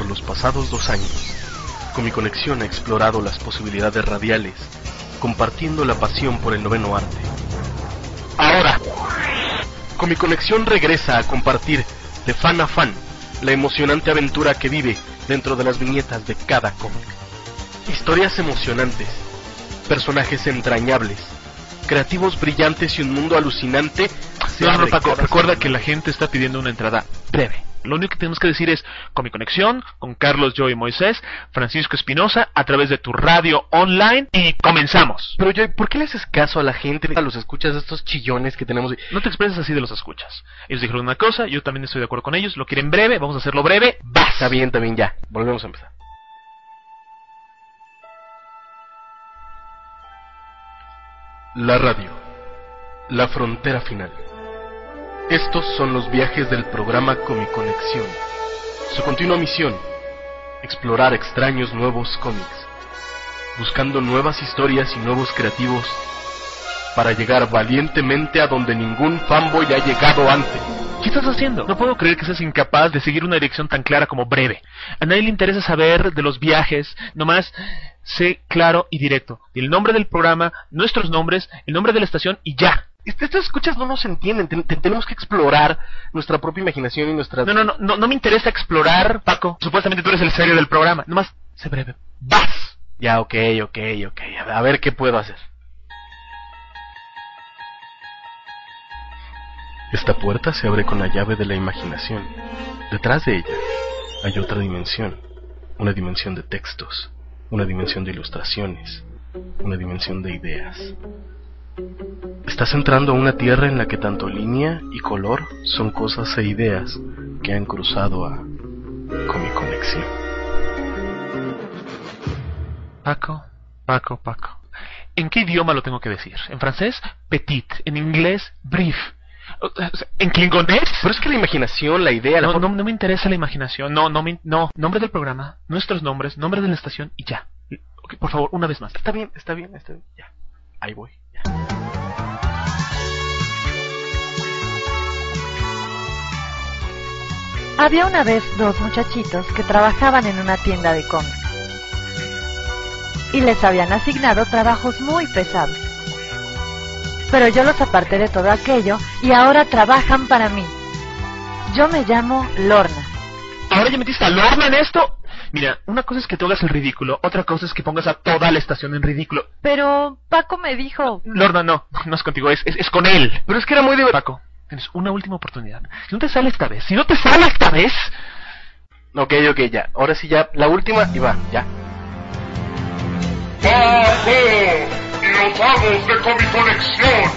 por los pasados 2 años, Comiconexión ha explorado las posibilidades radiales, compartiendo la pasión por el noveno arte. Ahora, Comiconexión regresa a compartir de fan a fan la emocionante aventura que vive dentro de las viñetas de cada cómic. Historias emocionantes, personajes entrañables, creativos brillantes y un mundo alucinante. No, Paco, recuerda que la gente está pidiendo una entrada breve. Lo único que tenemos que decir es Comiconexión con Carlos, Joe y Moisés, Francisco Espinosa, a través de tu radio online, y comenzamos. Pero Joe, ¿por qué le haces caso a la gente, a los escuchas de estos chillones que tenemos? No te expreses así de los escuchas. Ellos dijeron una cosa, yo también estoy de acuerdo con ellos, lo quieren breve, vamos a hacerlo breve. ¡Vas! Está bien, ya. Volvemos a empezar. La radio, la frontera final. Estos son los viajes del programa Comiconexión. Su continua misión, explorar extraños nuevos cómics, buscando nuevas historias y nuevos creativos para llegar valientemente a donde ningún fanboy ha llegado antes. ¿Qué estás haciendo? No puedo creer que seas incapaz de seguir una dirección tan clara como breve. A nadie le interesa saber de los viajes, nomás sé claro y directo. El nombre del programa, nuestros nombres, el nombre de la estación y ya. Estas escuchas no nos entienden, tenemos que explorar nuestra propia imaginación y nuestras... No me interesa explorar, Paco. Supuestamente tú eres el serio del programa. Nomás sé breve. ¡Vas! Ya, ok. A ver qué puedo hacer. Esta puerta se abre con la llave de la imaginación. Detrás de ella hay otra dimensión. Una dimensión de textos, una dimensión de ilustraciones, una dimensión de ideas. Estás entrando a una tierra en la que tanto línea y color son cosas e ideas que han cruzado a Comiconexión. Paco. ¿En qué idioma lo tengo que decir? ¿En francés? Petit. ¿En inglés? Brief. ¿En klingonés? Pero es que la imaginación, la idea... No me interesa la imaginación. No. Nombre del programa, nuestros nombres, nombre de la estación y ya. Okay, por favor, una vez más. Está bien. Ya. Ahí voy. Ya. Había una vez 2 muchachitos que trabajaban en una tienda de cómics y les habían asignado trabajos muy pesados. Pero yo los aparté de todo aquello y ahora trabajan para mí. Yo me llamo Lorna. ¿Ahora ya metiste a Lorna en esto? Mira, una cosa es que tú hagas el ridículo, otra cosa es que pongas a toda la estación en ridículo. Pero Paco me dijo... Lorna, no es contigo, es con él. Pero es que era muy divertido. Paco, tienes una última oportunidad. Si no te sale esta vez... Ok, ya. Ahora sí ya, la última y va, ya. ¡Paco! ¡Y los magos de Comiconexión!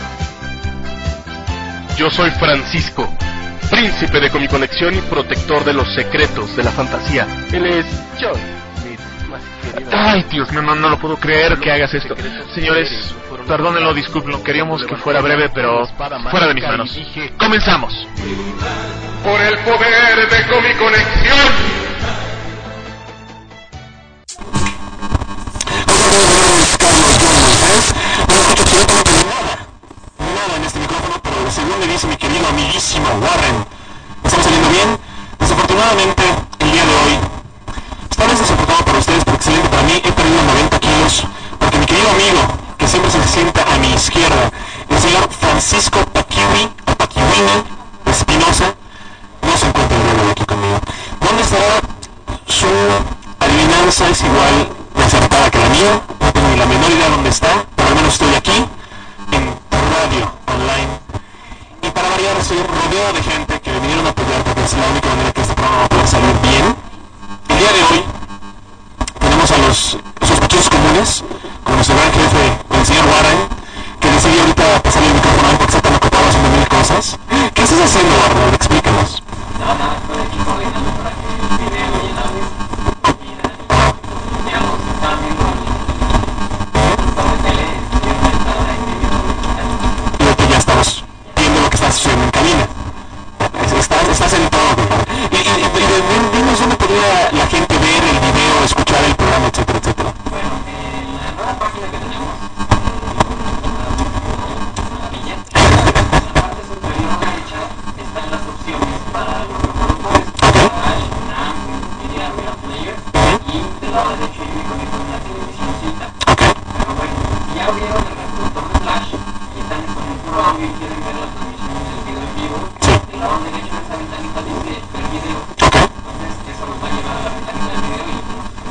Yo soy Francisco, príncipe de Comiconexión y protector de los secretos de la fantasía. Él es Joy, mi más querido. Ay, Dios, no lo puedo creer que hagas esto. Señores, perdónenlo, discúlpenlo, queríamos que fuera breve, pero fuera de mis manos. ¡Comenzamos! ¡Por el poder de Comiconexión! Nada en este micrófono, pero según me dice mi querido amiguísimo Warren, ¿estamos saliendo bien? Desafortunadamente, el día de hoy, esta vez desafortunado para ustedes, pero excelente para mí, he perdido 90 kilos, porque mi querido amigo, que siempre se sienta a mi izquierda, el señor Francisco Paquiwini Espinosa, no se encuentra el día de hoy aquí conmigo. ¿Dónde estará? Su adivinanza es igual de acertada que la mía, no tengo ni la menor idea dónde está, pero al menos estoy aquí, en radio online, y para variar estoy rodeado de gente que vinieron a apoyar porque es la única manera que este programa va a poder salir bien. El día de hoy tenemos a los sospechosos comunes, como nuestro gran jefe, el señor Warren, que decidió ahorita pasarle el micrófono a él porque está tan ocupado haciendo 1000 cosas. ¿Qué estás haciendo, Warren? Explícanos. Nada, estoy aquí coordinando para que el video y el audio digamos, están viendo tele, y que ya estamos viendo lo que está sucediendo en cabina. Estás en todo. Y dinos dónde podría la gente ver el video, escuchar el programa, etcétera, etcétera. Bueno, en la nueva página que tenemos, la parte superior derecha están las opciones del lado derecho yo me conecto con la televisióncita. Ok. Pero bueno, si ya abrieron el reproductor de Flash y están con el puro audio y quieren ver las transmisiones del video en vivo, Sí. del lado derecho de esa ventanita dice ver video. Ok. Entonces eso nos va a llevar a la ventanita del video y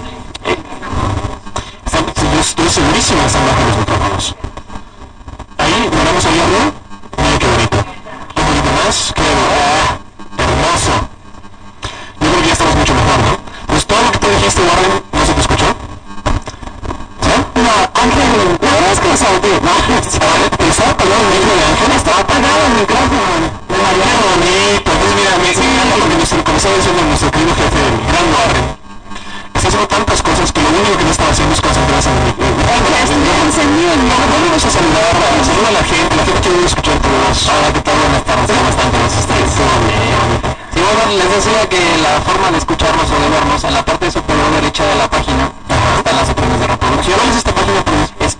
Yo estoy segurísimo de están bajando los micrófonos. Ahí, miramos ahí arriba. Mira qué bonito. Un poquito más. Qué hermoso. Yo creo que ya estamos mucho mejor, ¿no? Pues todo lo que tú dijiste, Warren, ¿no se te escuchó? ¿Sí? No, Ángel, la verdad es que no sabía, ¿no? Estaba apagado el micro de Ángel, estaba apagado el micrófono. Me mareé bonito. Entonces mira, me encanta lo que nos estaba diciendo nuestro querido jefe, el gran Warren. Está haciendo tantas cosas que lo único que no estaba haciendo es concentrarse en el micro. Vamos a saludar a la gente que debe escuchar todos. Hola, ¿qué tal? Buenas tardes, ¿cómo están todos ustedes? Sí, bueno, les decía que la forma de escucharnos o de vernos, en la parte superior derecha de la página, están las opciones de reproducción. ¿Cuál es esta página? Pues es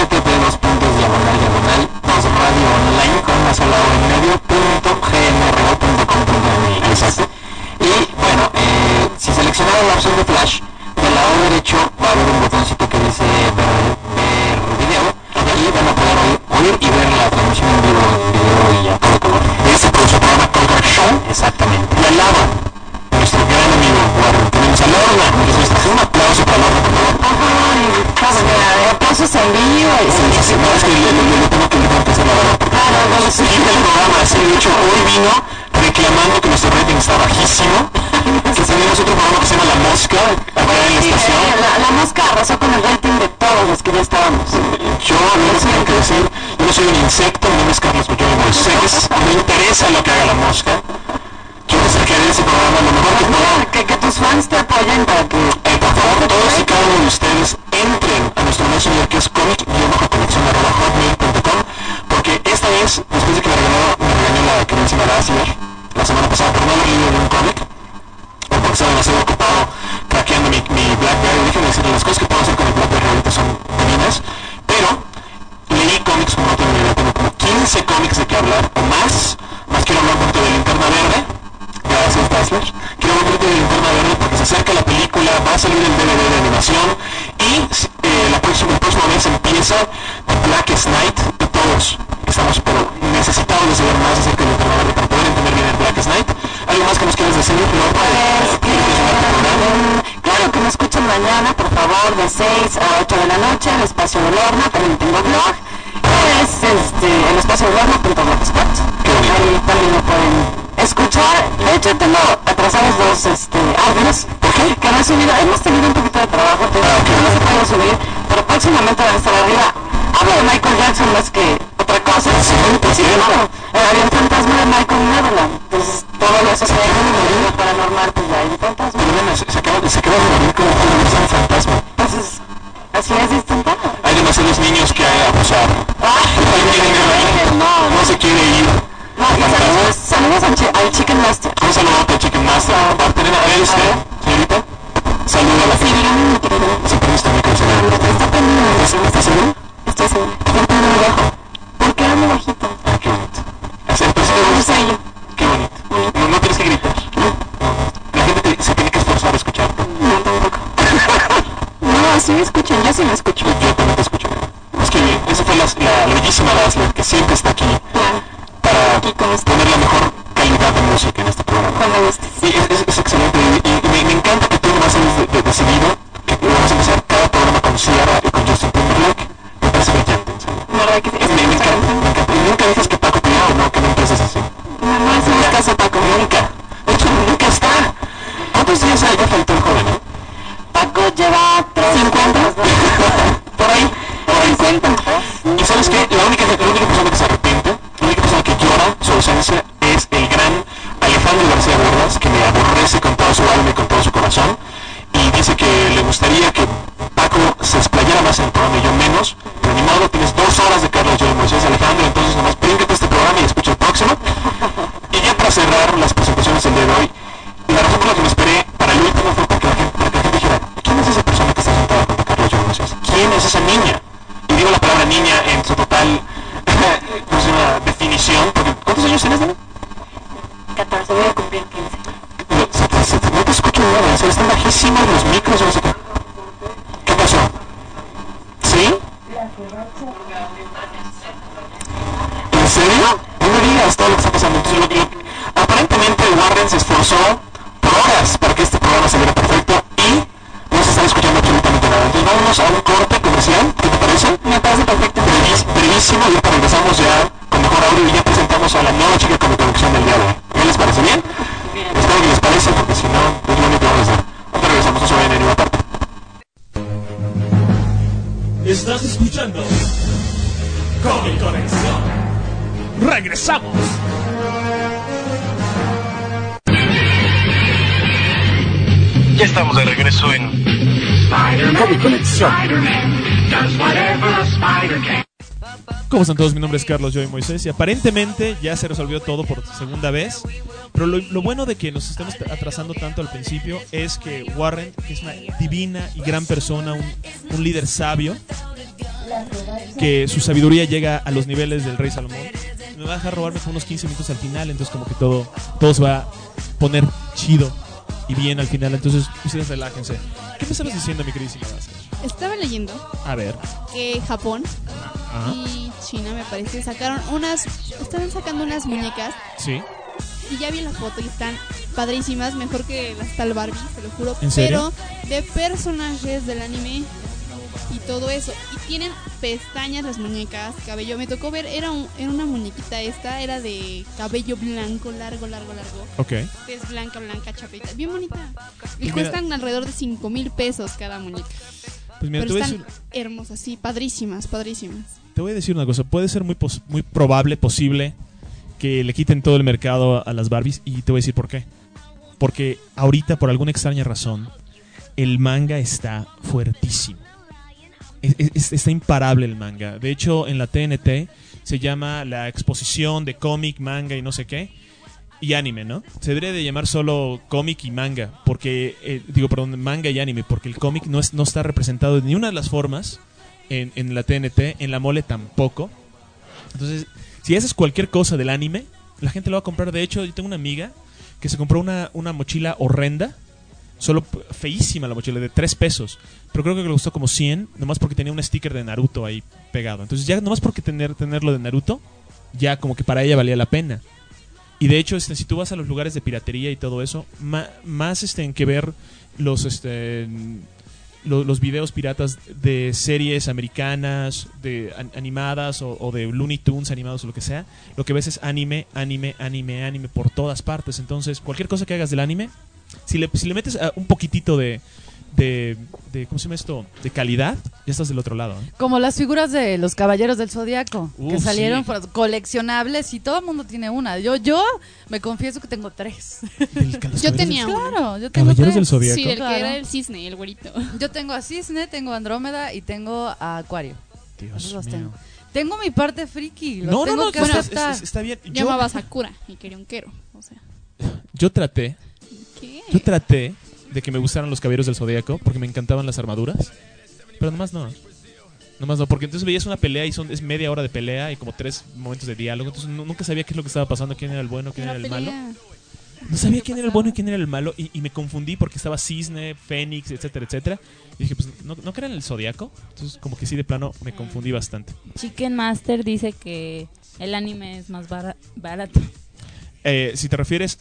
http://radioonline con una sola hora en medio.gnreal.com.mx. Y bueno, si seleccionaron la opción de Flash, del lado derecho va a haber un botoncito que dice ver video y van a poder oír y ver la transmisión en vivo en video y a todo color. Este próximo programa Color Show, exactamente. Y al lado, nuestro gran amigo Warren, tenemos a Lorna. Un aplauso para Lorna, por favor. Aplausos en vivo. Sí, no, es que le tengo que empezar a dar. Claro, el siguiente programa, sí, de hecho, hoy vino reclamando que nuestro rating está bajísimo. Que tenemos otro programa que se llama La Mosca, acá en la estación. La Mosca arrasó con el rating de todos los que ya estábamos. Yo no les tengo que decir, yo no soy un insecto, mi nombre es Carlos Muñoz Moisés, no me interesa lo que haga La Mosca. Yo me sacaré de ese programa lo mejor que pueda. Que tus fans te apoyen para que... por favor, todos y cada uno de ustedes entren a nuestro messenger que es comic-conexión@hotmail.com, porque esta vez, después de que me regañó la queridísima Lassier la semana pasada por no haber leído un cómic, porque estaba demasiado ocupado craqueando mi BlackBerry. Déjenme decirles, las cosas que puedo hacer con el BlackBerry ahorita son divinas, pero leí cómics como no tengo ni idea, tengo como 15 cómics de qué hablar, o más quiero hablar un poquito de Linterna Verde. Gracias, Dazzler. Quiero hablar un poquito de Linterna Verde porque se acerca la película, va a salir el DVD de animación y el próximo mes empieza The Blackest Night y todos estamos pero necesitados de saber más acerca de Linterna Verde para poder entender bien el Blackest Night. ¿Algo más que nos quieras decir? Claro que me escuchen mañana, por favor, de 6 a 8 de la noche, el espacio de Lorna, también tengo blog, es el espacio de Lorna.blogspot. Ahí también lo pueden escuchar. De hecho tengo atrasados dos audios que no he subido. Hemos tenido un poquito de trabajo, no se puede subir, pero próximamente van a estar arriba. Hablo de Michael Jackson más que otra cosa. Sí, claro. Había un fantasma de Michael Neverland. Entonces todo eso se ve en el mundo paranormal, pues ya hay un fantasma. Se acaba de morir como un fantasma. Entonces, así es instantáneo. Hay demasiados niños que hay abusar. No se quiere ir. No, y saludos al Chicken Master. Un saludo al Chicken Master. Va a tener a ver usted, señorita. Saludos. Sí, dígame, mi querido. Se permite mi cosa. Está pendiente. ¿Estás seguro? Estoy seguro. Está muy bajo. ¿Por qué era muy bajito? Ah, qué bonito. Qué bonito. No tienes que gritar. La gente se tiene que esforzar a escucharte. No, tampoco. No, sí me escuchan. Yo sí me escucho. Yo también te escucho. Es que esa fue la bellísima Dazzler que siempre está aquí. Para poner la mejor calidad de música en este programa. Sí, es excelente y me encanta que tú vas a decidido que vamos a empezar cada programa con Ciara y con Justin Timberlake. Me parece brillante, en serio. ¿Verdad que sí? Me encanta. Y nunca dices que Paco te llama, ¿no? Que no empieces así. No es en mi caso, Paco. Nunca. De hecho, nunca está. ¿Cuántos días ya faltó el joven, no? Paco lleva 50. Por ahí. 50. ¿Y sabes qué? La única persona que se arrepiente, la única persona que llora su ausencia es el gran Alejandro García Bordas, que me aborrece con todo su alma y con todo su corazón, y dice que le gustaría que Paco se explayara más en el programa y yo menos, pero ni modo, tienes 2 horas de Carlos Joel Moisés Alejandro, entonces nomás bríncate este programa y escucha el próximo. Y ya para cerrar las presentaciones del día de hoy, la razón por la que me esperé para el último fue para que la gente dijera, ¿quién es esa persona que está sentada junto a Carlos Joel Moisés? ¿Quién es esa niña? Y digo la palabra niña en su total pues una definición, porque ¿cuántos años tienes, Dani? 14, voy a cumplir 15. No te escucho nada, están bajísimos los micros, no sé qué. Vamos a un corte comercial, ¿qué te parece? Me parece perfecto. Brevísimo, y ahorita regresamos ya con mejor audio y ya presentamos a la nueva chica con mi conexión del día de hoy. ¿Qué les parece bien? Bien. Espero que les parece, porque si no, es lo único que vamos a hacer. Ahorita regresamos, no se vayan a ninguna parte. Estás escuchando Comic Conexión. ¡Regresamos! Ya estamos de regreso en Comic Conexión. ¿Cómo están todos? Mi nombre es Carlos Joy Moisés y aparentemente ya se resolvió todo por segunda vez. Pero lo bueno de que nos estemos atrasando tanto al principio es que Warren, que es una divina y gran persona, un líder sabio, que su sabiduría llega a los niveles del rey Salomón, me va a dejar robarme como unos 15 minutos al final, entonces como que todo se va a poner chido y bien al final, entonces ustedes relájense. ¿Qué me estabas diciendo, mi queridísima Vázquez? Estaba leyendo A ver. que Japón Ajá. y China, me parece, estaban sacando unas muñecas Sí. y ya vi la foto y están padrísimas, mejor que las tal Barbie, te lo juro. ¿En serio? Pero de personajes del anime y todo eso. Y tienen pestañas las muñecas, cabello. Me tocó ver, era una muñequita esta, era de cabello blanco, largo. Ok. Es blanca, chapita, bien bonita. Y Mira, cuestan alrededor de 5,000 pesos cada muñeca. pues mira, Pero te voy a están decir, hermosas, sí, padrísimas. te voy a decir una cosa. Puede ser muy probable, posible, que le quiten todo el mercado a las Barbies. Y te voy a decir por qué. Porque ahorita, por alguna extraña razón, el manga está fuertísimo. Está imparable el manga. De hecho, en la TNT se llama la exposición de cómic, manga y no sé qué. Y anime, ¿no? Se debería de llamar solo cómic y manga. Porque, manga y anime. Porque el cómic no está representado de ni una de las formas en la TNT. En la mole tampoco. Entonces, si haces cualquier cosa del anime, la gente lo va a comprar. De hecho, yo tengo una amiga que se compró una mochila horrenda. Solo feísima la mochila, de 3 pesos. Pero creo que le costó como 100, nomás porque tenía un sticker de Naruto ahí pegado. Entonces ya nomás porque tenerlo de Naruto, ya como que para ella valía la pena. Y de hecho, si tú vas a los lugares de piratería y todo eso, más en que ver los videos piratas de series americanas, de animadas o de Looney Tunes animados o lo que sea, lo que ves es anime por todas partes. Entonces, cualquier cosa que hagas del anime, si le metes un poquitito de ¿cómo se llama esto? De calidad, ya estás del otro lado, ¿eh? Como las figuras de los Caballeros del Zodiaco, que salieron sí. Coleccionables y todo el mundo tiene una. Yo me confieso que tengo 3. Yo tenía uno. Claro, yo tengo Caballeros 3. del Zodiaco. Sí, del Claro. que era el cisne, el güerito. Yo tengo a Cisne, tengo a Andrómeda y tengo a Acuario. Dios Esos los mío. tengo. Tengo mi parte friki, lo No, tengo que está, aceptar. está bien. Llamaba Sakura y quería un quero. O sea, Yo traté ¿qué? de que me gustaran los Caballeros del Zodiaco porque me encantaban las armaduras, pero nomás no, porque entonces veías una pelea y es media hora de pelea y como 3 momentos de diálogo, entonces nunca sabía qué es lo que estaba pasando, quién era el bueno, quién era el malo. No sabía quién era el bueno y quién era el malo y me confundí porque estaba Cisne, Fénix, etcétera. Y dije, pues, ¿no crean el Zodiaco? Entonces como que sí, de plano me confundí bastante. Chicken Master dice que el anime es más barato. Si te refieres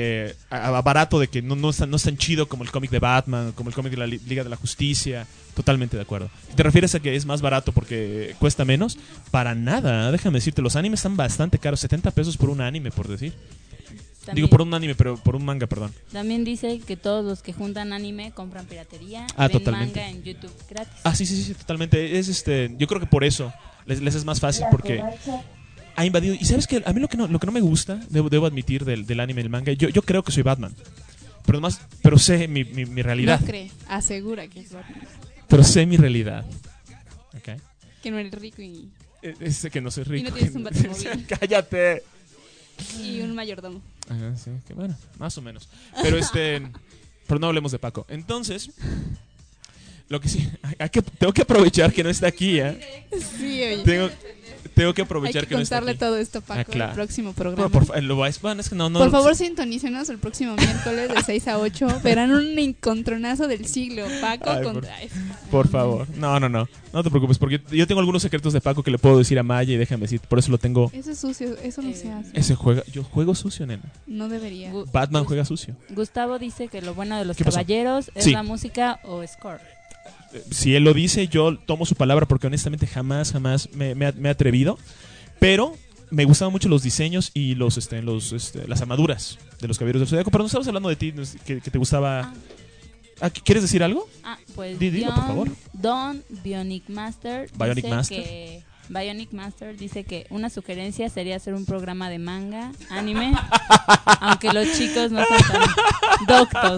a barato, de que no es tan chido como el cómic de Batman, como el cómic de la Liga de la Justicia, totalmente de acuerdo. Si te refieres a que es más barato porque cuesta menos, para nada, déjame decirte, los animes están bastante caros, 70 pesos por un anime, por decir. También, Digo por un anime, pero por un manga, perdón. También dice que todos los que juntan anime compran piratería, Ah, ven totalmente. manga en YouTube gratis. Ah, sí, totalmente. Yo creo que por eso les es más fácil porque ha invadido. Y sabes que a mí lo que no me gusta, debo admitir del anime y del manga, yo creo que soy Batman. Pero sé mi realidad. No cree, asegura que es Batman. Pero sé mi realidad. ¿Ok? Que no eres rico y Es que no soy rico. Y no tienes un Batimóvil. ¡Cállate! un mayordomo. Ajá, sí, que bueno, más o menos. Pero pero no hablemos de Paco. Entonces, lo que sí, tengo que aprovechar que no está aquí, ¿eh? Sí, oye. Tengo que aprovechar Hay que que no está contarle aquí. todo esto a Paco claro. el próximo programa. Bueno, es que no. Por favor, sintonícenos el próximo miércoles de 6 a 8. Verán un encontronazo del siglo. Paco Ay, contra... Por favor. No te preocupes, porque yo tengo algunos secretos de Paco que le puedo decir a Maya y déjame decir, por eso lo tengo. Eso es sucio, eso no se hace. Yo juego sucio, nena. No debería. Batman juega sucio. Gustavo dice que lo bueno de los ¿Qué pasó? caballeros es Sí. la música o score. Si él lo dice, yo tomo su palabra porque honestamente jamás me he atrevido. Pero me gustaban mucho los diseños y las armaduras de los Caballeros del Zodiaco. Pero no estamos hablando de ti, que te gustaba... ¿Quieres decir algo? Pues Dilo, por favor. Don Bionic Master Bionic dice Master. que Bionic Master dice que una sugerencia sería hacer un programa de manga, anime, aunque los chicos no son tan doctos.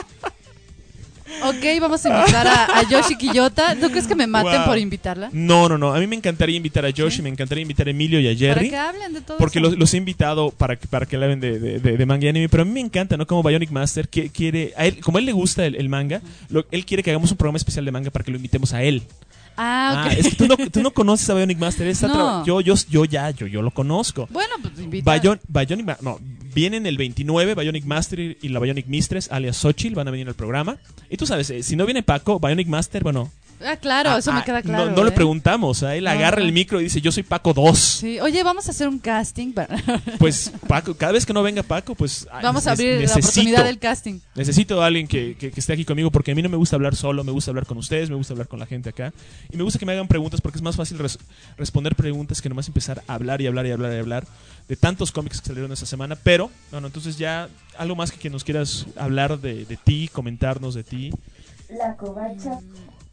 Ok, vamos a invitar a Yoshi Quillota. ¿No crees que me maten por invitarla? No. A mí me encantaría invitar a Yoshi, me encantaría invitar a Emilio y a Jerry. Para que hablen de todo porque eso. los he invitado para que hablen de manga y anime. Pero a mí me encanta, ¿no? Como Bionic Master quiere... como a él le gusta el manga, él quiere que hagamos un programa especial de manga para que lo invitemos a él. Ok. Es que tú no conoces a Bionic Master. No. Yo lo conozco. Bueno, pues invita. Viene en el 29 Bionic Master y la Bionic Mistress, alias Xochitl, van a venir al programa. Y tú sabes, si no viene Paco, Bionic Master, bueno... claro, eso me queda claro. No le preguntamos, él agarra el micro y dice, yo soy Paco 2. Sí. Oye, vamos a hacer un casting. Pues Paco, cada vez que no venga Paco, pues... Vamos a abrir la oportunidad del casting. Necesito a alguien que esté aquí conmigo porque a mí no me gusta hablar solo, me gusta hablar con ustedes, me gusta hablar con la gente acá. Y me gusta que me hagan preguntas porque es más fácil responder preguntas que nomás empezar a hablar de tantos cómics que salieron esta semana. Pero, bueno, entonces ya algo más que nos quieras hablar de ti, comentarnos de ti. La covacha.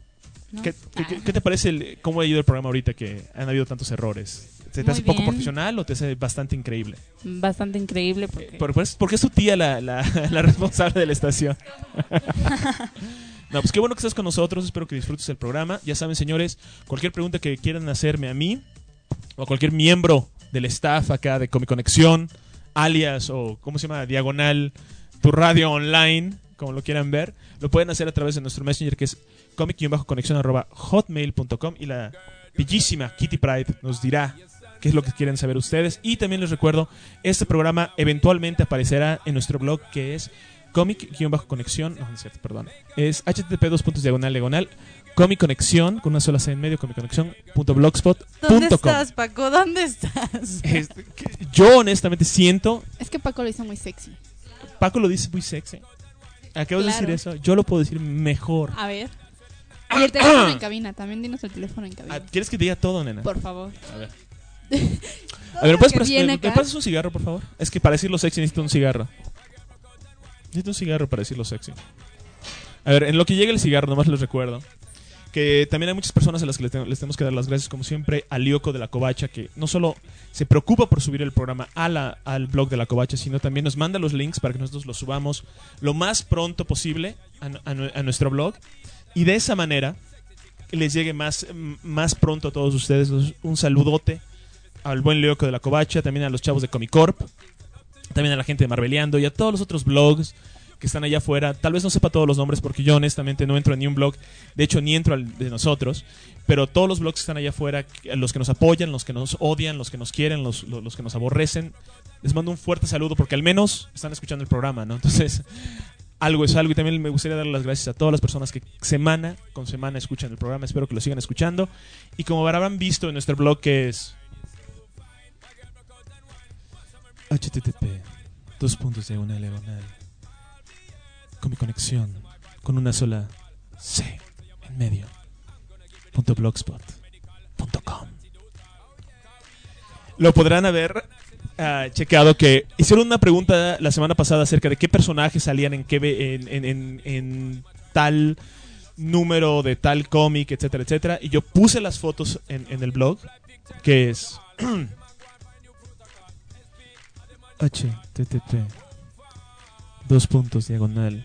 ¿Qué te parece cómo ha ido el programa ahorita que han habido tantos errores? ¿Te hace poco profesional o te hace bastante increíble? Bastante increíble porque es tu tía la responsable de la estación. No, pues qué bueno que estás con nosotros, espero que disfrutes el programa. Ya saben, señores, cualquier pregunta que quieran hacerme a mí o a cualquier miembro del staff acá de Comic Conexión, alias o ¿cómo se llama? Diagonal, tu radio online, como lo quieran ver, lo pueden hacer a través de nuestro messenger que es comic-conexion@hotmail.com y la bellísima Kitty Pride nos dirá qué es lo que quieren saber ustedes. Y también les recuerdo, este programa eventualmente aparecerá en nuestro blog que es comic-conexión, no es cierto, perdón, es http://diagonal Comic Conexión con una sola C en medio, comicconexión.blogspot.com. ¿Dónde estás, Paco? ¿Dónde estás? Yo honestamente siento... Es que Paco lo hizo muy sexy. Paco lo dice muy sexy. Acabo de decir eso, yo lo puedo decir mejor. A ver. Y el teléfono en cabina, también dinos el teléfono en cabina. ¿Quieres que te diga todo, nena? Por favor. A ver, ¿me pasas un cigarro, por favor? Es que para decirlo sexy necesito un cigarro. Necesito un cigarro para decirlo sexy. A ver, en lo que llega el cigarro, nomás les recuerdo que también hay muchas personas a las que les tenemos que dar las gracias, como siempre, a Lyoko de la Covacha, que no solo se preocupa por subir el programa al blog de la Covacha, sino también nos manda los links para que nosotros los subamos lo más pronto posible a nuestro blog. Y de esa manera les llegue más pronto a todos ustedes. Un saludote al buen Lyoko de la Covacha, también a los chavos de Comic Corp, también a la gente de Marveleando y a todos los otros blogs que están allá afuera. Tal vez no sepa todos los nombres porque yo honestamente no entro en ni un blog, de hecho ni entro al de nosotros, pero todos los blogs que están allá afuera, los que nos apoyan, los que nos odian, los que nos quieren, los que nos aborrecen, les mando un fuerte saludo porque al menos están escuchando el programa, ¿no? Entonces, algo es algo. Y también me gustaría darle las gracias a todas las personas que semana con semana escuchan el programa. Espero que lo sigan escuchando. Y como habrán visto en nuestro blog, que es http://diagonal Comic Conexión con una sola C en medio .blogspot.com. Lo podrán haber checado que hicieron una pregunta la semana pasada acerca de qué personajes salían en tal número de tal cómic, etcétera, etcétera. Y yo puse las fotos en el blog, que es http://diagonal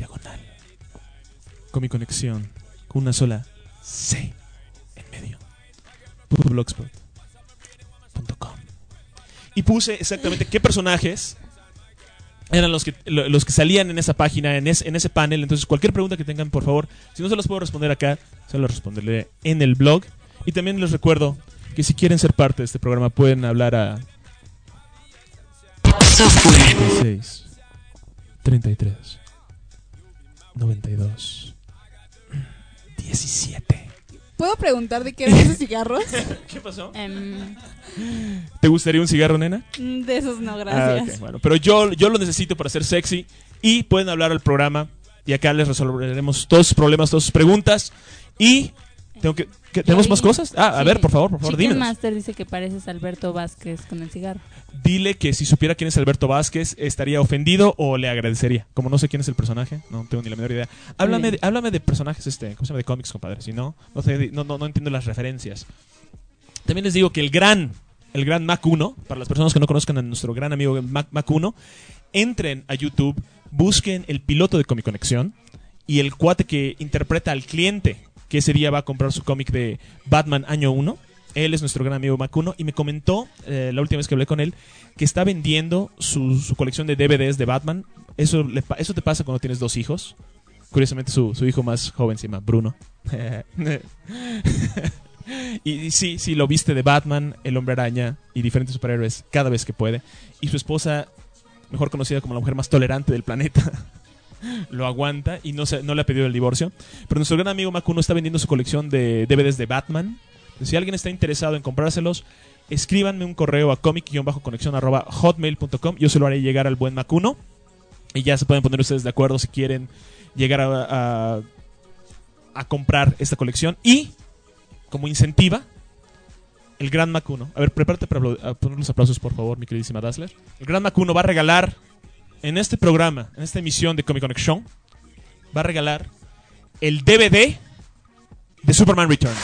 Comic Conexión con una sola C en medio .blogspot.com. Y puse exactamente qué personajes eran los que salían en esa página, en ese panel. Entonces cualquier pregunta que tengan, por favor, si no se las puedo responder acá, se las responderé en el blog. Y también les recuerdo que si quieren ser parte de este programa pueden hablar a 16 33 92 17. ¿Puedo preguntar de qué eran esos cigarros? ¿Qué pasó? ¿Te gustaría un cigarro, nena? De esos no, gracias. Okay, bueno, pero yo lo necesito para ser sexy. Y pueden hablar al programa y acá les resolveremos todos sus problemas, todas sus preguntas. Y ¿tenemos más cosas? A ver, por favor, Chicken dímenos. Master dice que pareces Alberto Vázquez con el cigarro. Dile que si supiera quién es Alberto Vázquez, estaría ofendido o le agradecería. Como no sé quién es el personaje, no tengo ni la menor idea. Háblame de personajes, ¿cómo se llama? De cómics, compadre. Si no, no entiendo las referencias. También les digo que el gran Mac 1, para las personas que no conozcan a nuestro gran amigo Mac 1, entren a YouTube, busquen el piloto de Comic Conexión y el cuate que interpreta al cliente que ese día va a comprar su cómic de Batman año 1. Él es nuestro gran amigo Mac 1 y me comentó la última vez que hablé con él que está vendiendo su colección de DVDs de Batman. Eso te pasa cuando tienes 2 hijos. Curiosamente su hijo más joven se llama Bruno. Y sí, lo viste de Batman, el Hombre Araña y diferentes superhéroes cada vez que puede. Y su esposa, mejor conocida como la mujer más tolerante del planeta, lo aguanta y no le ha pedido el divorcio. Pero nuestro gran amigo Mac 1 está vendiendo su colección de DVDs de Batman. Si alguien está interesado en comprárselos, escríbanme un correo a comic-conexion@hotmail.com. Yo se lo haré llegar al buen Mac 1 y ya se pueden poner ustedes de acuerdo si quieren llegar a comprar esta colección. Y como incentiva, el gran Mac 1. A ver, prepárate para poner los aplausos, por favor, mi queridísima Dazzler. El gran Mac 1 va a regalar en este programa, en esta emisión de Comic Connection, va a regalar el DVD de Superman Returns.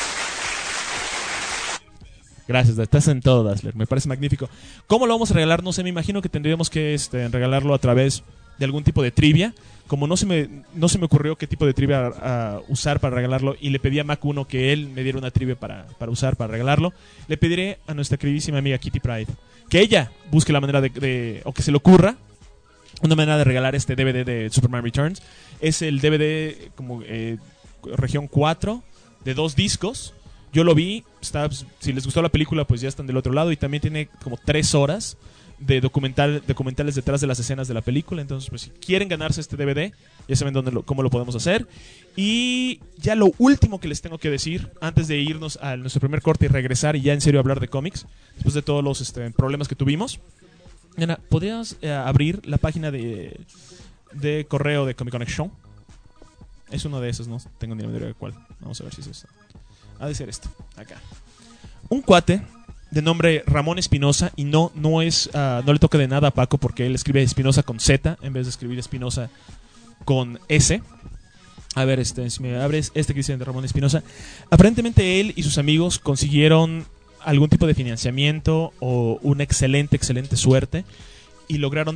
Gracias, estás en todo, Dazzler. Me parece magnífico. ¿Cómo lo vamos a regalar? No sé, me imagino que tendríamos que regalarlo a través de algún tipo de trivia. Como no se me ocurrió qué tipo de trivia usar para regalarlo, y le pedí a Mac 1 que él me diera una trivia para usar, para regalarlo, le pediré a nuestra queridísima amiga Kitty Pryde que ella busque la manera o que se le ocurra una manera de regalar este DVD de Superman Returns. Es el DVD como región 4 de 2 discos. Yo lo vi, si les gustó la película, pues ya están del otro lado, y también tiene como 3 horas de documentales detrás de las escenas de la película. Entonces, pues si quieren ganarse este DVD, ya saben cómo lo podemos hacer. Y ya lo último que les tengo que decir, antes de irnos a nuestro primer corte y regresar y ya en serio hablar de cómics, después de todos los problemas que tuvimos. Ana, ¿podrías abrir la página de correo de Comic Connection? Es uno de esos, no tengo ni la menor idea de cuál. Vamos a ver si es esto. Ha de ser esto, acá. Un cuate de nombre Ramón Espinosa, y no le toca de nada a Paco porque él escribe Espinosa con Z en vez de escribir Espinosa con S. A ver, si me abres que dice de Ramón Espinosa. Aparentemente él y sus amigos consiguieron algún tipo de financiamiento o una excelente suerte y lograron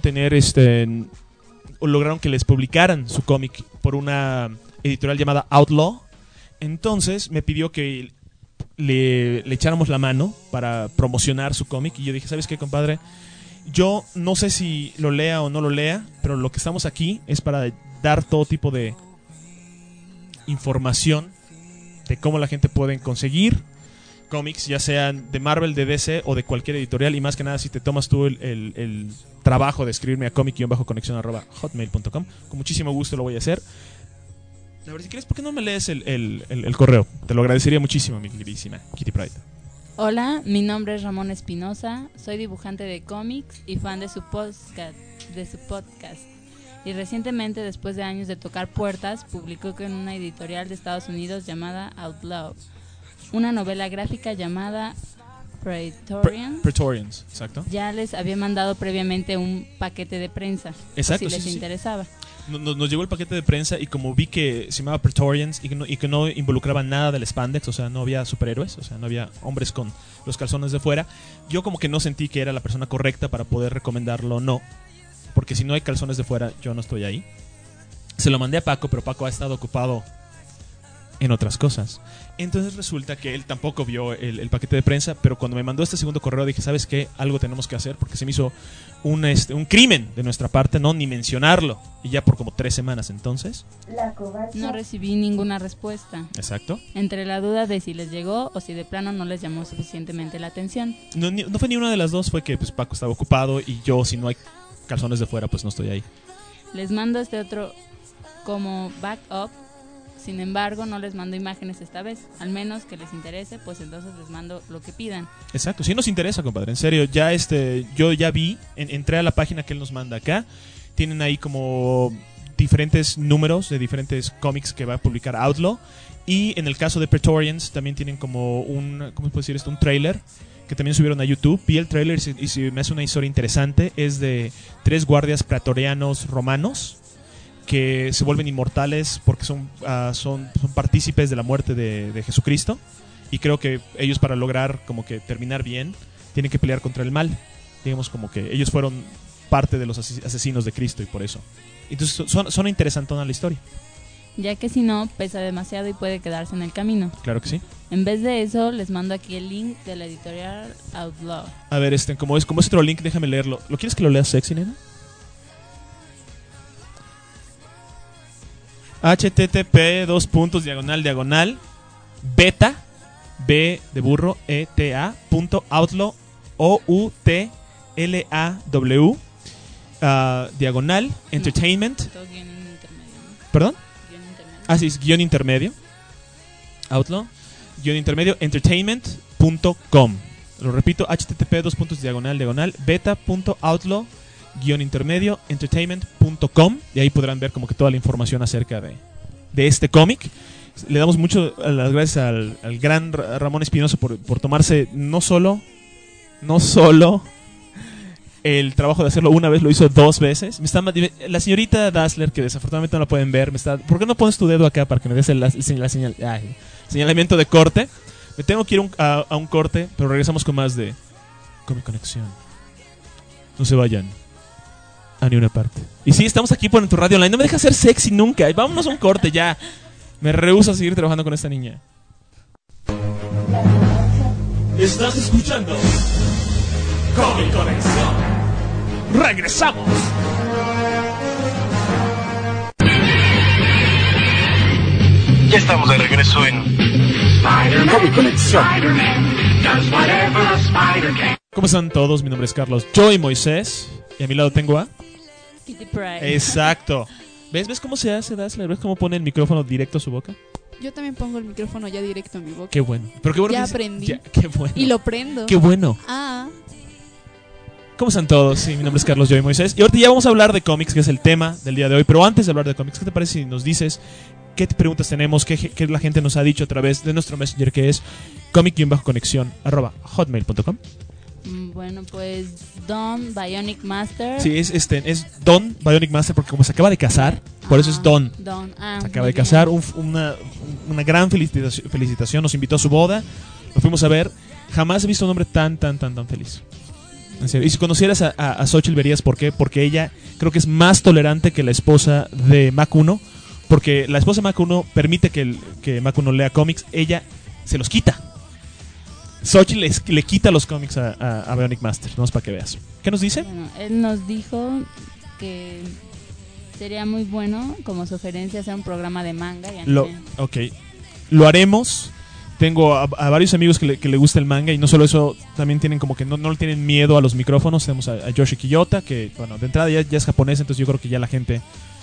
lograron que les publicaran su cómic por una editorial llamada Outlaw. Entonces me pidió que le echáramos la mano para promocionar su cómic, y yo dije, ¿sabes qué, compadre? Yo no sé si lo lea o no lo lea, pero lo que estamos aquí es para dar todo tipo de información de cómo la gente puede conseguir cómics, ya sean de Marvel, de DC o de cualquier editorial, y más que nada si te tomas tú el trabajo de escribirme a comic-conexion@hotmail.com, con muchísimo gusto lo voy a hacer. A ver, si quieres, ¿por qué no me lees el correo? Te lo agradecería muchísimo, mi queridísima Kitty Pryde. Hola, mi nombre es Ramón Espinosa, soy dibujante de cómics y fan de su podcast. Y recientemente, después de años de tocar puertas, publicó en una editorial de Estados Unidos llamada Outlaw una novela gráfica llamada Praetorians, exacto. Ya les había mandado previamente un paquete de prensa, exacto, si les interesaba. Nos llegó el paquete de prensa, y como vi que se llamaba Praetorians y que no involucraba nada del spandex, o sea, no había superhéroes, o sea, no había hombres con los calzones de fuera, yo como que no sentí que era la persona correcta para poder recomendarlo, no, porque si no hay calzones de fuera, yo no estoy ahí. Se lo mandé a Paco, pero Paco ha estado ocupado en otras cosas. Entonces resulta que él tampoco vio el paquete de prensa, pero cuando me mandó este segundo correo dije, ¿sabes qué? Algo tenemos que hacer, porque se me hizo un crimen de nuestra parte no ni mencionarlo, y ya por como 3 semanas. Entonces no recibí ninguna respuesta. Exacto. Entre la duda de si les llegó o si de plano no les llamó suficientemente la atención. No fue ni una de las dos, fue que pues Paco estaba ocupado, y yo, si no hay calzones de fuera, pues no estoy ahí. Les mando este otro como backup. Sin embargo, no les mando imágenes esta vez. Al menos que les interese, pues entonces les mando lo que pidan. Exacto, sí nos interesa, compadre. En serio, ya yo ya vi, entré a la página que él nos manda acá. Tienen ahí como diferentes números de diferentes cómics que va a publicar Outlaw. Y en el caso de Praetorians también tienen como un, ¿cómo puedo decir esto? Un trailer que también subieron a YouTube. Vi el trailer y se me hace una historia interesante. Es de 3 guardias pretorianos romanos que se vuelven inmortales porque son partícipes de la muerte de Jesucristo. Y creo que ellos, para lograr como que terminar bien, tienen que pelear contra el mal. Digamos como que ellos fueron parte de los asesinos de Cristo y por eso. Entonces suena interesantona la historia. Ya que si no, pesa demasiado y puede quedarse en el camino. Claro que sí. En vez de eso, les mando aquí el link de la editorial Outlaw. A ver, como es otro link, déjame leerlo. ¿Lo quieres que lo leas sexy, nena? http:// beta b de burro eta.outlaw outlaw diagonal entertainment. ¿Perdón? Sí, es guión intermedio. Outlaw guión intermedio entertainment.com. Lo repito, http:// beta.outlaw guión intermedio entertainment.com. Y ahí podrán ver como que toda la información acerca de este cómic. Le damos mucho las gracias al gran Ramón Espinosa por tomarse no solo el trabajo de hacerlo una vez, lo hizo 2 veces. La señorita Dassler, que desafortunadamente no la pueden ver, ¿por qué no pones tu dedo acá para que me des el señalamiento de corte? Me tengo que ir a un corte, pero regresamos con más de Comic Conexión. No se vayan a ni una parte. Y sí, estamos aquí por tu radio online. No me dejas ser sexy nunca. Vámonos a un corte ya. Me rehúso a seguir trabajando con esta niña. Estás escuchando Comic Conexión. ¡Regresamos! Ya estamos de regreso en Comic Conexión. ¿Cómo están todos? Mi nombre es Carlos Joy Moisés. Y a mi lado tengo a... Kitty Pryde. Exacto. ¿Ves cómo se hace, Dazzler? ¿Ves cómo pone el micrófono directo a su boca? Yo también pongo el micrófono ya directo en mi boca. Qué bueno. Pero qué bueno ya que aprendí. Qué bueno. Y lo prendo. Qué bueno. ¿Cómo están todos? Sí, mi nombre es Carlos Joy Moisés. Y ahorita ya vamos a hablar de cómics, que es el tema del día de hoy. Pero antes de hablar de cómics, ¿qué te parece si nos dices qué preguntas tenemos, qué la gente nos ha dicho a través de nuestro messenger, que es comic-conexión@hotmail.com? Bueno, pues Don Bionic Master. Sí, es Don Bionic Master porque como se acaba de casar, por eso es Don. Se acaba de casar, una gran felicitación, nos invitó a su boda, lo fuimos a ver. Jamás he visto un hombre tan feliz. En serio. Y si conocieras a Xochitl verías por qué, porque ella creo que es más tolerante que la esposa de Mac 1, porque la esposa de Mac 1 permite que Mac 1 lea cómics, ella se los quita. Xochitl le quita los cómics a Bionic Master, vamos para que veas. ¿Qué nos dice? Bueno, él nos dijo que sería muy bueno como sugerencia hacer un programa de manga y anime. Ok, lo haremos. Tengo a varios amigos que le gusta el manga y no solo eso, también tienen como que no le tienen miedo a los micrófonos. Tenemos a Yoshi Kiyota, que bueno, de entrada ya es japonés, entonces yo creo que ya la gente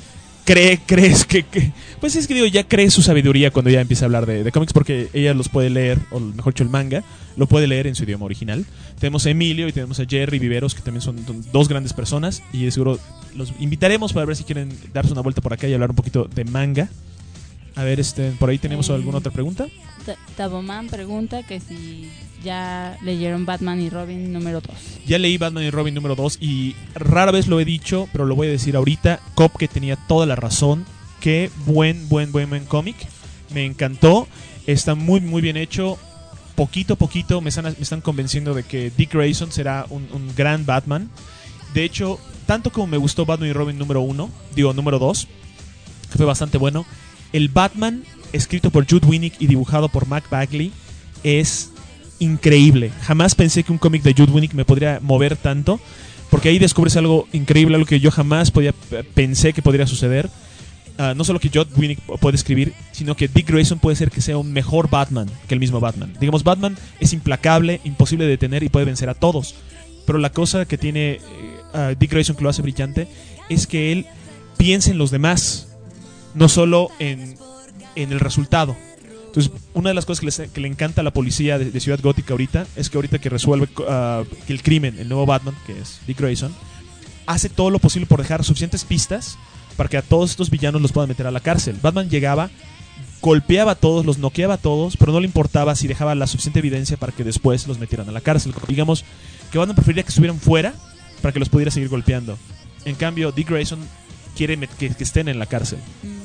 crees que pues es que digo, ya cree su sabiduría cuando ya empieza a hablar de cómics, porque ella los puede leer, o mejor dicho el manga lo puede leer en su idioma original. Tenemos a Emilio y tenemos a Jerry Viveros, que también son 2 grandes personas, y de seguro los invitaremos para ver si quieren darse una vuelta por acá y hablar un poquito de manga. A ver, por ahí tenemos alguna otra pregunta. Taboman pregunta que si ya leyeron Batman y Robin número 2. Ya leí Batman y Robin número 2 y rara vez lo he dicho, pero lo voy a decir ahorita. Kopke tenía toda la razón. Qué buen cómic. Me encantó. Está muy bien hecho. Poquito a poquito me están convenciendo de que Dick Grayson será un gran Batman. De hecho, tanto como me gustó Batman y Robin número 2, que fue bastante bueno, el Batman escrito por Jude Winnick y dibujado por Mac Bagley es increíble. Jamás pensé que un cómic de Jude Winnick me podría mover tanto, porque ahí descubres algo increíble, algo que yo jamás pensé que podría suceder. No solo que Jude Winnick puede escribir, sino que Dick Grayson puede ser que sea un mejor Batman que el mismo Batman. Digamos, Batman es implacable, imposible de detener y puede vencer a todos. Pero la cosa que tiene Dick Grayson que lo hace brillante es que él piensa en los demás, no solo en el resultado. Entonces, una de las cosas que le encanta a la policía de Ciudad Gótica ahorita es que ahorita que resuelve que el crimen, el nuevo Batman, que es Dick Grayson, hace todo lo posible por dejar suficientes pistas para que a todos estos villanos los puedan meter a la cárcel. Batman llegaba, golpeaba a todos, los noqueaba a todos, pero no le importaba si dejaba la suficiente evidencia para que después los metieran a la cárcel. Digamos que Batman preferiría que estuvieran fuera para que los pudiera seguir golpeando. En cambio, Dick Grayson quiere que estén en la cárcel.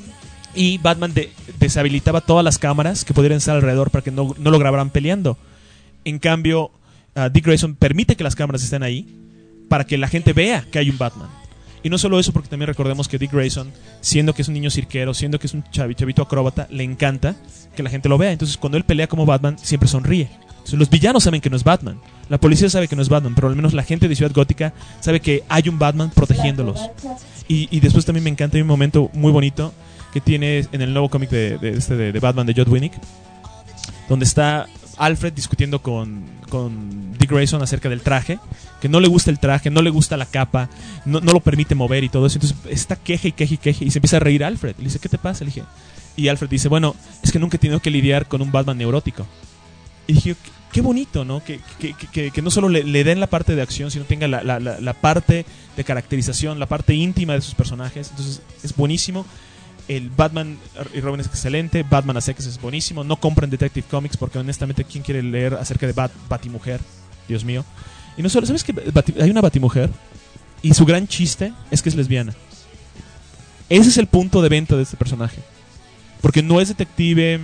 Y Batman deshabilitaba todas las cámaras que pudieran estar alrededor para que no lo grabaran peleando. En cambio, Dick Grayson permite que las cámaras estén ahí para que la gente vea que hay un Batman. Y no solo eso, porque también recordemos que Dick Grayson, siendo que es un niño cirquero, siendo que es un chavito acróbata, le encanta que la gente lo vea. Entonces cuando él pelea como Batman, siempre sonríe. Entonces, los villanos saben que no es Batman, la policía sabe que no es Batman, pero al menos la gente de Ciudad Gótica sabe que hay un Batman protegiéndolos. Y después también me encanta, hay un momento muy bonito que tiene en el nuevo cómic de Batman de Judd Winnick, donde está Alfred discutiendo con Dick Grayson acerca del traje, que no le gusta el traje, no le gusta la capa, no lo permite mover y todo eso. Entonces está queje y se empieza a reír Alfred. Le dice, ¿qué te pasa? Le dije, y Alfred dice, bueno, es que nunca he tenido que lidiar con un Batman neurótico. Y dije, qué bonito, ¿no? Que no solo le den la parte de acción, sino tenga la parte de caracterización, la parte íntima de sus personajes. Entonces es buenísimo. El Batman y Robin es excelente, Batman a secas es buenísimo. No compren Detective Comics porque honestamente ¿quién quiere leer acerca de Batimujer? Dios mío. Y no solo, ¿sabes que hay una Batimujer? Y su gran chiste es que es lesbiana. Ese es el punto de venta de este personaje. Porque no es detective.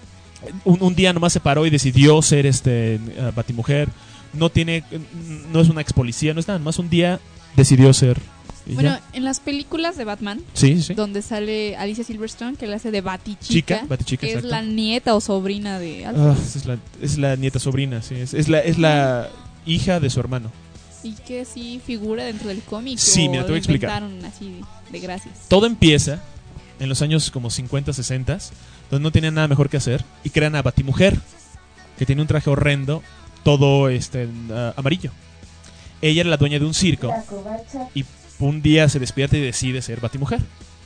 Un día nomás se paró y decidió ser Batimujer. No es una ex policía, no es nada más. Un día decidió ser. Bueno, en las películas de Batman, sí. donde sale Alicia Silverstone, que le hace de Batichica, Batichica, que exacto. es la nieta o sobrina de Alfred. Es la nieta sobrina, sí. Es la hija de su hermano. Y que sí figura dentro del cómic. Sí, mira, te voy a explicar. Así de gracias. Todo empieza en los años como 50, 60, donde no tenían nada mejor que hacer y crean a Batimujer, que tiene un traje horrendo, todo amarillo. Ella era la dueña de un circo y un día se despierta y decide ser Batimujer.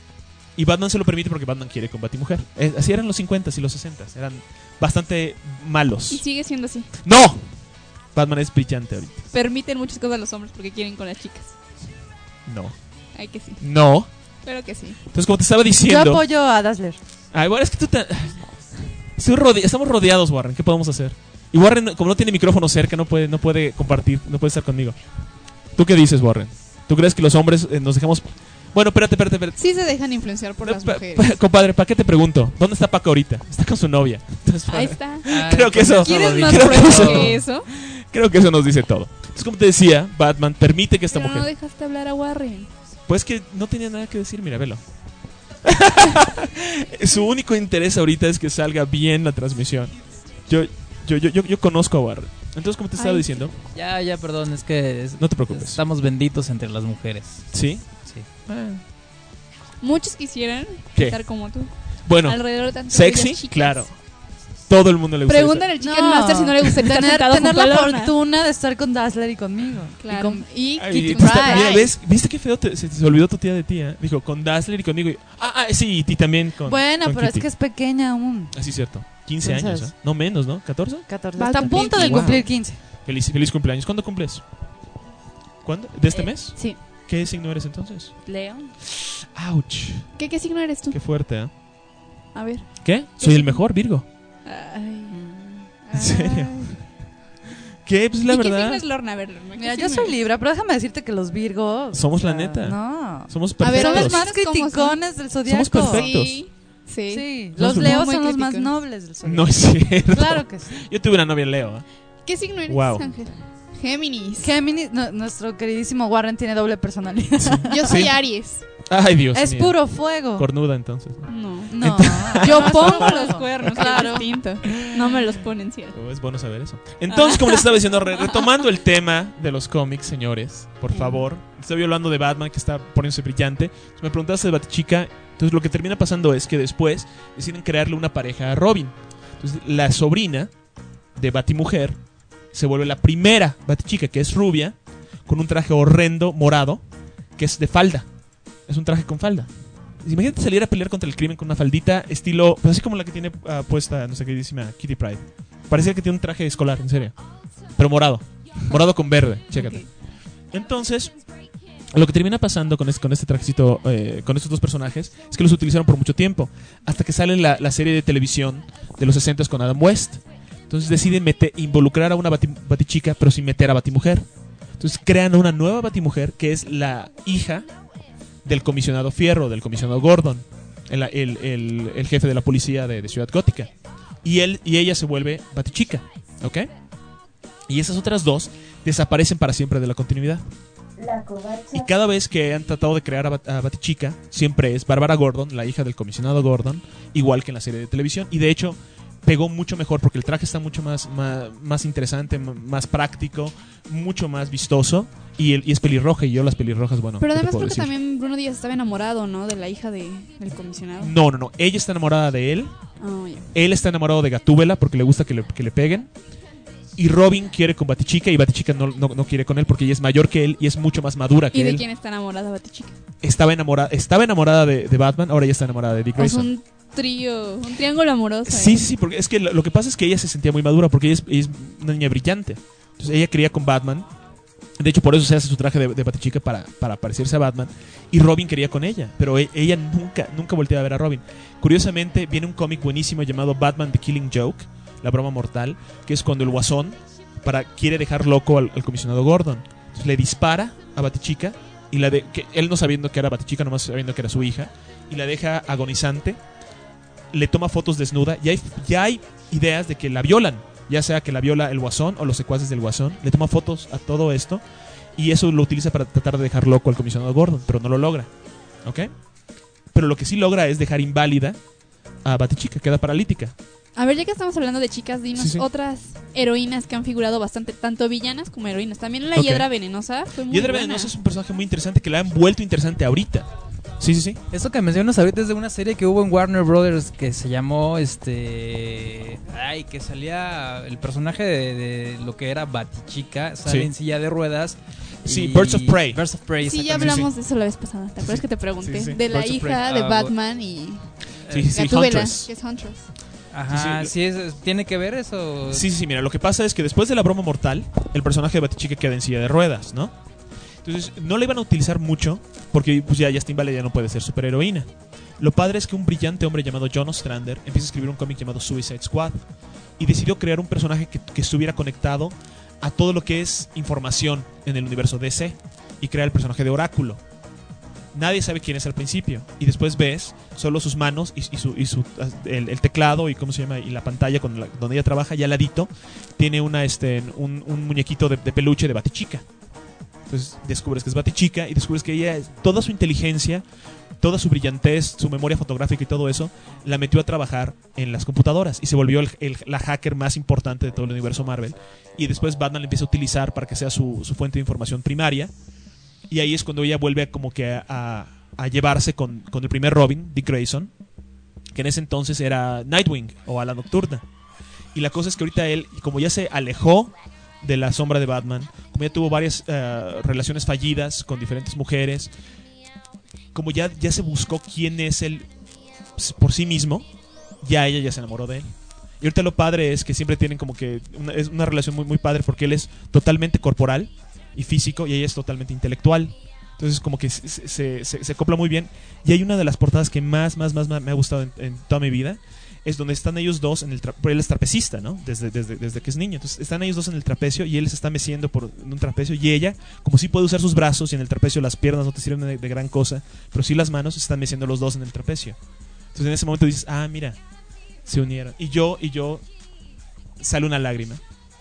Y Batman se lo permite porque Batman quiere con Batimujer. Así eran los 50s y los 60s. Eran bastante malos. Y sigue siendo así. ¡No! Batman es brillante ahorita. Permiten muchas cosas a los hombres porque quieren con las chicas. No. Ay, que sí. No. Pero que sí. Entonces, como te estaba diciendo... Yo apoyo a Dazzler. Ay, bueno, es que estamos rodeados, Warren. ¿Qué podemos hacer? Y Warren, como no tiene micrófono cerca, no puede compartir, no puede estar conmigo. ¿Tú qué dices, Warren? ¿Tú crees que los hombres nos dejamos...? Bueno, espérate. Sí se dejan influenciar por las mujeres. Compadre, ¿para qué te pregunto? ¿Dónde está Paco ahorita? Está con su novia. Entonces, ahí está. Creo que eso... ¿Quieres más pruebas que eso? Creo que eso nos dice todo. Entonces, como te decía, Batman permite que esta Pero mujer... no dejaste hablar a Warren. Pues que no tenía nada que decir, mira, velo. Su único interés ahorita es que salga bien la transmisión. Yo conozco a Warren. Entonces, como te estaba diciendo... Ya, perdón, es que... no te preocupes. Estamos benditos entre las mujeres. ¿Sí? Sí. Muchos quisieran ¿Qué? estar como tú. Bueno, alrededor de tantas sexy, bellas chicas. claro. Todo el mundo le gusta. Pregúntale al Chicken Master si no le gustaría estar sentado tener junto a la Lorna. fortuna de estar con Dazzler y conmigo. Claro. Y Ay, Kitty mira, Pryde. ¿viste qué feo se olvidó tu tía de tía? Dijo, con Dazzler y conmigo. Sí, y también con Bueno, con pero Kitty. es que es pequeña aún. Así es cierto. 15 Entonces, años, ¿eh? No menos, ¿no? ¿14? 14. Va Está a a punto de Wow. cumplir 15. Feliz cumpleaños. ¿Cuándo cumples? ¿Cuándo? ¿De este mes? Sí. ¿Qué signo eres entonces? Leo. Ouch. ¿Qué signo eres tú? Qué fuerte, ¿eh? A ver. ¿Qué? Soy el mejor, Virgo. Ay. ¿En serio? ¿Qué? Pues la ¿Y qué verdad. signo es Lorna? A ver, Lorna, Mira, ¿qué yo signo soy eres? Libra, pero déjame decirte que los Virgos... Somos la o sea, neta. No. Somos A ver, perfectos. Son los más ¿Cómo son? criticones del zodiaco. Somos perfectos. Sí. Sí. Sí, No, los no. Leos Muy son los más criticones. nobles del zodiaco. No es cierto. Claro que sí. Yo tuve una novia Leo, ¿eh? ¿Qué signo eres, Wow. Ángel? Géminis. Géminis, nuestro queridísimo Warren tiene doble personalidad. Yo soy Sí. Aries. Ay, Dios Es mío. puro fuego. Cornuda, entonces. No. No. Yo no es pongo puro los fuego. cuernos, Claro. es distinto. No me los ponen, ¿cierto? Es bueno saber eso. Entonces, como les estaba diciendo, retomando el tema de los cómics, señores, por favor. Estoy hablando de Batman, que está poniéndose brillante. Si me preguntaste de Batichica, entonces lo que termina pasando es que después deciden crearle una pareja a Robin. Entonces, la sobrina de Batimujer se vuelve la primera Batichica, que es rubia, con un traje horrendo, morado, que es de falda. Es un traje con falda. Imagínate salir a pelear contra el crimen con una faldita estilo, pues así como la que tiene puesta nuestra queridísima Kitty Pryde. Parecía que tiene un traje escolar, en serio. Pero morado. Morado con verde, chécate. Ok. Entonces, Lo que termina pasando con este trajecito, con estos dos personajes, es que los utilizaron por mucho tiempo, hasta que sale la serie de televisión de los 60s con Adam West. Entonces deciden involucrar a una Batichica, pero sin meter a Batimujer. Entonces crean una nueva Batimujer, que es la hija del comisionado Fierro, del comisionado Gordon, el jefe de la policía de Ciudad Gótica. Y ella se vuelve Batichica, ¿ok? Y esas otras dos desaparecen para siempre de la continuidad. Y cada vez que han tratado de crear a Batichica, siempre es Bárbara Gordon, la hija del comisionado Gordon, igual que en la serie de televisión. Y de hecho pegó mucho mejor porque el traje está mucho más interesante, más práctico, mucho más vistoso, y es pelirroja, y yo las pelirrojas, bueno. Pero además creo que también Bruno Díaz estaba enamorado, ¿no? De la hija del comisionado. No, ella está enamorada de él. Oh, yeah. Él está enamorado de Gatúbela porque le gusta que le peguen. Y Robin quiere con Batichica, y Batichica no quiere con él porque ella es mayor que él y es mucho más madura que él. ¿Y de quién está enamorada Batichica? Estaba enamorada de Batman, ahora ya está enamorada de Dick Grayson. Es un triángulo amoroso. Sí, porque es que lo que pasa es que ella se sentía muy madura porque ella es una niña brillante. Entonces ella quería con Batman. De hecho, por eso se hace su traje de Batichica para parecerse a Batman. Y Robin quería con ella, pero ella nunca volteaba a ver a Robin. Curiosamente, viene un cómic buenísimo llamado Batman The Killing Joke, la broma mortal, que es cuando el Guasón quiere dejar loco al comisionado Gordon. Entonces le dispara a Batichica, y que él no sabiendo que era Batichica, nomás sabiendo que era su hija, y la deja agonizante. Le toma fotos desnuda, y ya hay ideas de que la violan, ya sea que la viola el Guasón o los secuaces del Guasón. Le toma fotos a todo esto, y eso lo utiliza para tratar de dejar loco al comisionado Gordon, pero no lo logra, ¿ok? Pero lo que sí logra es dejar inválida a Batichica, queda paralítica. A ver, ya que estamos hablando de chicas, dinos otras heroínas que han figurado bastante, tanto villanas como heroínas. También la Hiedra Venenosa fue muy Hiedra buena. Venenosa es un personaje muy interesante que la han vuelto interesante ahorita. Sí. Eso que mencionas ahorita es de una serie que hubo en Warner Brothers que se llamó que salía el personaje de lo que era Batichica, sale en silla de ruedas. Sí, Birds of Prey. Sí, ya hablamos de eso la vez pasada. ¿Te acuerdas que te pregunté? De la hija de Batman y Gatúbela, que es Huntress. Ajá, tiene que ver eso. Sí, mira, lo que pasa es que después de la broma mortal, el personaje de Batichica queda en silla de ruedas, ¿no? Entonces no la iban a utilizar mucho porque pues ya está inválida, ya no puede ser superheroína. Lo padre es que un brillante hombre llamado John Ostrander empieza a escribir un cómic llamado Suicide Squad y decidió crear un personaje que estuviera conectado a todo lo que es información en el universo DC, y crea el personaje de Oráculo. Nadie sabe quién es al principio, y después ves solo sus manos y el teclado y y la pantalla donde ella trabaja, y al ladito tiene un muñequito de peluche de Batichica. Entonces descubres que es Batichica y descubres que ella, toda su inteligencia, toda su brillantez, su memoria fotográfica y todo eso, la metió a trabajar en las computadoras y se volvió la hacker más importante de todo el universo Marvel. Y después Batman la empieza a utilizar para que sea su fuente de información primaria. Y ahí es cuando ella vuelve como que a llevarse con el primer Robin, Dick Grayson, que en ese entonces era Nightwing o Ala Nocturna. Y la cosa es que ahorita él, como ya se alejó de la sombra de Batman, como ya tuvo varias relaciones fallidas con diferentes mujeres, como ya se buscó quién es él por sí mismo, ella ya se enamoró de él. Y ahorita lo padre es que siempre tienen como que es una relación muy, muy padre, porque él es totalmente corporal y físico y ella es totalmente intelectual. Entonces como que se acopla muy bien. Y hay una de las portadas que más me ha gustado en toda mi vida, es donde están ellos dos él es trapecista, ¿no? Desde que es niño. Entonces están ellos dos en el trapecio y él se está meciendo por un trapecio, y ella, como sí puede usar sus brazos, y en el trapecio las piernas no te sirven de gran cosa, pero sí las manos, se están meciendo los dos en el trapecio. Entonces en ese momento dices, mira, se unieron. Y yo sale una lágrima.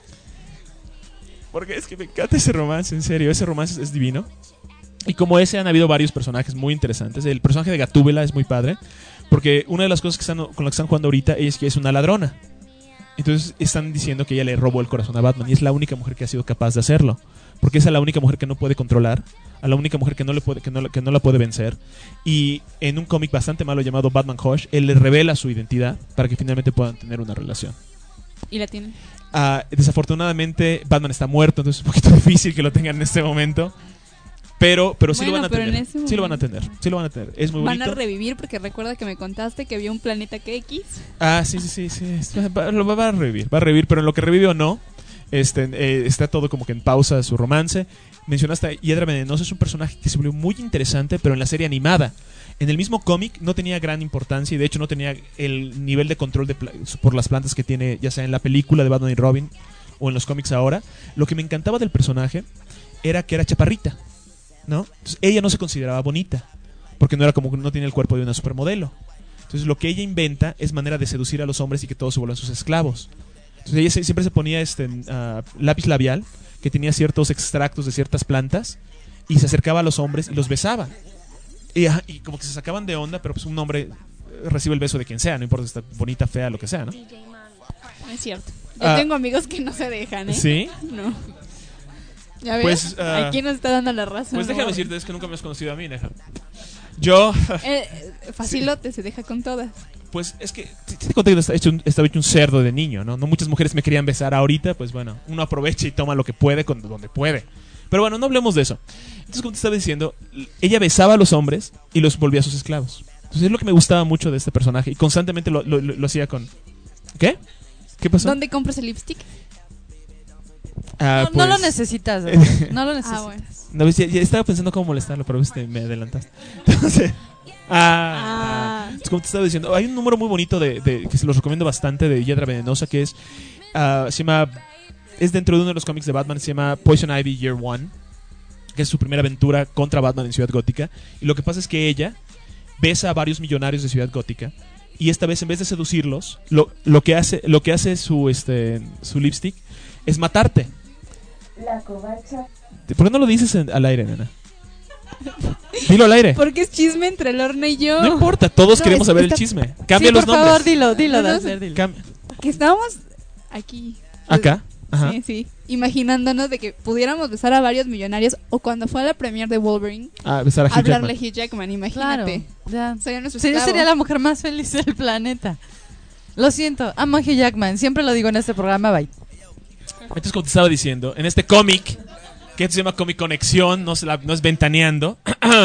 Porque es que me encanta ese romance, en serio. Ese romance es divino. Y como ese han habido varios personajes muy interesantes. El personaje de Gatúbela es muy padre, porque una de las cosas con las que están jugando ahorita es que es una ladrona. Entonces están diciendo que ella le robó el corazón a Batman, y es la única mujer que ha sido capaz de hacerlo, porque es la única mujer que no puede controlar, a la única mujer que no la puede vencer. Y en un cómic bastante malo llamado Batman Hush, él le revela su identidad para que finalmente puedan tener una relación. ¿Y la tienen? Desafortunadamente Batman está muerto, entonces es un poquito difícil que lo tengan en este momento. Pero sí lo van a tener. Sí lo van a tener. Es muy bonito. Van a revivir, porque recuerda que me contaste que había un planeta KX. Sí. Va a revivir, pero en lo que revive o no, Está todo como que en pausa su romance. Mencionaste a Hiedra Venenosa, es un personaje que se volvió muy interesante, pero en la serie animada. En el mismo cómic no tenía gran importancia y de hecho no tenía el nivel de control por las plantas que tiene, ya sea en la película de Batman y Robin o en los cómics ahora. Lo que me encantaba del personaje era que era chaparrita, ¿no? Entonces, ella no se consideraba bonita porque no tenía el cuerpo de una supermodelo. Entonces lo que ella inventa es manera de seducir a los hombres y que todos se vuelvan sus esclavos. Entonces ella siempre se ponía lápiz labial que tenía ciertos extractos de ciertas plantas y se acercaba a los hombres y los besaba. Y como que se sacaban de onda, pero pues un hombre recibe el beso de quien sea, no importa si está bonita, fea, lo que sea, ¿no? No es cierto. Yo tengo amigos que no se dejan, ¿eh? ¿Sí? No. ¿Ya ves? Pues, aquí nos está dando la razón. Pues déjame decirte, es que nunca me has conocido a mí, Neja. Yo... facilote, se deja con todas. Pues es que te conté que estaba hecho un cerdo de niño, ¿no? No muchas mujeres me querían besar ahorita, pues bueno, uno aprovecha y toma lo que puede donde puede. Pero bueno, no hablemos de eso. Entonces, como te estaba diciendo, ella besaba a los hombres y los volvía sus esclavos. Entonces es lo que me gustaba mucho de este personaje y constantemente lo hacía con... ¿Qué? ¿Qué pasó? ¿Dónde compras el lipstick? No lo necesitas. No lo necesitas. Bueno. No, ya estaba pensando cómo molestarlo, pero me adelantaste. Entonces... como te estaba diciendo, hay un número muy bonito que se los recomiendo bastante de Hiedra Venenosa, que es es dentro de uno de los cómics de Batman, se llama Poison Ivy Year One, que es su primera aventura contra Batman en Ciudad Gótica. Y lo que pasa es que ella besa a varios millonarios de Ciudad Gótica y esta vez en vez de seducirlos, lo que hace su lipstick es matarte. La covacha. ¿Por qué no lo dices al aire, nena? Dilo al aire. Porque es chisme entre Lorna y yo. No importa, todos queremos saber el chisme. Cambia los nombres. Por favor, dilo, Dazzler, dilo. Que estábamos aquí. ¿Acá? Ajá. Sí. Imaginándonos de que pudiéramos besar a varios millonarios o cuando fue a la premiere de Wolverine. Besar a Hugh hablarle Jackman. a Hugh Jackman, imagínate. Claro, sería nuestro yo esclavo. sería la mujer más feliz del planeta. Lo siento, amo a Hugh Jackman. Siempre lo digo en este programa, bye. Entonces, como te estaba diciendo, en este cómic, que se llama Comic Conexión, no es ventaneando,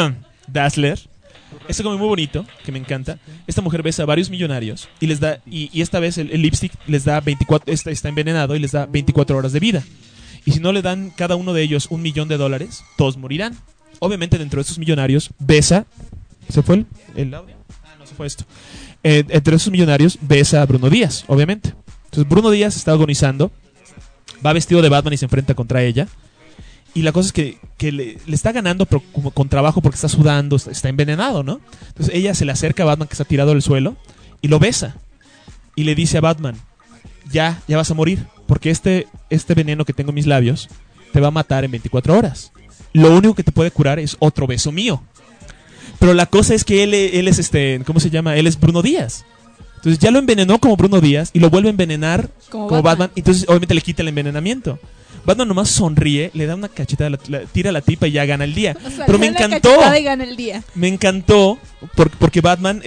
Dazzler. Este cómic muy bonito, que me encanta. Esta mujer besa a varios millonarios y les da y esta vez el lipstick les da 24, está envenenado y les da 24 horas de vida. Y si no le dan cada uno de ellos $1 millón, todos morirán. Obviamente dentro de estos millonarios besa... ¿Se fue el audio? No, se fue esto. Entre esos millonarios besa a Bruno Díaz, obviamente. Entonces Bruno Díaz está agonizando, va vestido de Batman y se enfrenta contra ella. Y la cosa es que le está ganando pero como con trabajo porque está sudando, está envenenado, ¿no? Entonces ella se le acerca a Batman que está tirado al suelo y lo besa. Y le dice a Batman, ya vas a morir, porque este veneno que tengo en mis labios te va a matar en 24 horas. Lo único que te puede curar es otro beso mío. Pero la cosa es que él es ¿cómo se llama? Él es Bruno Díaz. Entonces ya lo envenenó como Bruno Díaz y lo vuelve a envenenar como Batman. Entonces obviamente le quita el envenenamiento. Batman nomás sonríe, le da una cachetada, tira a la tipa y ya gana el día. O sea, pero me encantó. Y gana el día. Me encantó porque Batman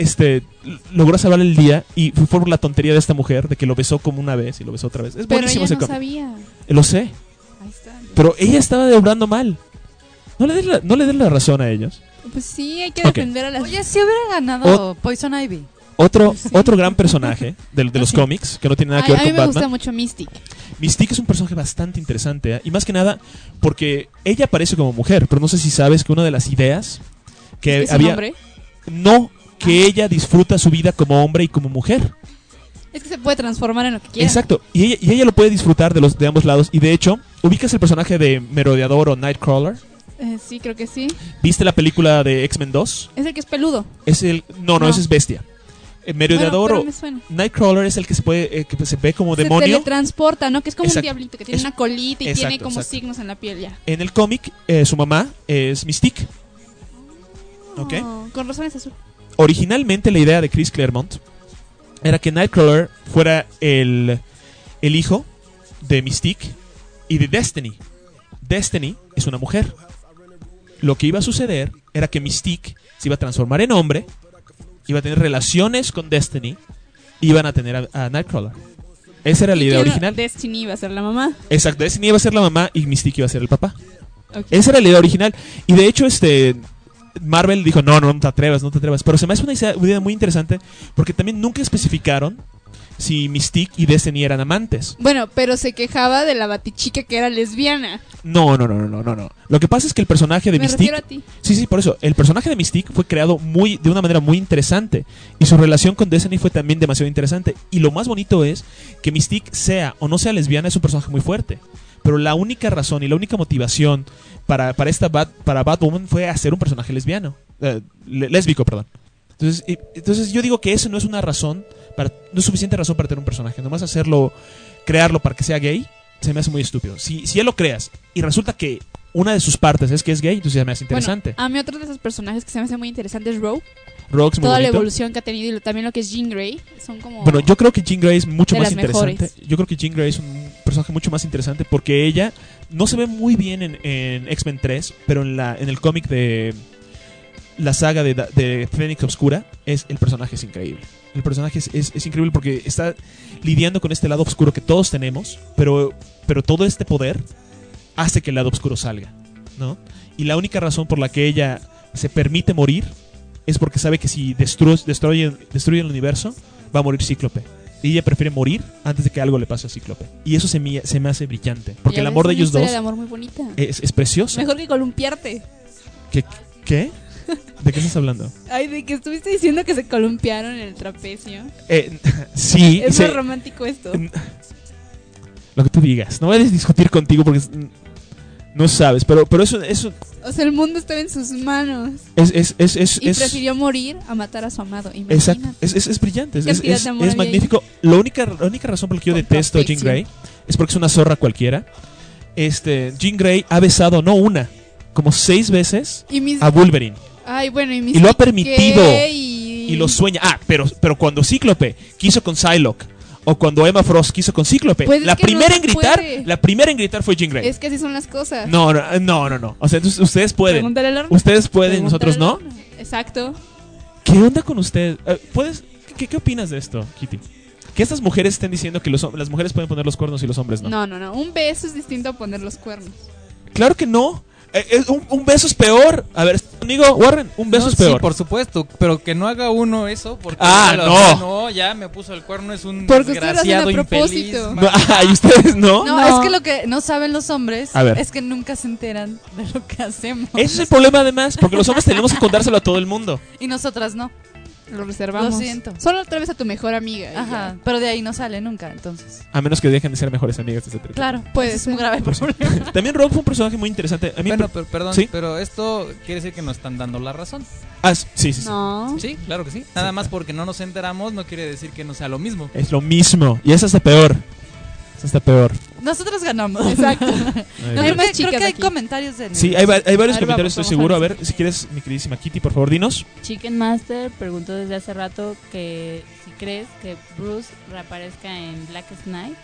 logró salvar el día y fue por la tontería de esta mujer de que lo besó como una vez y lo besó otra vez. Es pero buenísimo ella ese no cómic. sabía. Lo sé. Ahí está. Pero ella estaba obrando mal. No le den la razón a ellos. Pues sí, hay que defender a las... Oye, si hubiera ganado Poison Ivy. Otro gran personaje de los cómics que no tiene nada que ver con Batman. A mí me gusta mucho Mystique. Mystique es un personaje bastante interesante, y más que nada porque ella aparece como mujer, pero no sé si sabes que una de las ideas que ¿Es había... un hombre? No, que ella disfruta su vida como hombre y como mujer. Es que se puede transformar en lo que quiera. Exacto, y ella lo puede disfrutar de ambos lados. Y de hecho, ¿ubicas el personaje de Merodeador o Nightcrawler? Sí, creo que sí. ¿Viste la película de X-Men 2? Es el que es peludo. No, ese es Bestia. Merodeador o Nightcrawler es el que se puede que se ve como demonio. Se teletransporta, ¿no? Que es como Exacto. un diablito que tiene una colita y tiene como signos en la piel ya. En el cómic, su mamá es Mystique. ¿Ok? Con razón es azul. Originalmente la idea de Chris Claremont era que Nightcrawler fuera el hijo de Mystique y de Destiny. Destiny es una mujer. Lo que iba a suceder era que Mystique se iba a transformar en hombre, iba a tener relaciones con Destiny, y iban a tener a Nightcrawler. Esa era la idea original. Destiny iba a ser la mamá. Exacto, Destiny iba a ser la mamá y Mystique iba a ser el papá. Okay. Esa era la idea original. Y de hecho, Marvel dijo, no te atrevas. Pero se me hace una idea muy interesante porque también nunca especificaron si Mystique y Destiny eran amantes. Bueno, pero se quejaba de la Batichica que era lesbiana. No. Lo que pasa es que el personaje de Me Mystique... refiero a ti. Sí, por eso. El personaje de Mystique fue creado de una manera muy interesante. Y su relación con Destiny fue también demasiado interesante. Y lo más bonito es que Mystique sea o no sea lesbiana, es un personaje muy fuerte. Pero la única razón y la única motivación para Batwoman fue hacer un personaje lesbiano. Lésbico, perdón. Entonces yo digo que eso no es una razón, no es suficiente razón para tener un personaje. Nomás crearlo para que sea gay, se me hace muy estúpido. Si él lo creas y resulta que una de sus partes es que es gay, entonces ya me hace interesante. Bueno, a mí otro de esos personajes que se me hace muy interesante es Rogue. Rogue es muy Toda bonito. la evolución que ha tenido y también lo que es Jean Grey son como... Bueno, yo creo que Jean Grey es mucho de más las interesante. mejores. Yo creo que Jean Grey es un personaje mucho más interesante porque ella no se ve muy bien en X-Men 3, pero en el cómic de la saga de Fénix Obscura, el personaje es increíble. El personaje es increíble porque está lidiando con este lado oscuro que todos tenemos, pero todo este poder hace que el lado oscuro salga, ¿no? Y la única razón por la que ella se permite morir es porque sabe que si destruye el universo, va a morir Cíclope. Y ella prefiere morir antes de que algo le pase a Cíclope. Y eso se me hace brillante. Porque el amor de ellos dos Es una historia de amor muy bonita. Es precioso. Mejor que columpiarte. ¿Qué? ¿De qué estás hablando? Ay, de que estuviste diciendo que se columpiaron en el trapecio. Sí. Es muy romántico esto. Lo que tú digas. No voy a discutir contigo porque no sabes. Pero eso o sea, el mundo estaba en sus manos. Y prefirió morir a matar a su amado. Imagínate. Exacto. Es brillante. Es magnífico. La única razón por la que yo detesto a Jean Grey es porque es una zorra cualquiera. Jean Grey ha besado no una, como 6 veces a Wolverine. Ay, bueno, y lo ha permitido y lo sueña. Pero cuando Cíclope quiso con Psylocke o cuando Emma Frost quiso con Cíclope, pues la primera en gritar fue Jean Grey. Es que así son las cosas. No. O sea, entonces ustedes pueden. Ustedes pueden, nosotros no. Exacto. ¿Qué onda con ustedes? ¿Qué opinas de esto, Kitty? Que estas mujeres estén diciendo que las mujeres pueden poner los cuernos y los hombres no. No. Un beso es distinto a poner los cuernos. Claro que no. Un beso es peor. A ver, amigo Warren, un beso es peor. Sí, por supuesto, pero que no haga uno eso porque no, ya me puso el cuerno, es un porque desgraciado infeliz. ¿Y ustedes no? No, es que lo que no saben los hombres es que nunca se enteran de lo que hacemos. Ese es el problema además, porque los hombres tenemos que contárselo a todo el mundo. Y nosotras no. Lo reservamos. Lo siento. Solo otra vez a tu mejor amiga. Ajá, pero de ahí no sale nunca, entonces. A menos que dejen de ser mejores amigas, etc. Claro, pues es un grave problema. También Rogue fue un personaje muy interesante. A mí perdón, ¿sí? Pero esto quiere decir que nos están dando la razón. Sí. No. Sí, claro que sí. Nada más porque no nos enteramos no quiere decir que no sea lo mismo. Es lo mismo. Y eso está peor. Nosotros ganamos. Exacto. Creo que hay comentarios de... Sí, hay varios comentarios, estoy seguro. A ver, si quieres, mi queridísima Kitty, por favor, dinos. Chicken Master preguntó desde hace rato que si crees que Bruce reaparezca en Blackest Night.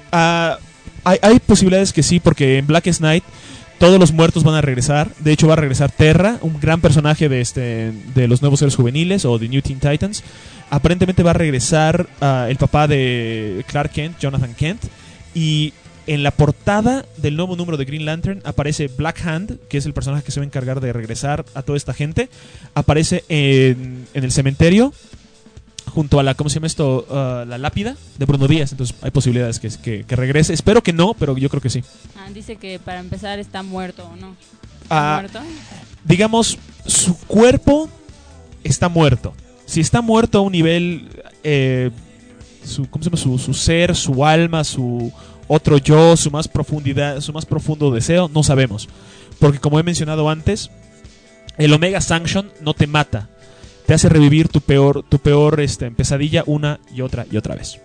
Hay posibilidades que sí, porque en Blackest Night todos los muertos van a regresar. De hecho, va a regresar Terra, un gran personaje de los nuevos héroes juveniles o de New Teen Titans. Aparentemente va a regresar el papá de Clark Kent, Jonathan Kent. Y en la portada del nuevo número de Green Lantern aparece Black Hand, que es el personaje que se va a encargar de regresar a toda esta gente. Aparece en el cementerio junto a la, ¿cómo se llama esto? La lápida de Bruno Díaz. Entonces hay posibilidades que regrese. Espero que no, pero yo creo que sí. Dice que para empezar está muerto o no. ¿Está muerto? Digamos, su cuerpo está muerto. Si está muerto a un nivel... ¿cómo se llama? Su ser, su alma, su otro yo, su más profundo deseo, no sabemos. Porque como he mencionado antes, el Omega Sanction no te mata. Te hace revivir tu peor pesadilla una y otra vez.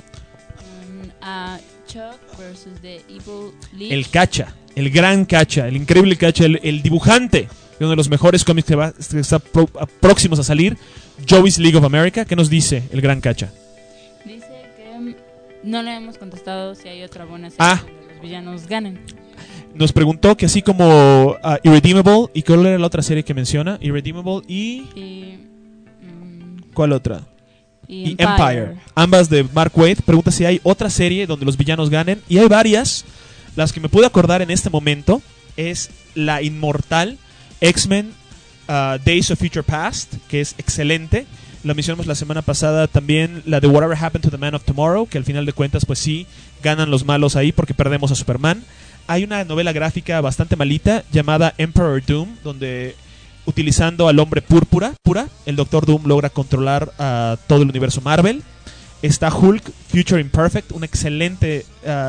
Chuck versus the Evil League. El Cacha, el gran Cacha, el increíble Cacha, el dibujante de uno de los mejores cómics que está próximos a salir, Joey's League of America. ¿Qué nos dice el gran Cacha? Dice que no le hemos contestado si hay otra buena serie donde los villanos ganen. Nos preguntó que así como Irredeemable, ¿y cuál era la otra serie que menciona? Irredeemable y ¿cuál otra? Y Empire. Ambas de Mark Waid. Pregunta si hay otra serie donde los villanos ganen. Y hay varias. Las que me puedo acordar en este momento es la inmortal X-Men Days of Future Past, que es excelente. la mencionamos la semana pasada también, la de Whatever Happened to the Man of Tomorrow, que al final de cuentas pues sí ganan los malos ahí porque perdemos a Superman. Hay una novela gráfica bastante malita llamada Emperor Doom, donde utilizando al hombre púrpura, el Doctor Doom logra controlar a todo el universo Marvel. Está Hulk, Future Imperfect, una excelente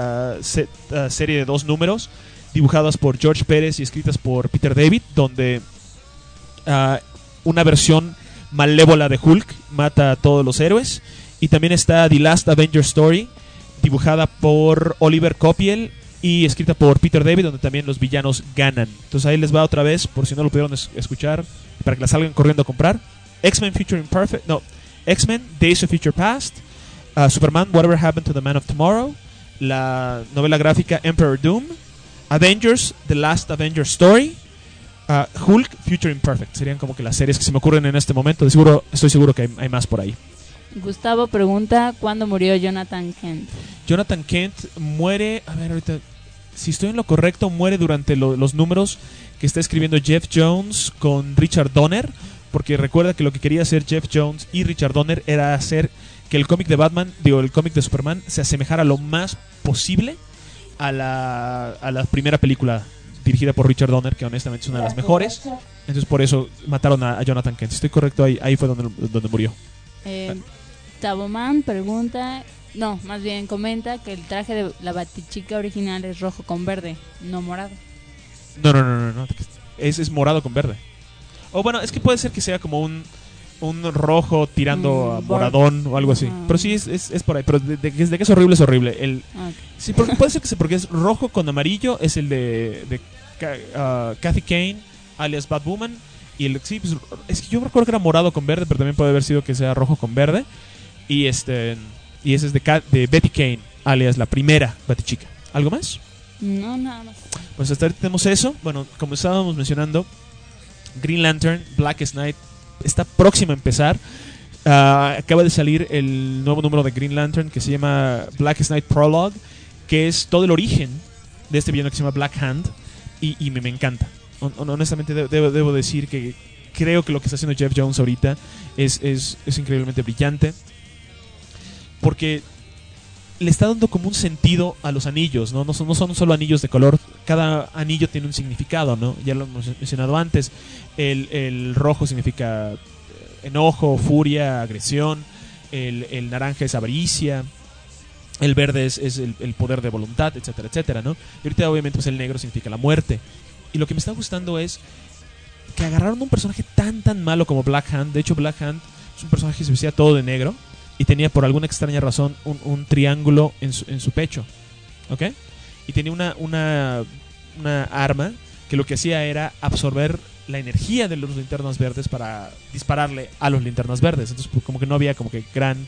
serie de 2 números dibujadas por George Pérez y escritas por Peter David, donde una versión malévola de Hulk mata a todos los héroes. Y también está The Last Avenger Story, dibujada por Oliver Copiel y escrita por Peter David, donde también los villanos ganan. Entonces ahí les va otra vez, por si no lo pudieron escuchar, para que la salgan corriendo a comprar. X-Men Future Imperfect, no, X-Men Days of Future Past, Superman Whatever Happened to the Man of Tomorrow, la novela gráfica Emperor Doom, Avengers The Last Avenger Story, Hulk Future Imperfect. Serían como que las series que se me ocurren en este momento. Estoy seguro que hay más por ahí. Gustavo pregunta ¿cuándo murió Jonathan Kent? Jonathan Kent muere, a ver ahorita si estoy en lo correcto, muere durante los números que está escribiendo Jeff Jones con Richard Donner, porque recuerda que lo que quería hacer Jeff Jones y Richard Donner era hacer que el cómic de Batman, el cómic de Superman se asemejara lo más posible a la primera película dirigida por Richard Donner, que honestamente es una de las mejores. Entonces por eso mataron a Jonathan Kent. Si estoy correcto, ahí fue donde murió. Taboman pregunta, no, más bien comenta que el traje de la Batichica original es rojo con verde, no morado. No. Es morado con verde. O bueno, es que puede ser que sea como un rojo tirando a moradón o algo así. Pero sí, es por ahí. Pero de que es horrible, es horrible. Okay. Sí, porque puede ser que porque es rojo con amarillo, es el de Kathy Kane, alias Batwoman. Y sí, pues, es que yo recuerdo que era morado con verde, pero también puede haber sido que sea rojo con verde. Y ese es de Betty Kane, alias la primera Batichica. ¿Algo más? No, nada más. Pues hasta ahorita tenemos eso. Bueno, como estábamos mencionando, Green Lantern, Blackest Night está próximo a empezar. Acaba de salir el nuevo número de Green Lantern que se llama Blackest Night Prologue, que es todo el origen de este villano que se llama Black Hand. Y me encanta. Honestamente debo decir que creo que lo que está haciendo Jeff Jones ahorita es increíblemente brillante, porque le está dando como un sentido a los anillos, ¿no? No son solo anillos de color, cada anillo tiene un significado, ¿no? Ya lo hemos mencionado antes. El rojo significa enojo, furia, agresión. El naranja es avaricia. El verde es el poder de voluntad, etcétera, etcétera, ¿no? Y ahorita obviamente pues el negro significa la muerte. Y lo que me está gustando es que agarraron un personaje tan malo como Black Hand. De hecho, Black Hand es un personaje que se vestía todo de negro y tenía por alguna extraña razón un triángulo en su pecho, ¿ok? Y tenía una arma que lo que hacía era absorber la energía de los linternas verdes para dispararle a los linternas verdes. Entonces pues, como que no había como que gran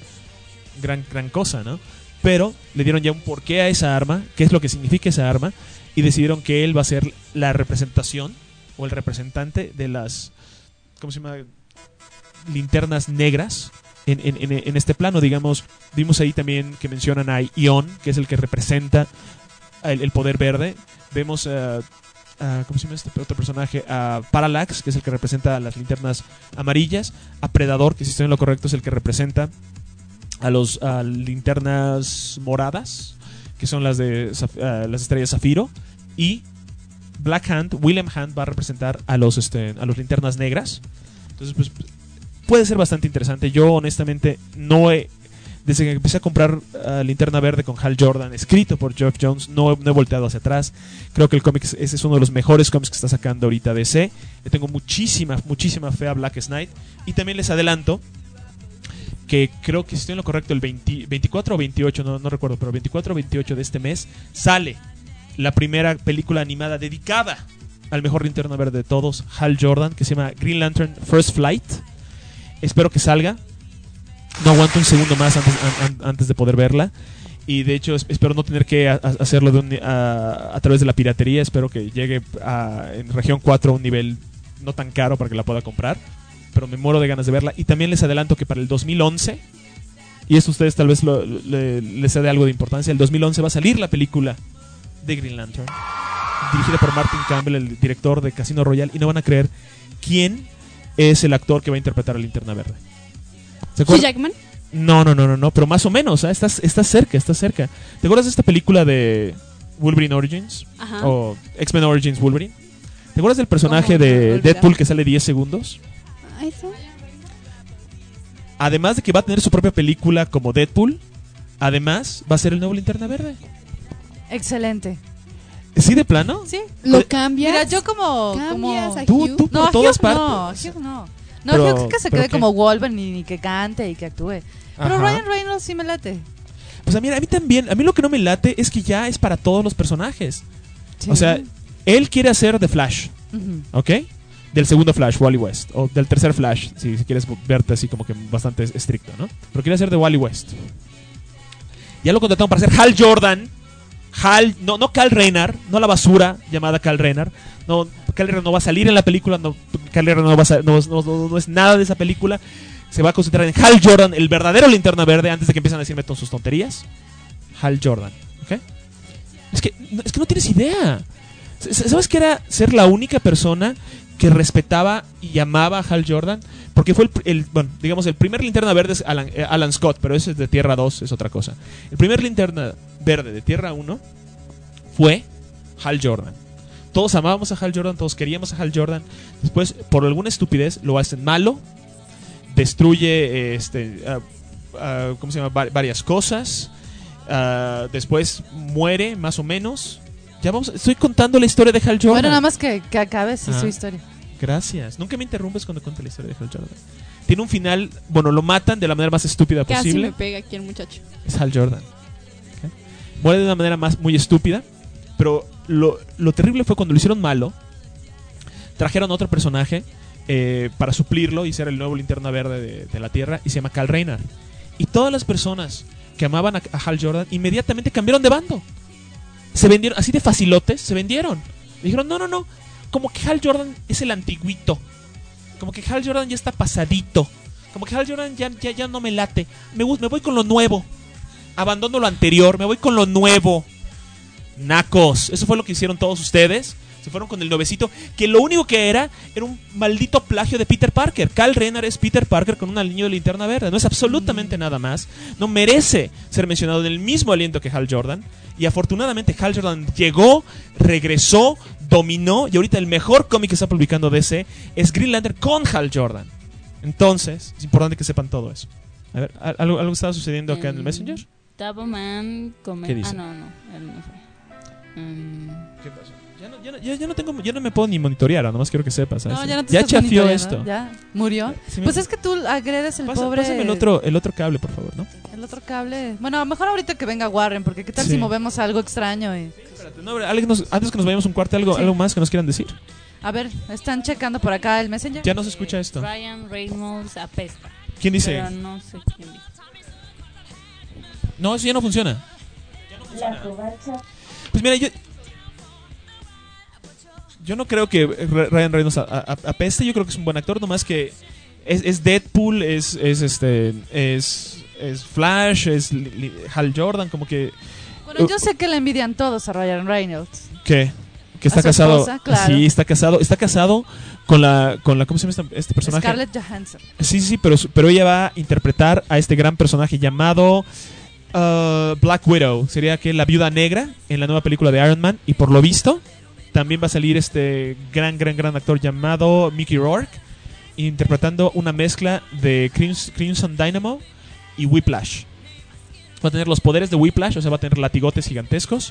cosa, ¿no? Pero le dieron ya un porqué a esa arma, qué es lo que significa esa arma, y decidieron que él va a ser la representación o el representante de las, ¿cómo se llama?, linternas negras en este plano. Digamos, vimos ahí también que mencionan a Ion, que es el que representa el poder verde. Vemos ¿cómo se llama este otro personaje? A Parallax, que es el que representa a las linternas amarillas. A Predador, que si estoy en lo correcto es el que representa a las linternas moradas, que son las de las estrellas Zafiro. Y Black Hand, William Hand, va a representar a los linternas negras. Entonces pues puede ser bastante interesante. Yo honestamente desde que empecé a comprar Linterna Verde con Hal Jordan, escrito por Jeff Jones, no he volteado hacia atrás. Creo que el cómic ese es uno de los mejores cómics que está sacando ahorita DC. Le tengo muchísima fe a Blackest Night. Y también les adelanto que creo que si estoy en lo correcto, el 24 o 28, no recuerdo, pero 24 o 28 de este mes sale la primera película animada dedicada al mejor Linterna Verde de todos, Hal Jordan, que se llama Green Lantern First Flight. Espero que salga. No aguanto un segundo más antes de poder verla. Y de hecho espero no tener que hacerlo a través de la piratería. Espero que llegue en región 4 a un nivel no tan caro para que la pueda comprar. Pero me muero de ganas de verla. Y también les adelanto que para el 2011, y esto a ustedes tal vez les sea de algo de importancia, el 2011 va a salir la película de Green Lantern, dirigida por Martin Campbell, el director de Casino Royale. Y no van a creer quién es el actor que va a interpretar a Linterna Verde. ¿Se Hugh Jackman. No, pero más o menos, ¿eh? Estás cerca. ¿Te acuerdas de esta película de Wolverine Origins? Ajá. O X-Men Origins Wolverine. ¿Te acuerdas del personaje ¿Cómo de olvidar? Deadpool que sale 10 segundos? Eso. Además de que va a tener su propia película como Deadpool, además va a ser el nuevo Linterna Verde. Excelente. ¿Sí, de plano? Sí. ¿Lo cambias? Mira, yo como... ¿Cambias a Tú Hugh? por todas Hugh partes. No, Hugh no. No, Pero- Hugh creo que se ¿pero quede qué? como Wolverine y que cante y que actúe. Pero Ajá. Ryan Reynolds sí me late. Pues a mí también. A mí lo que no me late es que ya es para todos los personajes. Sí. O sea, él quiere hacer de Flash, Ujú. ¿ok? Del segundo Flash, Wally West. O del tercer Flash, si quieres verte así como que bastante estricto, ¿no? Pero quiere hacer de Wally West. Ya lo contrataron para hacer Hal Jordan. No Kyle Rayner, no la basura llamada Kyle Rayner. No, Kyle Rayner no va a salir en la película. No, Kyle Rayner no es nada de esa película. Se va a concentrar en Hal Jordan, el verdadero Linterna Verde, antes de que empiecen a decirme todas sus tonterías. Hal Jordan, ¿ok? Es que no tienes idea. ¿Sabes qué era ser la única persona que respetaba y amaba a Hal Jordan? Porque fue el primer Linterna Verde es Alan Scott, pero ese es de Tierra 2, es otra cosa. El primer Linterna Verde de Tierra 1 fue Hal Jordan. Todos amábamos a Hal Jordan, todos queríamos a Hal Jordan. Después, por alguna estupidez, lo hacen malo. Destruye ¿cómo se llama? Varias cosas. Después muere, más o menos. Estoy contando la historia de Hal Jordan. Bueno, nada más que acabes Ah. su historia. Gracias. Nunca me interrumpes cuando cuento la historia de Hal Jordan. Tiene un final, lo matan de la manera más estúpida Casi posible. me pega aquí el muchacho. Es Hal Jordan. ¿Ok? Muere de una manera muy estúpida. Pero lo terrible fue cuando lo hicieron malo. Trajeron a otro personaje para suplirlo y ser el nuevo Linterna Verde de la Tierra. Y se llama Kyle Rayner. Y todas las personas que amaban a Hal Jordan inmediatamente cambiaron de bando. Se vendieron, así de facilotes, se vendieron. Dijeron, no. Como que Hal Jordan es el antiguito. Como que Hal Jordan ya está pasadito. Como que Hal Jordan ya no me late. Me voy con lo nuevo. Abandono lo anterior, me voy con lo nuevo. Nacos. Eso fue lo que hicieron todos ustedes. Se fueron con el nuevecito, que lo único que era un maldito plagio de Peter Parker. Kyle Rayner es Peter Parker con un aliento de Linterna Verde. No es absolutamente nada más. No merece ser mencionado en el mismo aliento que Hal Jordan. Y afortunadamente Hal Jordan llegó, regresó, dominó. Y ahorita el mejor cómic que está publicando DC es Green Lantern con Hal Jordan. Entonces, es importante que sepan todo eso. A ver, ¿algo estaba sucediendo acá en el Messenger? Taboman ¿Qué dice? no, él no fue. ¿Qué pasó? Ya no me puedo ni monitorear, nomás quiero que sepas. ¿sabes? No, ya no te ya estás chafió monitoreando, esto. Ya murió. Sí, Pues es que tú agredes el pobre... Pásame el otro cable, por favor, ¿no? El otro cable. Bueno, mejor ahorita que venga Warren, porque qué tal Sí. si movemos algo extraño y... Espérate, no, Alex, antes que nos vayamos un cuarto, algo más que nos quieran decir. A ver, están checando por acá el Messenger. Ya no se escucha esto. Ryan Reynolds apesta. ¿Quién dice? Pero no sé quién dice. No, eso ya no funciona. La covacha. Pues mira, yo no creo que Ryan Reynolds apeste. Yo creo que es un buen actor, nomás que es Deadpool, es Flash, es Hal Jordan, como que... Bueno, yo sé que le envidian todos a Ryan Reynolds. ¿Qué? Que está A su casado. esposa, claro. Sí, está casado con la ¿cómo se llama este personaje? Scarlett Johansson. Sí, pero ella va a interpretar a este gran personaje llamado Black Widow. Sería que la viuda negra en la nueva película de Iron Man. Y por lo visto, también va a salir este gran actor llamado Mickey Rourke, interpretando una mezcla de Crimson Dynamo y Whiplash. Va a tener los poderes de Whiplash, o sea, va a tener latigotes gigantescos.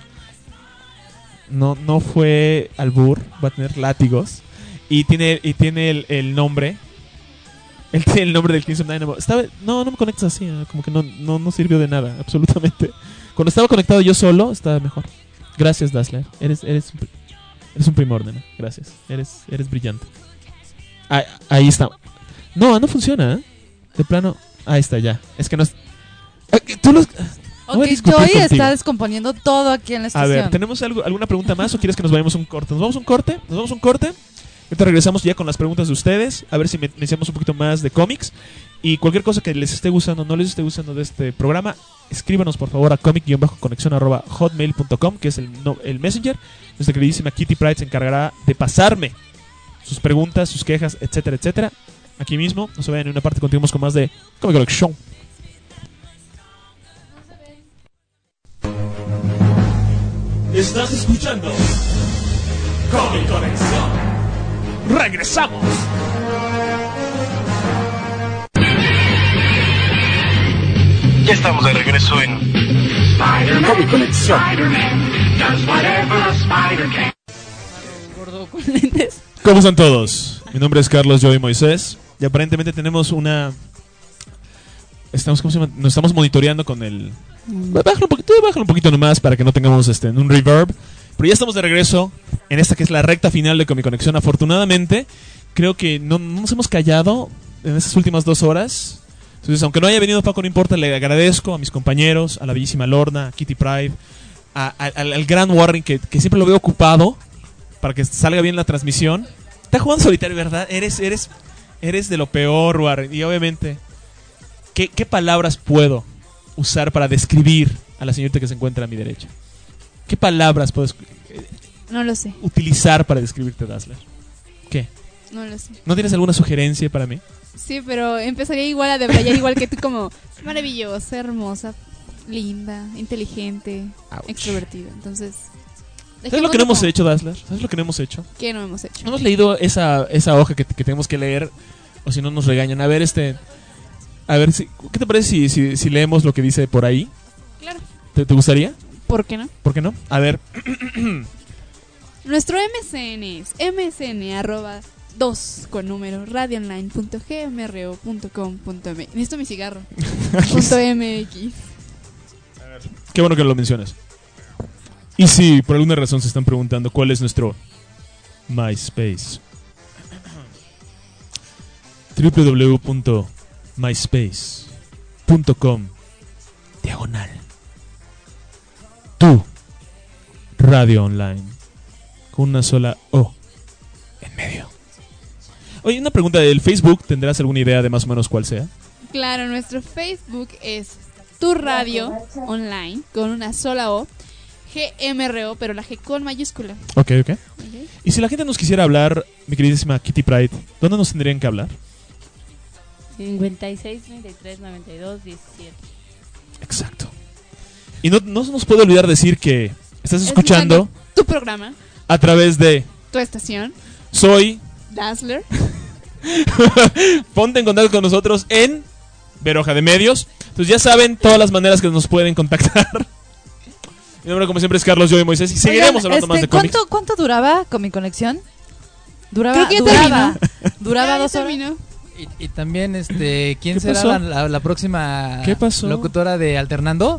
No fue albur, va a tener látigos. Y tiene el nombre. Él tiene el nombre del Crimson Dynamo. No me conectas así, como que no sirvió de nada, absolutamente. Cuando estaba conectado yo solo, estaba mejor. Gracias, Dazzler. Eres un primor, nena. Gracias. Eres brillante. Ahí está. No funciona, ¿eh? De plano. Ahí está, ya. Es que no es... Tú los... Ok, Joey está descomponiendo todo aquí en la A estación. ver, ¿tenemos alguna pregunta más o quieres que nos vayamos a un corte? ¿Nos vamos a un corte? Ahorita regresamos ya con las preguntas de ustedes. A ver si me iniciamos un poquito más de cómics. Y cualquier cosa que les esté gustando o no les esté gustando de este programa, escríbanos por favor a comic-conexión@hotmail.com, que es el Messenger. Nuestra queridísima Kitty Pryde se encargará de pasarme sus preguntas, sus quejas, etcétera, etcétera. aquí mismo. No se vayan en una parte, continuamos con más de Comic Connection. Estás escuchando Comic Conexión. ¡Regresamos! Ya estamos de regreso en Comic Conexión. Gordo con lentes. ¿Cómo están todos? Mi nombre es Carlos Joey Moisés y aparentemente tenemos una... ¿cómo se llama? Nos estamos monitoreando con el... Bájalo un poquito nomás para que no tengamos un reverb. Pero ya estamos de regreso en esta que es la recta final de Comic Conexión. Afortunadamente, creo que no nos hemos callado en estas últimas 2 horas. Entonces, aunque no haya venido Paco, no importa, le agradezco a mis compañeros, a la bellísima Lorna, a Kitty Pride, al gran Warren, que siempre lo veo ocupado para que salga bien la transmisión. Está jugando solitario, ¿verdad? Eres de lo peor, Warren. Y obviamente, ¿qué palabras puedo usar para describir a la señorita que se encuentra a mi derecha? ¿Qué palabras puedo No lo sé. utilizar para describirte, Dazzler? ¿Qué? No lo sé. ¿No tienes alguna sugerencia para mí? Sí, pero empezaría igual a debrayar igual que tú, como maravillosa, hermosa, linda, inteligente, extrovertida. Entonces, ¿sabes lo que no hemos hecho, Dazzler? ¿Sabes lo que no hemos hecho? ¿Qué no hemos hecho? No hemos leído esa hoja que tenemos que leer, o si no nos regañan. A ver, a ver, ¿qué te parece si leemos lo que dice por ahí? Claro. ¿Te gustaría? ¿Por qué no? ¿Por qué no? A ver. Nuestro MSN es msn@2 con número radioonline.gmro.com.mx. Necesito mi cigarro. .mx. Qué bueno que lo mencionas. Y si por alguna razón se están preguntando cuál es nuestro MySpace, www.myspace.com/tu radio online con una sola O en medio. Oye, una pregunta del Facebook, ¿tendrás alguna idea de más o menos cuál sea? Claro, nuestro Facebook es Tu Radio Online con una sola O, GMRO, pero la G con mayúscula. Ok. Y si la gente nos quisiera hablar, mi queridísima Kitty Pride, ¿dónde nos tendrían que hablar? 56 33 92 17. Exacto. Y no nos puede olvidar decir que estás escuchando tu programa a través de tu estación. Soy Dazzler. Ponte en contacto con nosotros en Veroja de Medios. Entonces ya saben todas las maneras que nos pueden contactar. Mi nombre, como siempre, es Carlos Joey Moisés y seguiremos hablando más de cómics. ¿Cuánto duraba Comic Conexión? Creo que duraba 2 horas. Y también, ¿quién será la próxima locutora de Alternando?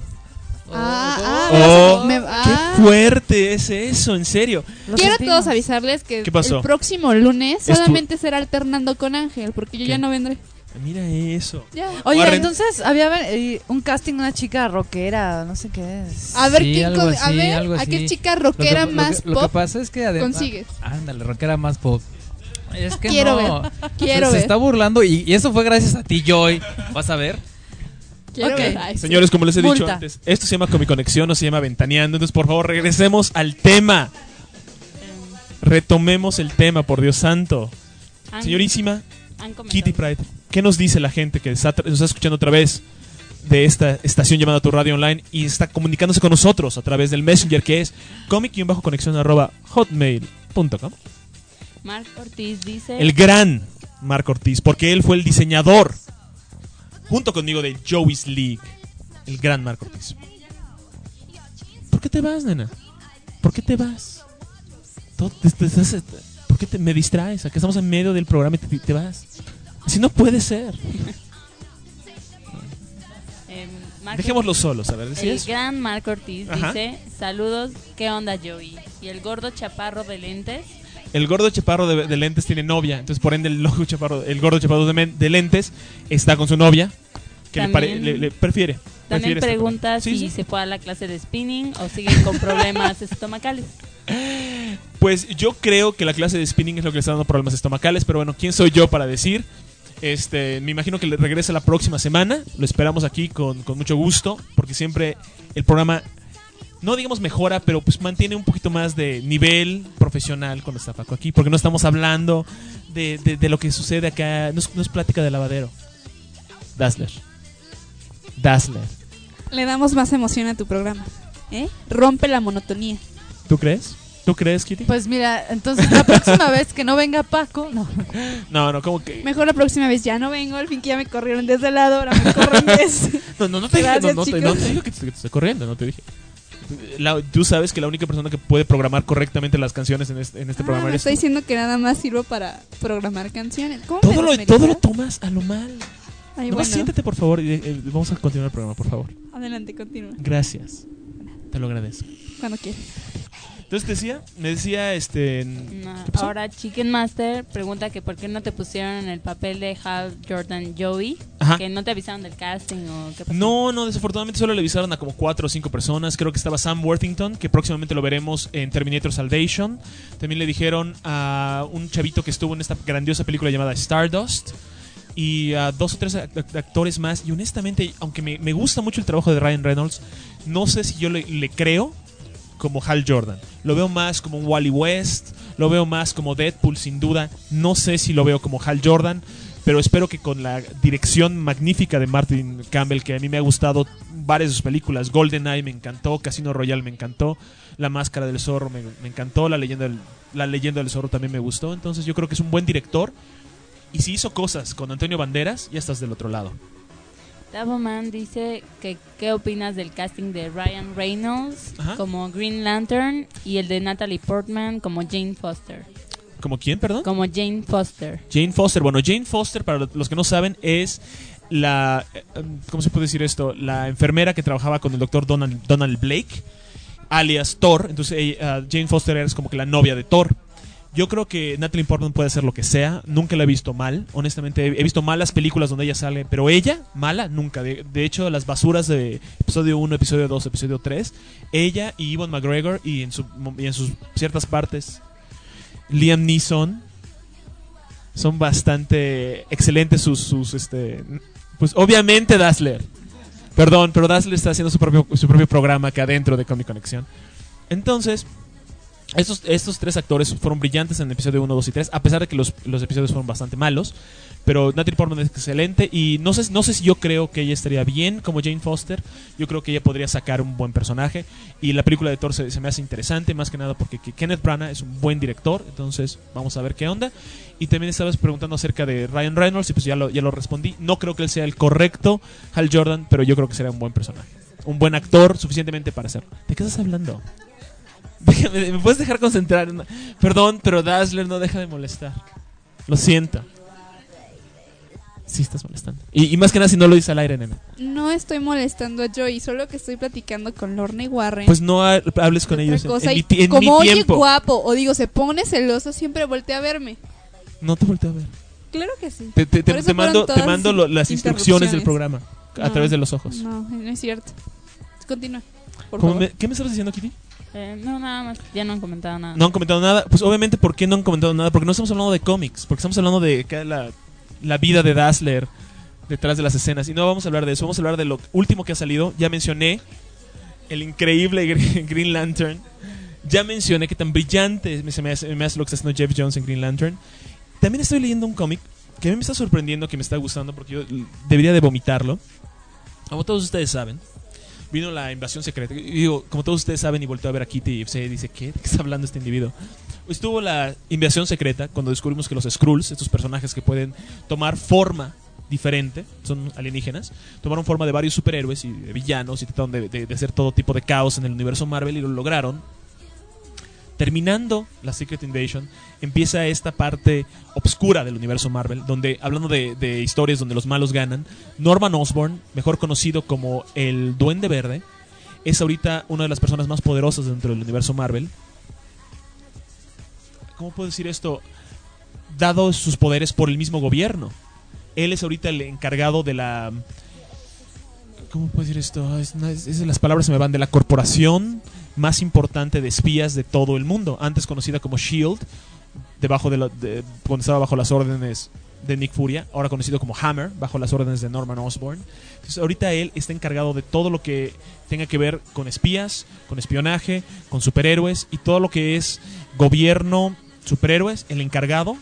¡Qué fuerte es eso! En serio. Quiero a todos avisarles que el próximo lunes solamente será Alternando con Ángel, porque yo ya no vendré. Mira eso. Ya. Oye, entonces había un casting, una chica rockera, no sé qué es. A ver, sí, ¿a qué chica rockera más pop lo que pasa es que además, consigues? Ándale, rockera más pop. Es que quiero no. ver. Quiero se ver. está burlando y eso fue gracias a ti, Joy. ¿Vas a ver? Quiero ver. Ay, señores, como les he dicho antes, esto se llama Comic Conexión, no se llama Ventaneando. Entonces, por favor, regresemos al tema. Retomemos el tema, por Dios santo. Señorísima Kitty Pride, ¿qué nos dice la gente que nos está escuchando otra vez de esta estación llamada Tu Radio Online y está comunicándose con nosotros a través del Messenger, que es comic-conexión@hotmail.com? Mark Ortiz dice... El gran Mark Ortiz, porque él fue el diseñador, junto conmigo, de Joey's League. El gran Mark Ortiz. ¿Por qué te vas, nena? ¿Por qué te vas? ¿Por qué me distraes? Aquí estamos en medio del programa y te vas. Así no puede ser. Dejémoslo solos, a ver, ¿decías? El gran Marco Ortiz dice: saludos, ¿qué onda, Joey? Y el gordo chaparro de lentes. El gordo chaparro de lentes tiene novia, entonces por ende el gordo chaparro de lentes está con su novia, que también, le prefiere. También pregunta si se fue a la clase de spinning o siguen con problemas estomacales. Pues yo creo que la clase de spinning es lo que le está dando problemas estomacales, pero bueno, ¿quién soy yo para decir? Me imagino que le regrese la próxima semana. Lo esperamos aquí con mucho gusto, porque siempre el programa no digamos mejora, pero pues mantiene un poquito más de nivel profesional cuando está Paco aquí, porque no estamos hablando de lo que sucede acá, no es plática de lavadero. Dazzler. Le damos más emoción a tu programa, ¿eh? Rompe la monotonía. ¿Tú crees? ¿Tú crees, Kitty? Pues mira, entonces la próxima vez que no venga Paco, no. No, como que... Mejor la próxima vez ya no vengo, al fin que ya me corrieron desde el lado, ahora me corren desde... No te dije, Gracias, no te dije que te estoy corriendo, no te dije. Tú sabes que la única persona que puede programar correctamente las canciones en este programa me eres estoy tú. diciendo que nada más sirvo para programar canciones. ¿Cómo Todo me lo tomas a lo mal. Ay, Nomás bueno. siéntate, por favor, y vamos a continuar el programa, por favor. Adelante, continúa. Gracias. Te lo agradezco. Cuando quieras. Entonces me decía, No, ¿qué pasó? ahora Chicken Master pregunta que por qué no te pusieron en el papel de Hal Jordan Joey, Ajá. que no te avisaron del casting o qué pasó. No, desafortunadamente solo le avisaron a como 4 o 5 personas. Creo que estaba Sam Worthington, que próximamente lo veremos en Terminator Salvation. También le dijeron a un chavito que estuvo en esta grandiosa película llamada Stardust. Y a 2 o 3 actores más. Y honestamente, aunque me gusta mucho el trabajo de Ryan Reynolds, no sé si yo le creo como Hal Jordan. Lo veo más como un Wally West, lo veo más como Deadpool, sin duda. No sé si lo veo como Hal Jordan, pero espero que con la dirección magnífica de Martin Campbell, que a mí me ha gustado varias de sus películas. GoldenEye me encantó, Casino Royale me encantó, La Máscara del Zorro me encantó, La Leyenda del Zorro también me gustó. Entonces yo creo que es un buen director, y si hizo cosas con Antonio Banderas, ya estás del otro lado. Taboman dice que qué opinas del casting de Ryan Reynolds como Green Lantern y el de Natalie Portman como Jane Foster. ¿Como quién, perdón? Como Jane Foster. Jane Foster. Bueno, Jane Foster, para los que no saben, es la... ¿Cómo se puede decir esto? La enfermera que trabajaba con el doctor Donald Blake, alias Thor. Entonces Jane Foster es como que la novia de Thor. Yo creo que Natalie Portman puede hacer lo que sea. Nunca la he visto mal. Honestamente, he visto malas películas donde ella sale, pero ella, mala, nunca. De hecho, las basuras de episodio 1, episodio 2, episodio 3, ella y Ewan McGregor, y en sus ciertas partes Liam Neeson, son bastante excelentes sus pues obviamente Dazzler. Perdón, pero Dazzler está haciendo su propio programa acá dentro de Comic Conexión. Entonces, estos 3 actores fueron brillantes en el episodio 1, 2 y 3, a pesar de que los episodios fueron bastante malos. Pero Natalie Portman es excelente, y no sé si yo creo que ella estaría bien como Jane Foster. Yo creo que ella podría sacar un buen personaje, y la película de Thor se me hace interesante, más que nada porque Kenneth Branagh es un buen director. Entonces vamos a ver qué onda. Y también estabas preguntando acerca de Ryan Reynolds, y pues ya lo respondí. No creo que él sea el correcto Hal Jordan, pero yo creo que será un buen personaje, un buen actor, suficientemente para hacerlo. ¿De qué estás hablando? ¿Me puedes dejar concentrar? Perdón, pero Dazzler no deja de molestar. Lo siento. Sí estás molestando. Y más que nada si no lo dices al aire, nena. No estoy molestando a Joey, solo que estoy platicando con Lorne Warren. Pues no hables con ellos en como mi oye tiempo. guapo, o digo, se pone celoso, siempre voltea a verme. No te volteo a ver. Claro que sí. Te mando las instrucciones del programa a través de los ojos. No es cierto. Continúa, por favor. ¿Qué me estabas diciendo, Kitty? No, nada más. Ya no han comentado nada. No han comentado nada. Pues obviamente, ¿por qué no han comentado nada? Porque no estamos hablando de cómics. Porque estamos hablando de la vida de Dazzler detrás de las escenas. Y no vamos a hablar de eso. Vamos a hablar de lo último que ha salido. Ya mencioné el increíble Green Lantern. Ya mencioné que tan brillante me hace lo que está haciendo Jeff Jones en Green Lantern. También estoy leyendo un cómic que a mí me está sorprendiendo, que me está gustando, porque yo debería de vomitarlo. Como todos ustedes saben, vino la invasión secreta. Y digo, como todos ustedes saben, y volteo a ver a Kitty y se dice, ¿qué? ¿De qué está hablando este individuo? Estuvo la invasión secreta cuando descubrimos que los Skrulls, estos personajes que pueden tomar forma diferente, son alienígenas, tomaron forma de varios superhéroes y de villanos, y trataron de hacer todo tipo de caos en el universo Marvel, y lo lograron. Terminando la Secret Invasion, empieza esta parte obscura del universo Marvel, donde, hablando de historias donde los malos ganan, Norman Osborn, mejor conocido como el Duende Verde, es ahorita una de las personas más poderosas dentro del universo Marvel. ¿Cómo puedo decir esto? Dado sus poderes por el mismo gobierno. Él es ahorita el encargado de la... ¿Cómo puedo decir esto? Las palabras se me van. De la corporación más importante de espías de todo el mundo, antes conocida como S.H.I.E.L.D., cuando estaba bajo las órdenes de Nick Furia, ahora conocido como Hammer, bajo las órdenes de Norman Osborn. Entonces ahorita él está encargado de todo lo que tenga que ver con espías, con espionaje, con superhéroes y todo lo que es gobierno, superhéroes. El encargado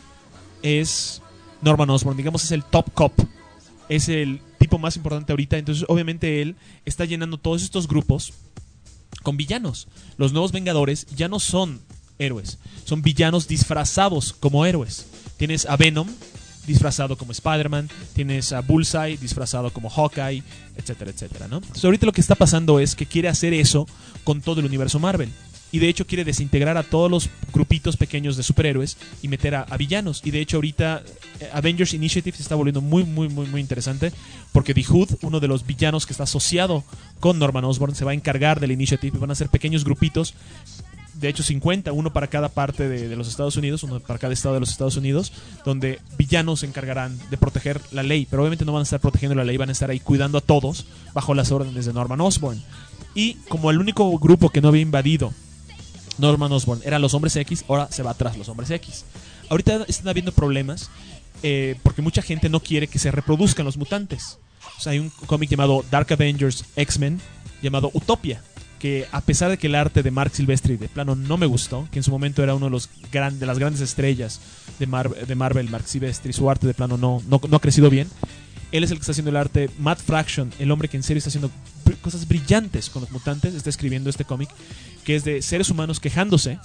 es Norman Osborn, digamos es el top cop, es el tipo más importante ahorita. Entonces obviamente él está llenando todos estos grupos con villanos. Los nuevos Vengadores ya no son héroes, son villanos disfrazados como héroes. Tienes a Venom disfrazado como Spider-Man, tienes a Bullseye disfrazado como Hawkeye, etcétera, etcétera, ¿no? Entonces ahorita lo que está pasando es que quiere hacer eso con todo el universo Marvel. Y de hecho quiere desintegrar a todos los grupitos pequeños de superhéroes y meter a villanos. Y de hecho ahorita Avengers Initiative se está volviendo muy interesante, porque The Hood, uno de los villanos que está asociado con Norman Osborn, se va a encargar del Initiative y van a ser pequeños grupitos. De hecho 50, uno para cada parte de los Estados Unidos, uno para cada estado de los Estados Unidos, donde villanos se encargarán de proteger la ley, pero obviamente no van a estar protegiendo la ley, van a estar ahí cuidando a todos bajo las órdenes de Norman Osborn. Y como el único grupo que no había invadido Norman Osborn eran los Hombres X, ahora se va atrás los Hombres X. Ahorita están habiendo problemas porque mucha gente no quiere que se reproduzcan los mutantes. O sea, hay un cómic llamado Dark Avengers X-Men llamado Utopia, que a pesar de que el arte de Mark Silvestri de plano no me gustó, que en su momento era uno de las grandes estrellas de Marvel, Mark Silvestri, su arte de plano no ha crecido bien. Él es el que está haciendo el arte. Matt Fraction, el hombre que en serio está haciendo cosas brillantes con los mutantes, está escribiendo este cómic que es de seres humanos quejándose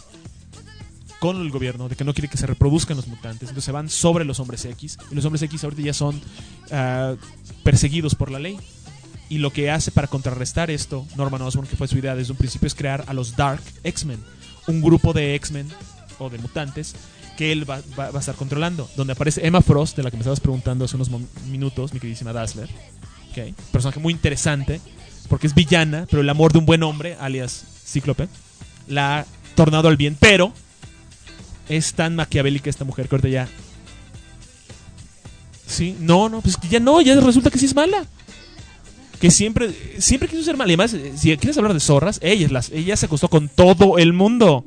con el gobierno de que no quiere que se reproduzcan los mutantes, entonces se van sobre los Hombres X, y los Hombres X ahorita ya son perseguidos por la ley. Y lo que hace para contrarrestar esto, Norman Osborn, que fue su idea desde un principio, es crear a los Dark X-Men, un grupo de X-Men o de mutantes que él va a estar controlando, donde aparece Emma Frost, de la que me estabas preguntando hace unos minutos, mi queridísima Dazzler. Okay. Personaje muy interesante, porque es villana, pero el amor de un buen hombre, alias Cíclope, la ha tornado al bien, pero es tan maquiavélica esta mujer que ahorita ya... Sí, pues ya resulta que sí es mala. Que siempre quiso ser mala. Y además, si quieres hablar de zorras, ella se acostó con todo el mundo.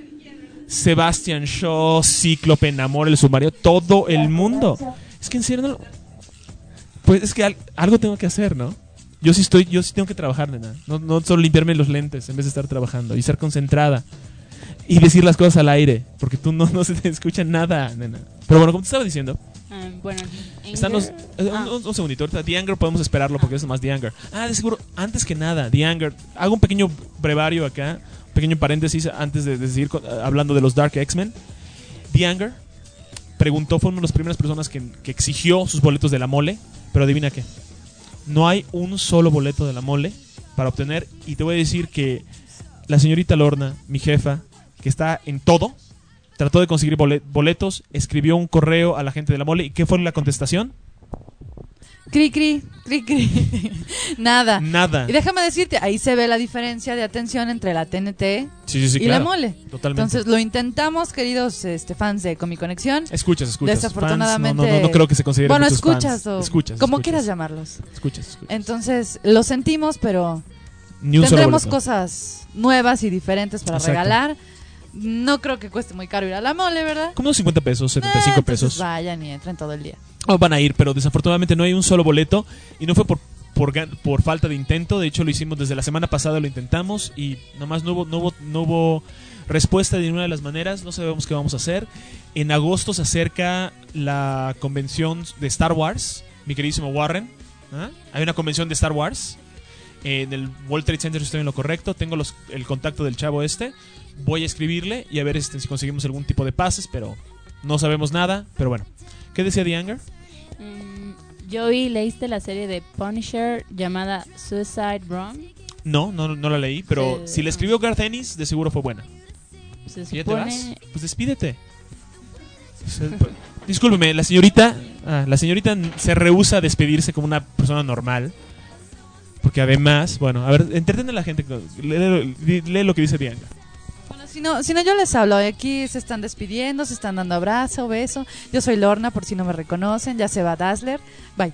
Sebastian Shaw, Cíclope, Namor, el sumario, todo el mundo. Es que en serio no... Pues es que algo tengo que hacer, ¿no? Yo sí tengo que trabajar, nena. No solo limpiarme los lentes en vez de estar trabajando y ser concentrada y decir las cosas al aire, porque tú no se te escucha nada, nena. Pero bueno, como te estaba diciendo, bueno, están un segundito, ahorita The Anger podemos esperarlo porque es más The Anger. De seguro, antes que nada, The Anger, hago un pequeño brevario acá, un pequeño paréntesis antes de seguir hablando de los Dark X-Men. The Anger preguntó, fue una de las primeras personas que exigió sus boletos de la mole, pero adivina qué, no hay un solo boleto de la mole para obtener. Y te voy a decir que la señorita Lorna, mi jefa, que está en todo, trató de conseguir boletos, escribió un correo a la gente de la mole. ¿Y qué fue la contestación? Cri, cri, cri, cri. Nada. Nada. Y déjame decirte, ahí se ve la diferencia de atención entre la TNT y claro, la mole. Totalmente. Entonces lo intentamos, queridos fans de Comic Conexión. Escuchas. Desafortunadamente. Fans, no creo que se consideren bueno, muchos escuchas fans. o Escuchas. como quieras llamarlos. Escuchas. Entonces lo sentimos, pero ni un tendremos solo boleto. Cosas nuevas y diferentes para Exacto. regalar. No creo que cueste muy caro ir a la mole, ¿verdad? Como unos 50 pesos, 75 pesos. Vayan y entren todo el día. Van a ir, pero desafortunadamente no hay un solo boleto. Y no fue por falta de intento. De hecho, lo hicimos desde la semana pasada, lo intentamos. Y nomás no hubo respuesta de ninguna de las maneras. No sabemos qué vamos a hacer. En agosto se acerca la convención de Star Wars, mi queridísimo Warren. Hay una convención de Star Wars en el World Trade Center, estoy en lo correcto. Tengo el contacto del chavo voy a escribirle y a ver si conseguimos algún tipo de pases, pero no sabemos nada. Pero bueno, ¿qué decía The Anger? ¿leíste la serie de Punisher llamada Suicide Run? No la leí, pero si la escribió Garth Ennis, de seguro fue buena. ¿Ya te vas? Pues despídete. Discúlpeme, la señorita se rehúsa a despedirse como una persona normal. Porque además, bueno, a ver, entretiene a la gente. Lee lo que dice The Anger. Bueno, si no yo les hablo. Aquí se están despidiendo, se están dando abrazo, beso. Yo soy Lorna, por si no me reconocen. Ya se va Dazzler. Bye.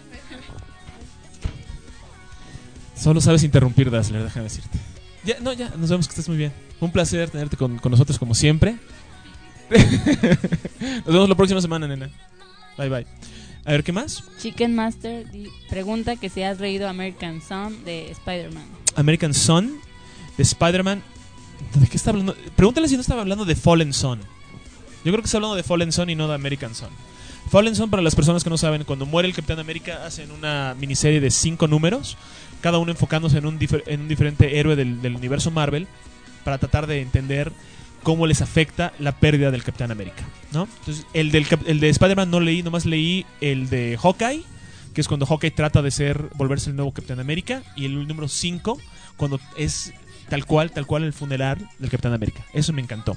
Solo sabes interrumpir, Dazzler, déjame decirte. Ya, nos vemos, que estés muy bien. Un placer tenerte con nosotros como siempre. Nos vemos la próxima semana, nena. Bye, bye. A ver, ¿qué más? Chicken Master pregunta que si has leído American Son de Spider-Man. American Son de Spider-Man. ¿De qué está hablando? Pregúntale si no estaba hablando de Fallen Son. Yo creo que está hablando de Fallen Son y no de American Son. Fallen Son, para las personas que no saben, cuando muere el Capitán América hacen una miniserie de 5 números, cada uno enfocándose en un diferente héroe del universo Marvel, para tratar de entender cómo les afecta la pérdida del Capitán América, ¿no? Entonces, el de Spider-Man no leí, nomás leí el de Hawkeye, que es cuando Hawkeye trata de volverse el nuevo Capitán América, y el número 5, cuando es tal cual el funeral del Capitán América. Eso me encantó.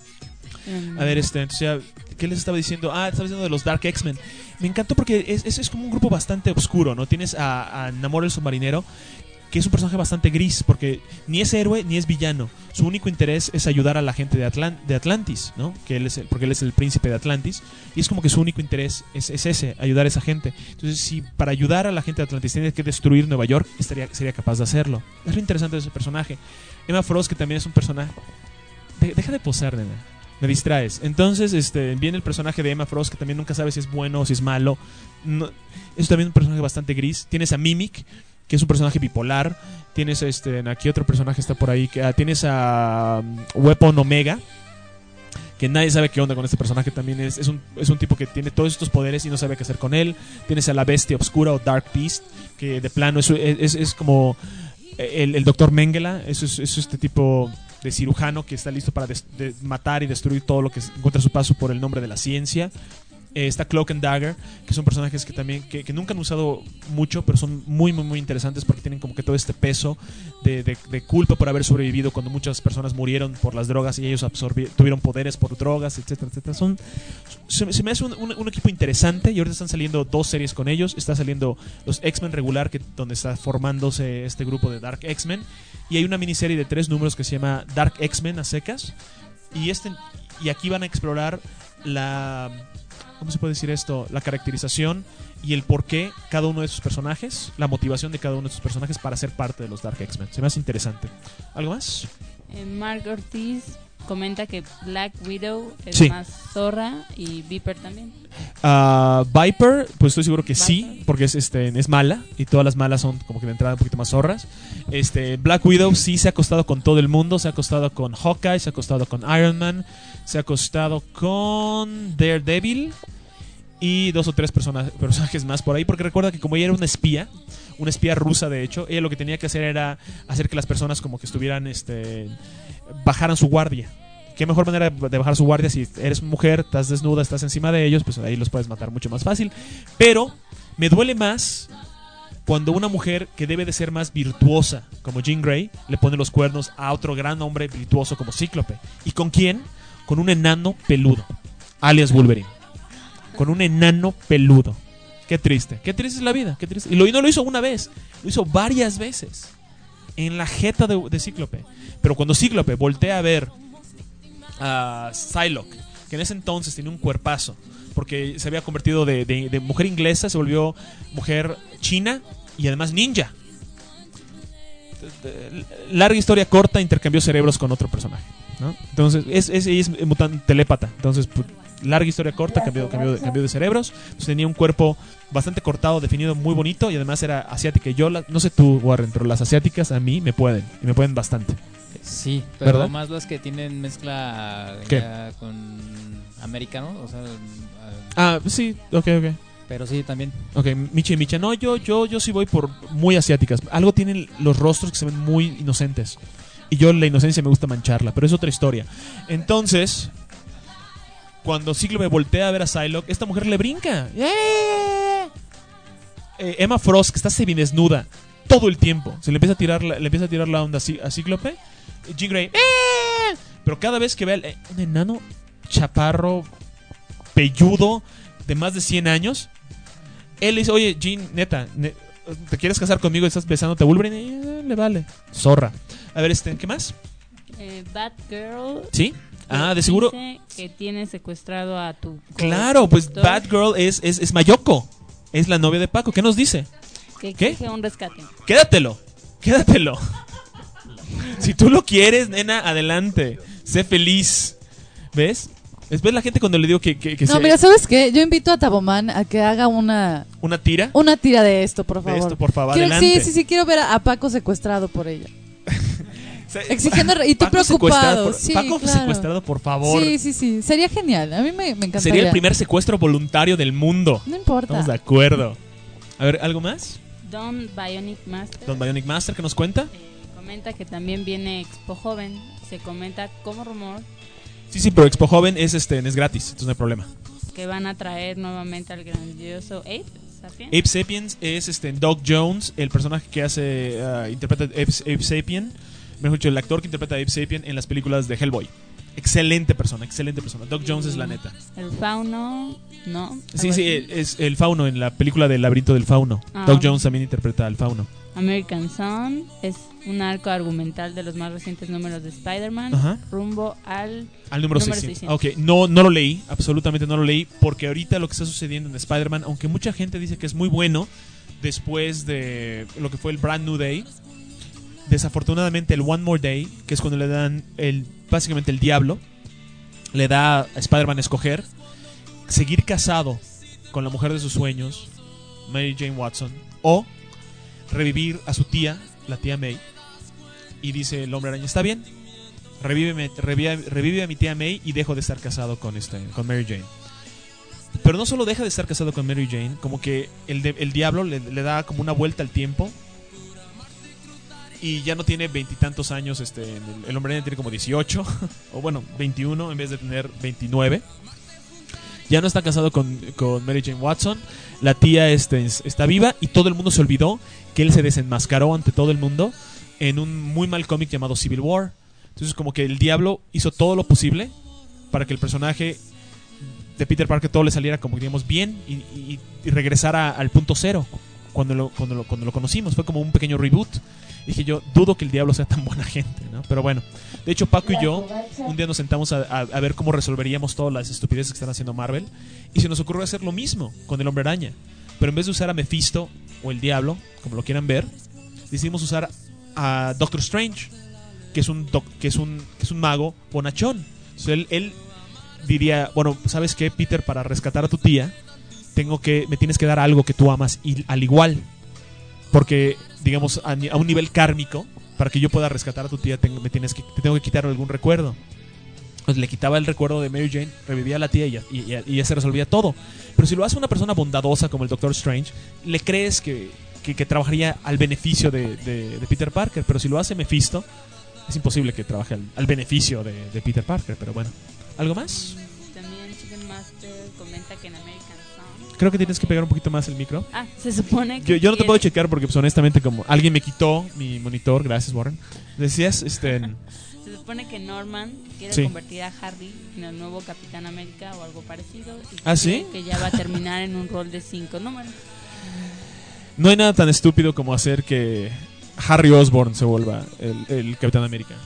A ver, entonces ya, ¿qué les estaba diciendo? Estaba diciendo de los Dark X-Men. Me encantó porque es como un grupo bastante oscuro, ¿no? Tienes a Namor el submarinero, que es un personaje bastante gris, porque ni es héroe ni es villano. Su único interés es ayudar a la gente de Atlantis, ¿no? Porque él es el príncipe de Atlantis, y es como que su único interés es ese, ayudar a esa gente. Entonces, si para ayudar a la gente de Atlantis tiene que destruir Nueva York, sería capaz de hacerlo. Es lo interesante de ese personaje. Emma Frost, que también es un personaje... Deja de posar, nena. Me distraes. Entonces, viene el personaje de Emma Frost, que también nunca sabe si es bueno o si es malo. No, es también un personaje bastante gris. Tienes a Mimic, que es un personaje bipolar. Tienes aquí otro personaje está por ahí. Tienes a Weapon Omega, que nadie sabe qué onda con este personaje. También es un tipo que tiene todos estos poderes y no sabe qué hacer con él. Tienes a la Bestia Oscura o Dark Beast, que de plano es como el Dr. Mengele. Es este tipo de cirujano que está listo para matar y destruir todo lo que encuentra a su paso por el nombre de la ciencia. Está Cloak and Dagger, que son personajes que también que nunca han usado mucho, pero son muy muy muy interesantes porque tienen como que todo este peso de culpa por haber sobrevivido cuando muchas personas murieron por las drogas y ellos tuvieron poderes por drogas, etcétera, etcétera. Se me hace un equipo interesante, y ahorita están saliendo 2 series con ellos. Está saliendo los X-Men regular, donde está formándose este grupo de Dark X-Men, y hay una miniserie de 3 números que se llama Dark X-Men a secas, y aquí van a explorar ¿cómo se puede decir esto? La caracterización y el por qué cada uno de sus personajes, la motivación de cada uno de sus personajes para ser parte de los Dark X-Men. Se me hace interesante. ¿Algo más? Mark Ortiz comenta que Black Widow es más zorra, y Viper también. Viper, pues estoy seguro que sí, porque es mala, y todas las malas son como que de entrada un poquito más zorras. Black Widow sí se ha acostado con todo el mundo, se ha acostado con Hawkeye, se ha acostado con Iron Man, se ha acostado con Daredevil y 2 o 3 personajes más por ahí, porque recuerda que como ella era una espía rusa, de hecho, ella lo que tenía que hacer era hacer que las personas como que estuvieran bajaran su guardia. Qué mejor manera de bajar su guardia si eres mujer, estás desnuda, estás encima de ellos, pues ahí los puedes matar mucho más fácil. Pero me duele más cuando una mujer que debe de ser más virtuosa, como Jean Grey, le pone los cuernos a otro gran hombre virtuoso como Cíclope. ¿Y con quién? Con un enano peludo, alias Wolverine. Con un enano peludo. Qué triste es la vida, qué triste. Y no lo hizo una vez, lo hizo varias veces en la jeta de Cíclope. Pero cuando Cíclope voltea a ver a Psylocke, que en ese entonces tenía un cuerpazo, porque se había convertido de mujer inglesa, se volvió mujer china y además ninja. Larga historia corta, intercambió cerebros con otro personaje, ¿no? Entonces es mutante telépata. Entonces, pues, larga historia corta, cambió de cerebros. Entonces, tenía un cuerpo bastante cortado, definido, muy bonito, y además era asiática. Yo no sé tú, Warren, pero las asiáticas a mí me pueden, y me pueden bastante. Sí, pero ¿verdad? más las que tienen mezcla ya con americano, o sea, sí, ok. Pero sí, también. Ok, Micha y Micha. No, yo sí voy por muy asiáticas. Algo tienen los rostros que se ven muy inocentes, y yo la inocencia me gusta mancharla, pero es otra historia. Entonces, cuando Cíclope voltea a ver a Psylocke, esta mujer le brinca. Emma Frost, que está semidesnuda todo el tiempo, le empieza a tirar la onda a Cíclope. Jean Grey, pero cada vez que ve un enano chaparro pelludo de más de 100 años, él le dice: oye, Jean, neta, ¿te quieres casar conmigo y estás besándote a Wolverine? Le vale, zorra. A ver, ¿qué más? Batgirl. ¿Sí? De seguro. Dice que tiene secuestrado a tu... Claro, pues Batgirl es Mayoko, es la novia de Paco. ¿Qué nos dice? Que exige un rescate. Quédatelo. Si tú lo quieres, nena, adelante. Sé feliz. ¿Ves? ¿Ves la gente cuando le digo que No, mira, ¿sabes qué? Yo invito a Taboman a que haga una tira. Una tira de esto, por favor. De esto, por favor, Quiero, adelante. sí, quiero ver a Paco secuestrado por ella. Exigiendo y tú Paco preocupado. Paco secuestrado, por favor. Sí. Sería genial. A mí me encantaría. Sería el primer secuestro voluntario del mundo. No importa. Estamos de acuerdo. A ver, ¿algo más? Don Bionic Master. Don Bionic Master, ¿qué nos cuenta? Comenta que también viene Expo Joven. Se comenta como rumor Sí, pero Expo Joven es gratis, entonces no hay problema. que van a traer nuevamente al grandioso Ape Sapien. Ape Sapiens es Doc Jones, el personaje que interpreta Ape Sapien, mejor dicho, el actor que interpreta a Ape Sapien en las películas de Hellboy. Excelente persona. Doc Jones es la neta. El fauno, ¿no? Sí, es el fauno en la película del laberinto del fauno. Doc Jones también interpreta al fauno. American Son es un arco argumental de los más recientes números de Spider-Man. Ajá. Rumbo al número 600. Ok, no lo leí, absolutamente no lo leí, porque ahorita lo que está sucediendo en Spider-Man, aunque mucha gente dice que es muy bueno, después de lo que fue el Brand New Day, desafortunadamente el One More Day, que es cuando le dan básicamente el diablo, le da a Spider-Man a escoger seguir casado con la mujer de sus sueños, Mary Jane Watson, o revivir a su tía, la tía May. Y dice el Hombre Araña, está bien, revive a mi tía May y dejo de estar casado con Mary Jane. Pero no solo deja de estar casado con Mary Jane, como que el diablo le da como una vuelta al tiempo y ya no tiene veintitantos años. El Hombre Araña tiene como 18 o bueno, 21 en vez de tener 29. Ya no está casado con Mary Jane Watson. La tía está viva y todo el mundo se olvidó que él se desenmascaró ante todo el mundo en un muy mal cómic llamado Civil War. Entonces como que el diablo hizo todo lo posible para que el personaje de Peter Parker todo le saliera como digamos bien y regresara al punto cero cuando lo conocimos. Fue como un pequeño reboot. Dije yo, dudo que el diablo sea tan buena gente, ¿no? Pero bueno, de hecho Paco y yo un día nos sentamos a ver cómo resolveríamos todas las estupideces que están haciendo Marvel, y se nos ocurrió hacer lo mismo con el Hombre Araña, pero en vez de usar a Mephisto o el diablo, como lo quieran ver, decidimos usar a Doctor Strange, que es un mago bonachón. Entonces él diría, bueno, ¿sabes qué, Peter? Para rescatar a tu tía me tienes que dar algo que tú amas, y al igual, porque digamos a un nivel kármico, para que yo pueda rescatar a tu tía te tengo que quitar algún recuerdo. Pues le quitaba el recuerdo de Mary Jane, revivía a la tía y ya se resolvía todo. Pero si lo hace una persona bondadosa como el Doctor Strange, le crees que trabajaría al beneficio de Peter Parker. Pero si lo hace Mephisto, es imposible que trabaje al beneficio de Peter Parker. Pero bueno, ¿algo más? También Chicken Master comenta que en American Son... Creo que tienes que pegar un poquito más el micro. Se supone que yo no te puedo checar porque pues, honestamente como alguien me quitó mi monitor. Gracias, Warren. Decías, Se supone que Norman quiere convertir a Harry en el nuevo Capitán América o algo parecido. Y ¿sí? Que ya va a terminar en un rol de 5 números. No hay nada tan estúpido como hacer que Harry Osborn se vuelva el Capitán América.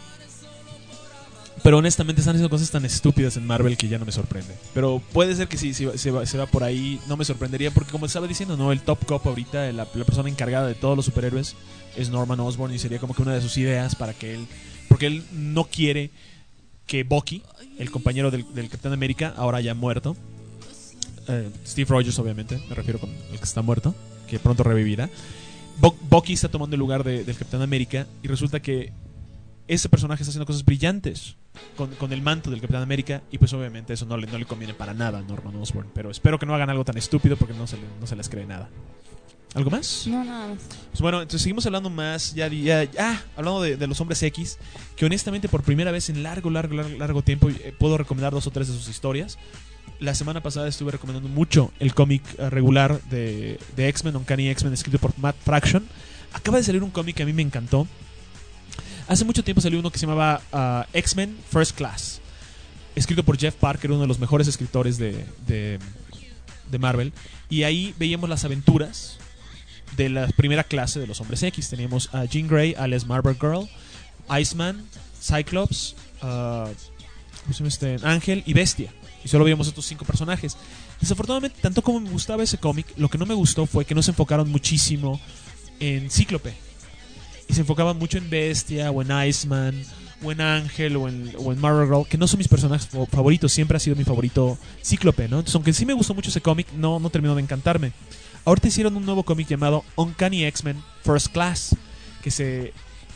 Pero honestamente están haciendo cosas tan estúpidas en Marvel que ya no me sorprende. Pero puede ser que sí, se va por ahí. No me sorprendería porque como estaba diciendo, no, el top cop ahorita, la persona encargada de todos los superhéroes es Norman Osborn, y sería como que una de sus ideas para que él... Porque él no quiere que Bucky, el compañero del Capitán América, ahora ya muerto, Steve Rogers obviamente, me refiero con el que está muerto, que pronto revivirá, Bucky está tomando el lugar del Capitán América, y resulta que ese personaje está haciendo cosas brillantes con el manto del Capitán América, y pues obviamente eso no le conviene para nada a Norman Osborn. Pero espero que no hagan algo tan estúpido porque no se les cree nada. ¿Algo más? No, nada más. Pues bueno, entonces seguimos hablando más. Hablando de los Hombres X, que honestamente por primera vez en largo tiempo puedo recomendar 2 o 3 de sus historias. La semana pasada estuve recomendando mucho el cómic regular de X-Men, Uncanny X-Men, escrito por Matt Fraction. Acaba de salir un cómic que a mí me encantó. Hace mucho tiempo salió uno que se llamaba X-Men First Class, escrito por Jeff Parker, uno de los mejores escritores de Marvel. Y ahí veíamos las aventuras de la primera clase de los Hombres X. Teníamos a Jean Grey, alias Marvel Girl, Iceman, Cyclops, Ángel y Bestia. Y solo veíamos estos 5 personajes. Desafortunadamente, tanto como me gustaba ese cómic, lo que no me gustó fue que no se enfocaron muchísimo en Cíclope. Y se enfocaban mucho en Bestia o en Iceman o en Ángel o en Marvel Girl, que no son mis personajes favoritos. Siempre ha sido mi favorito Cíclope, ¿no? Entonces, aunque sí me gustó mucho ese cómic, no terminó de encantarme. Ahorita hicieron un nuevo cómic llamado Uncanny X-Men First Class, que se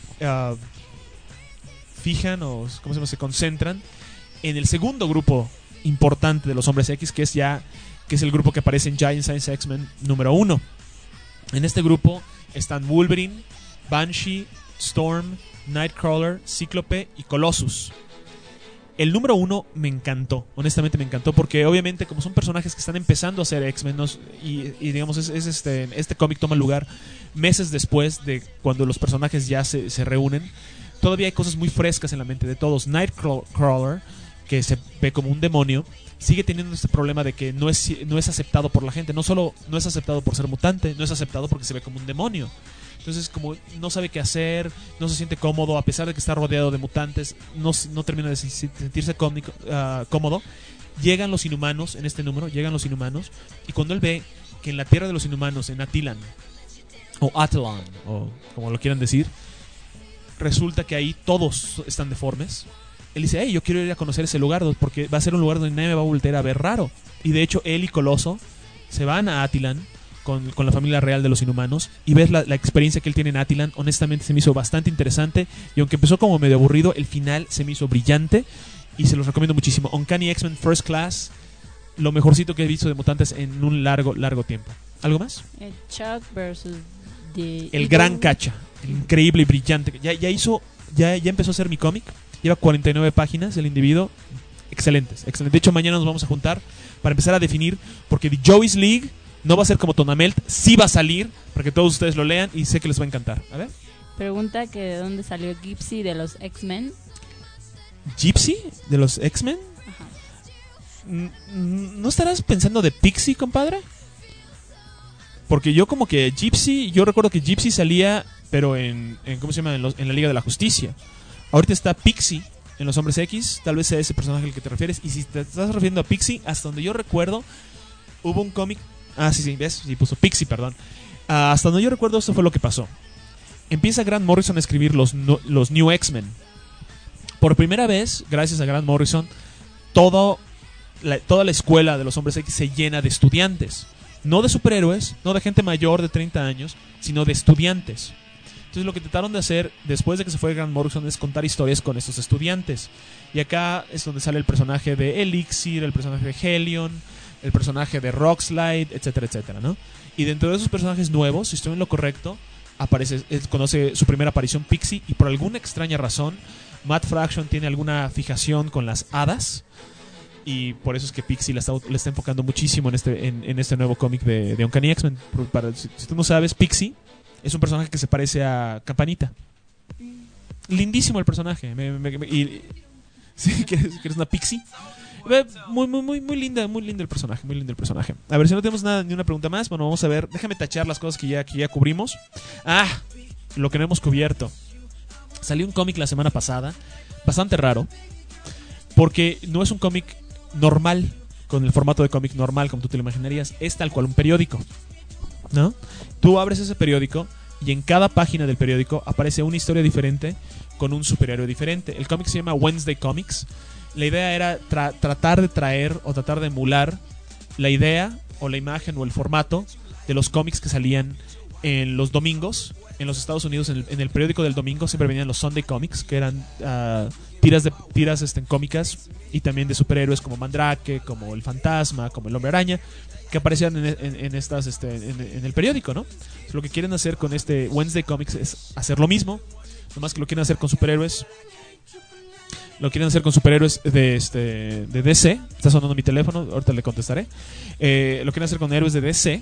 fijan o ¿cómo se llama? Se concentran en el segundo grupo importante de los Hombres X, que es el grupo que aparece en Giant Size X-Men número 1. En este grupo están Wolverine, Banshee, Storm, Nightcrawler, Cíclope y Colossus. El número 1 me encantó, honestamente me encantó, porque obviamente como son personajes que están empezando a ser X-Men y digamos este cómic toma lugar meses después de cuando los personajes ya se reúnen, todavía hay cosas muy frescas en la mente de todos. Nightcrawler, que se ve como un demonio, sigue teniendo este problema de que no es aceptado por la gente. No solo no es aceptado por ser mutante, no es aceptado porque se ve como un demonio. Entonces, como no sabe qué hacer, no se siente cómodo, a pesar de que está rodeado de mutantes, no termina de sentirse cómodo. Llegan los Inhumanos en este número, y cuando él ve que en la tierra de los Inhumanos, en Attilan, o como lo quieran decir, resulta que ahí todos están deformes. Él dice, hey, yo quiero ir a conocer ese lugar porque va a ser un lugar donde nadie me va a voltear a ver raro. Y de hecho, él y Coloso se van a Attilan con la familia real de los Inhumanos y ves la experiencia que él tiene en Attilan. Honestamente se me hizo bastante interesante, y aunque empezó como medio aburrido, el final se me hizo brillante y se los recomiendo muchísimo. Uncanny X-Men First Class, lo mejorcito que he visto de mutantes en un largo tiempo. ¿Algo más? El Chuck versus el Gran Cacha, el increíble y brillante. Ya empezó a hacer mi cómic. Lleva 49 páginas el individuo. Excelentes. De hecho, mañana nos vamos a juntar para empezar a definir, porque The Joey's League no va a ser como Tonamelt, sí va a salir, para que todos ustedes lo lean y sé que les va a encantar. A ver. Pregunta que de dónde salió Gypsy de los X-Men. ¿Gypsy de los X-Men? Ajá. ¿No estarás pensando de Pixie, compadre? Porque yo como que yo recuerdo que Gypsy salía, pero en ¿cómo se llama? En la Liga de la Justicia. Ahorita está Pixie en los Hombres X, tal vez sea ese personaje al que te refieres. Y si te estás refiriendo a Pixie, hasta donde yo recuerdo, hubo un cómic. Sí, ¿ves? Sí, puso Pixie, perdón. Hasta donde yo recuerdo, esto fue lo que pasó. Empieza Grant Morrison a escribir los New X-Men. Por primera vez, gracias a Grant Morrison, toda la escuela de los Hombres X se llena de estudiantes. No de superhéroes, no de gente mayor de 30 años, sino de estudiantes. Entonces lo que trataron de hacer después de que se fue Grant Morrison es contar historias con estos estudiantes. Y acá es donde sale el personaje de Elixir, el personaje de Helion, el personaje de Rockslide, etcétera, etcétera, ¿no? Y dentro de esos personajes nuevos, si estoy en lo correcto, conoce su primera aparición Pixie, y por alguna extraña razón Matt Fraction tiene alguna fijación con las hadas, y por eso es que Pixie le está enfocando muchísimo en este nuevo cómic de Uncanny X-Men. Si tú no sabes, Pixie es un personaje que se parece a Campanita. Lindísimo el personaje. ¿Sí? ¿Quieres una Pixie? Muy linda el personaje. A ver, si no tenemos ni una pregunta más, bueno, vamos a ver. Déjame tachar las cosas que ya cubrimos. Lo que no hemos cubierto. Salió un cómic la semana pasada, bastante raro, porque no es un cómic normal, con el formato de cómic normal como tú te lo imaginarías. Es tal cual un periódico, ¿no? Tú abres ese periódico y en cada página del periódico aparece una historia diferente con un superhéroe diferente. El cómic se llama Wednesday Comics. La idea era tratar de traer o tratar de emular la idea o la imagen o el formato de los cómics que salían en los domingos en los Estados Unidos. En el periódico del domingo siempre venían los Sunday Comics, que eran tiras cómicas, y también de superhéroes como Mandrake, como el Fantasma, como el Hombre Araña, que aparecían en el periódico, ¿no? Lo que quieren hacer con este Wednesday Comics es hacer lo mismo, nomás que lo quieren hacer con superhéroes. Lo quieren hacer con superhéroes de DC. Está sonando mi teléfono, ahorita le contestaré. Lo quieren hacer con héroes de DC.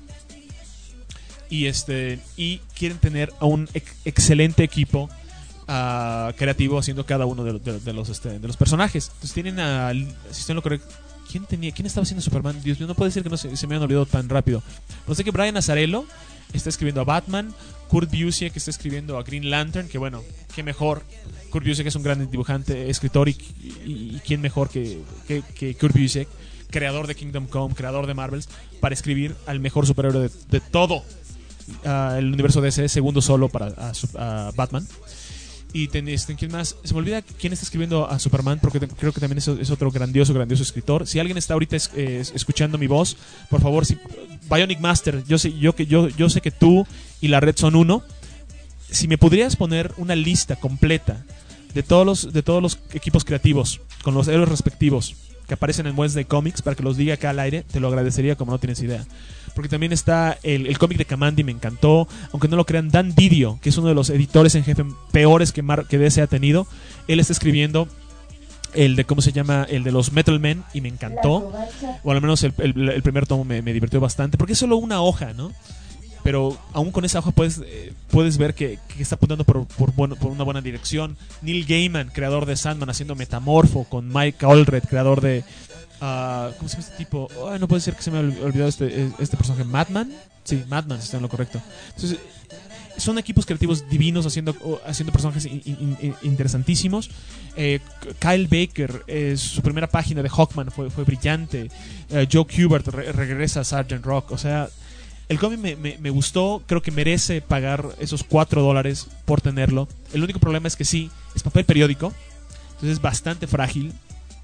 Y quieren tener a un excelente equipo creativo haciendo cada uno de los personajes. Entonces tienen si estoy en lo correcto, ¿quién estaba haciendo Superman? Dios mío, no puede ser que se me hayan olvidado tan rápido. Pero sé que Brian Azzarello está escribiendo a Batman, Kurt Busiek está escribiendo a Green Lantern, que bueno, qué mejor. Kurt Busiek es un gran dibujante, escritor, y quién mejor que Kurt Busiek, creador de Kingdom Come, creador de Marvels, para escribir al mejor superhéroe de todo el universo DC, segundo solo a Batman. Y ¿quién más? Se me olvida quién está escribiendo a Superman, porque creo que también es otro grandioso escritor. Si alguien está ahorita escuchando mi voz, por favor, Bionic Master, yo sé que tú y la red son uno. Si me podrías poner una lista completa de todos los equipos creativos con los héroes respectivos que aparecen en Wednesday Comics para que los diga acá al aire, te lo agradecería como no tienes idea. Porque también está el cómic de Kamandi, me encantó. Aunque no lo crean, Dan Didio, que es uno de los editores en jefe peores que DC ha tenido, él está escribiendo el de, ¿cómo se llama? El de los Metal Men, y me encantó. O al menos el primer tomo me divirtió bastante, porque es solo una hoja, ¿no? Pero aún con esa hoja puedes ver que está apuntando por una buena dirección. Neil Gaiman, creador de Sandman, haciendo Metamorfo, con Mike Allred, creador de... ¿cómo se llama este tipo? No puede ser que se me haya olvidado este personaje. ¿Madman? Sí, Madman, si está en lo correcto. Entonces, son equipos creativos divinos haciendo personajes interesantísimos. Kyle Baker, su primera página de Hawkman fue brillante. Joe Kubert regresa a Sgt. Rock. O sea, el cómic me gustó. Creo que merece pagar esos $4 por tenerlo. El único problema es que sí, es papel periódico, entonces es bastante frágil.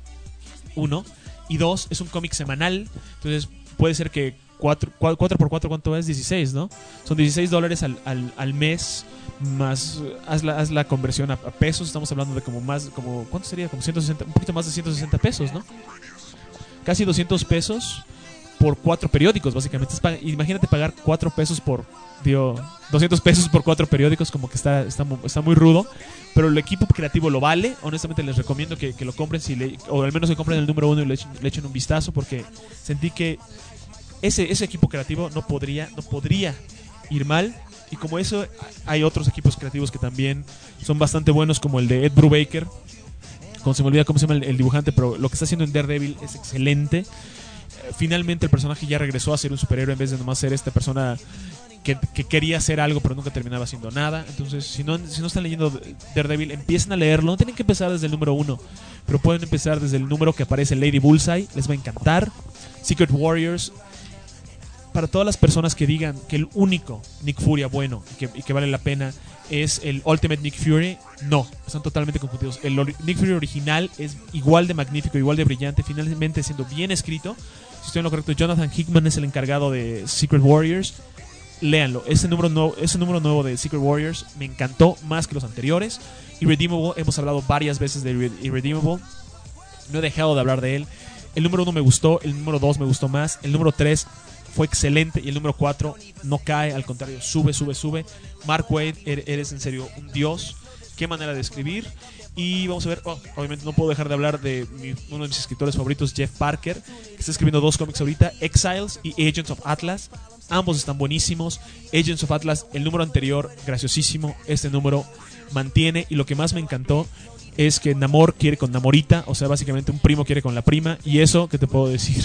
1. Y 2, es un cómic semanal. Entonces puede ser que 4 por 4, ¿cuánto es? 16, ¿no? Son $16 al mes. Más haz la conversión a pesos. Estamos hablando de ¿cuánto sería? Como 160, un poquito más de 160 pesos, ¿no? Casi 200 pesos por 4 periódicos, básicamente. Imagínate pagar 4 pesos por... 200 pesos por 4 periódicos, como que está muy rudo. Pero el equipo creativo lo vale. Honestamente les recomiendo que lo compren, o al menos que compren el número 1 y le echen un vistazo, porque sentí que ese equipo creativo no podría ir mal. Y como eso, hay otros equipos creativos que también son bastante buenos, como el de Ed Brubaker. Como se me olvida cómo se llama el dibujante, pero lo que está haciendo en Daredevil es excelente. Finalmente el personaje ya regresó a ser un superhéroe en vez de nomás ser esta persona que quería hacer algo pero nunca terminaba haciendo nada. Entonces, si no están leyendo Daredevil, empiecen a leerlo. No tienen que empezar desde el número 1, pero pueden empezar desde el número que aparece Lady Bullseye. Les va a encantar. Secret Warriors, para todas las personas que digan que el único Nick Fury bueno y que vale la pena es el Ultimate Nick Fury, no, están totalmente confundidos. El Nick Fury original es igual de magnífico, igual de brillante, finalmente siendo bien escrito. Si estoy en lo correcto, Jonathan Hickman es el encargado de Secret Warriors. Léanlo, ese número nuevo de Secret Warriors me encantó más que los anteriores. Irredeemable, hemos hablado varias veces de Irredeemable, no he dejado de hablar de él. El número 1 me gustó, el número 2 me gustó más, el número 3 fue excelente y el número 4 no cae, al contrario, sube. Mark Waid, eres en serio un dios. Qué manera de escribir. Y vamos a ver, obviamente no puedo dejar de hablar de uno de mis escritores favoritos, Jeff Parker, que está escribiendo 2 cómics ahorita, Exiles y Agents of Atlas. Ambos están buenísimos. Agents of Atlas, el número anterior, graciosísimo. Este número mantiene, y lo que más me encantó es que Namor quiere con Namorita, o sea, básicamente un primo quiere con la prima, y eso, ¿qué te puedo decir?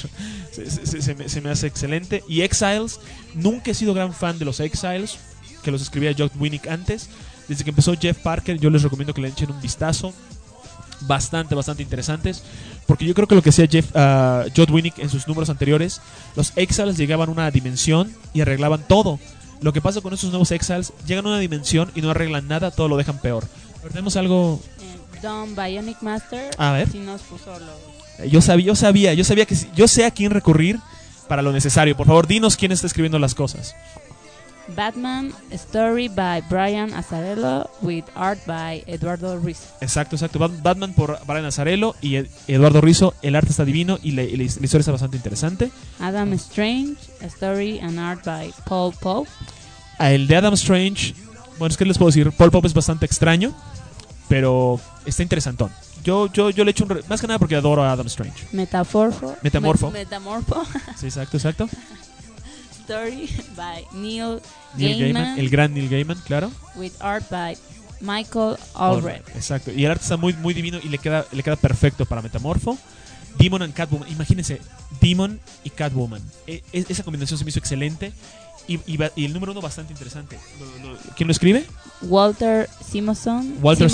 se me hace excelente. Y Exiles, nunca he sido gran fan de los Exiles, que los escribía Joe Winnick antes. Desde que empezó Jeff Parker, yo les recomiendo que le echen un vistazo. Bastante interesantes, porque yo creo que lo que hacía Joe Winnick en sus números anteriores, los Exiles llegaban a una dimensión y arreglaban todo. Lo que pasa con estos nuevos Exiles, llegan a una dimensión y no arreglan nada, todo lo dejan peor. Pero tenemos algo... Don Bionic Master, a ver. Si nos puso lo... Yo sabía que yo sé a quién recurrir para lo necesario. Por favor, dinos quién está escribiendo las cosas. Batman, story by Brian Azzarello with art by Eduardo Rizzo. Exacto. Batman por Brian Azzarello y Eduardo Rizzo. El arte está divino y la historia está bastante interesante. Adam Strange, story and art by Paul Pope. El de Adam Strange, bueno, es que les puedo decir, Paul Pope es bastante extraño, pero está interesantón. Yo le echo más que nada porque adoro a Adam Strange. Metamorfo. Sí, exacto. Story by Neil Gaiman, el gran Neil Gaiman, claro. With art by Michael Allred. Exacto. Y el arte está muy divino y le queda perfecto para Metamorfo. Demon and Catwoman. Imagínense, Demon y Catwoman. Esa combinación se me hizo excelente. Y el número 1 bastante interesante. ¿Quién lo escribe? Walter Simonson. Walter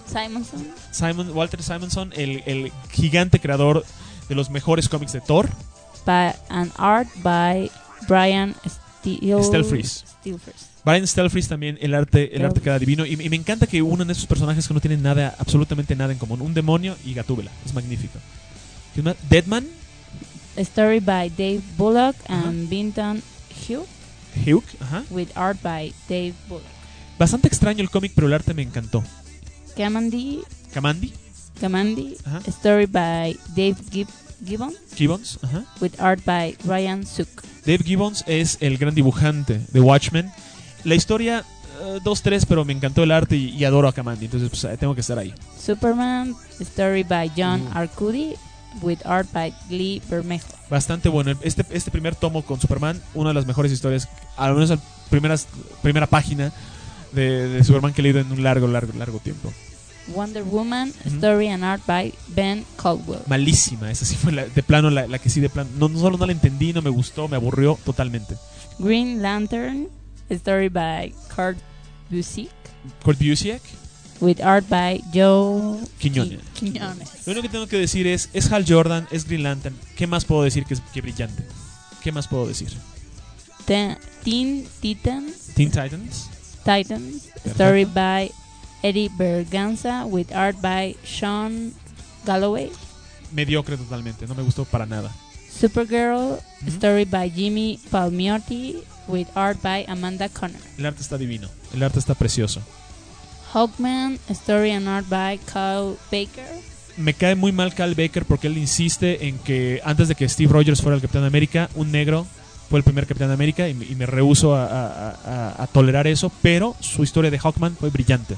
Simonson, el gigante creador de los mejores cómics de Thor. An art by Brian Stelfreeze. Brian Stelfreeze también, el arte queda divino. Y me encanta que unan esos personajes que no tienen nada, absolutamente nada en común. Un demonio y Gatúbela. Es magnífico. Deadman. A story by Dave Bullock and Vinton Hugh. Ajá. With art by Dave Bullock. Bastante extraño el cómic, pero el arte me encantó. Kamandi. Ajá. A story by Dave Gibbons. Ajá. With art by Ryan Sook. Dave Gibbons es el gran dibujante de Watchmen. La historia 2-3, pero me encantó el arte y adoro a Kamandi, entonces pues, tengo que estar ahí. Superman, a story by John Arcudi with art by Lee Bermejo. Bastante bueno. Este primer tomo con Superman, una de las mejores historias, al menos la primera página de Superman que he leído en un largo tiempo. Wonder Woman, story and art by Ben Caldwell. Malísima, esa sí fue de plano la que sí de plano. No solo no la entendí, no me gustó, me aburrió totalmente. Green Lantern, story by Kurt Busiek. With art by Joe Quiñones. Lo único que tengo que decir es Hal Jordan, es Green Lantern. ¿Qué más puedo decir que brillante? ¿Qué más puedo decir? Teen Titans. Perfecto. Story by Eddie Berganza with art by Sean Galloway. Mediocre totalmente, no me gustó para nada. Supergirl, story by Jimmy Palmiotti with art by Amanda Conner. El arte está divino, el arte está precioso. Hawkman, story and art by Kyle Baker. Me cae muy mal Kyle Baker porque él insiste en que antes de que Steve Rogers fuera el Capitán América, un negro fue el primer Capitán América y me rehúso a tolerar eso, pero su historia de Hawkman fue brillante.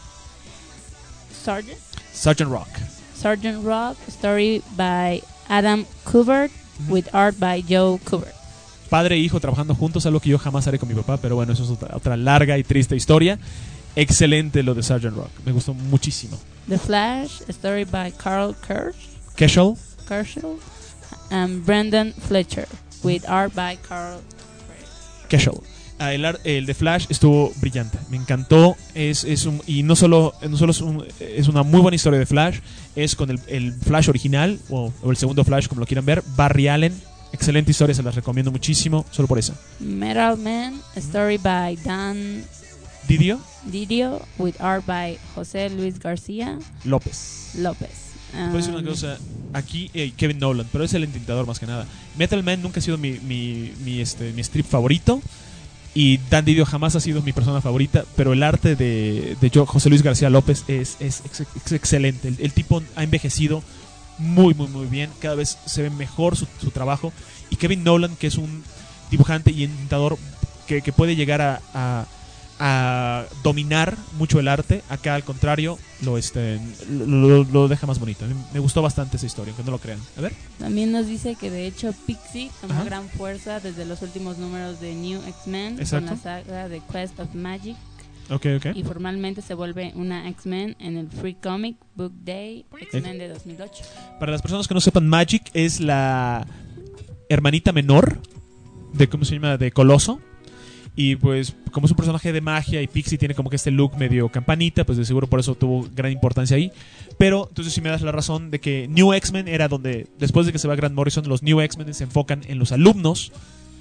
Sergeant Rock, story by Adam Kubert with art by Joe Kubert. Padre e hijo trabajando juntos, algo que yo jamás haré con mi papá, pero bueno, eso es otra larga y triste historia. Excelente lo de Sergeant Rock, me gustó muchísimo. The Flash, story by Carl Keschel and Brendan Fletcher with art by Carl Keschel. El de Flash estuvo brillante, me encantó. Y no solo es una muy buena historia de Flash, es con el Flash original o el segundo Flash, como lo quieran ver, Barry Allen. Excelente historia, se las recomiendo muchísimo, solo por eso. Metal Man, a story by Dan Didio with art by José Luis García López. Puedo decir una cosa, aquí Kevin Nolan, pero es el entintador más que nada. Metal Man nunca ha sido mi strip favorito y Dan Didio jamás ha sido mi persona favorita, pero el arte de José Luis García López es excelente. El tipo ha envejecido muy bien, cada vez se ve mejor su trabajo, y Kevin Nolan, que es un dibujante y entintador que puede llegar a dominar mucho el arte, acá al contrario lo deja más bonito. Me gustó bastante esa historia, aunque no lo crean. A ver. También nos dice que de hecho Pixie tomó gran fuerza desde los últimos números de New X-Men. Exacto. Con la saga de Quest of Magic. Okay. Y formalmente se vuelve una X-Men en el Free Comic Book Day X-Men de 2008. Para las personas que no sepan, Magic es la hermanita menor de Coloso. Y pues como es un personaje de magia y Pixie tiene como que este look medio campanita, pues de seguro por eso tuvo gran importancia ahí. Pero entonces sí me das la razón de que New X-Men era donde, después de que se va Grant Morrison, los New X-Men se enfocan en los alumnos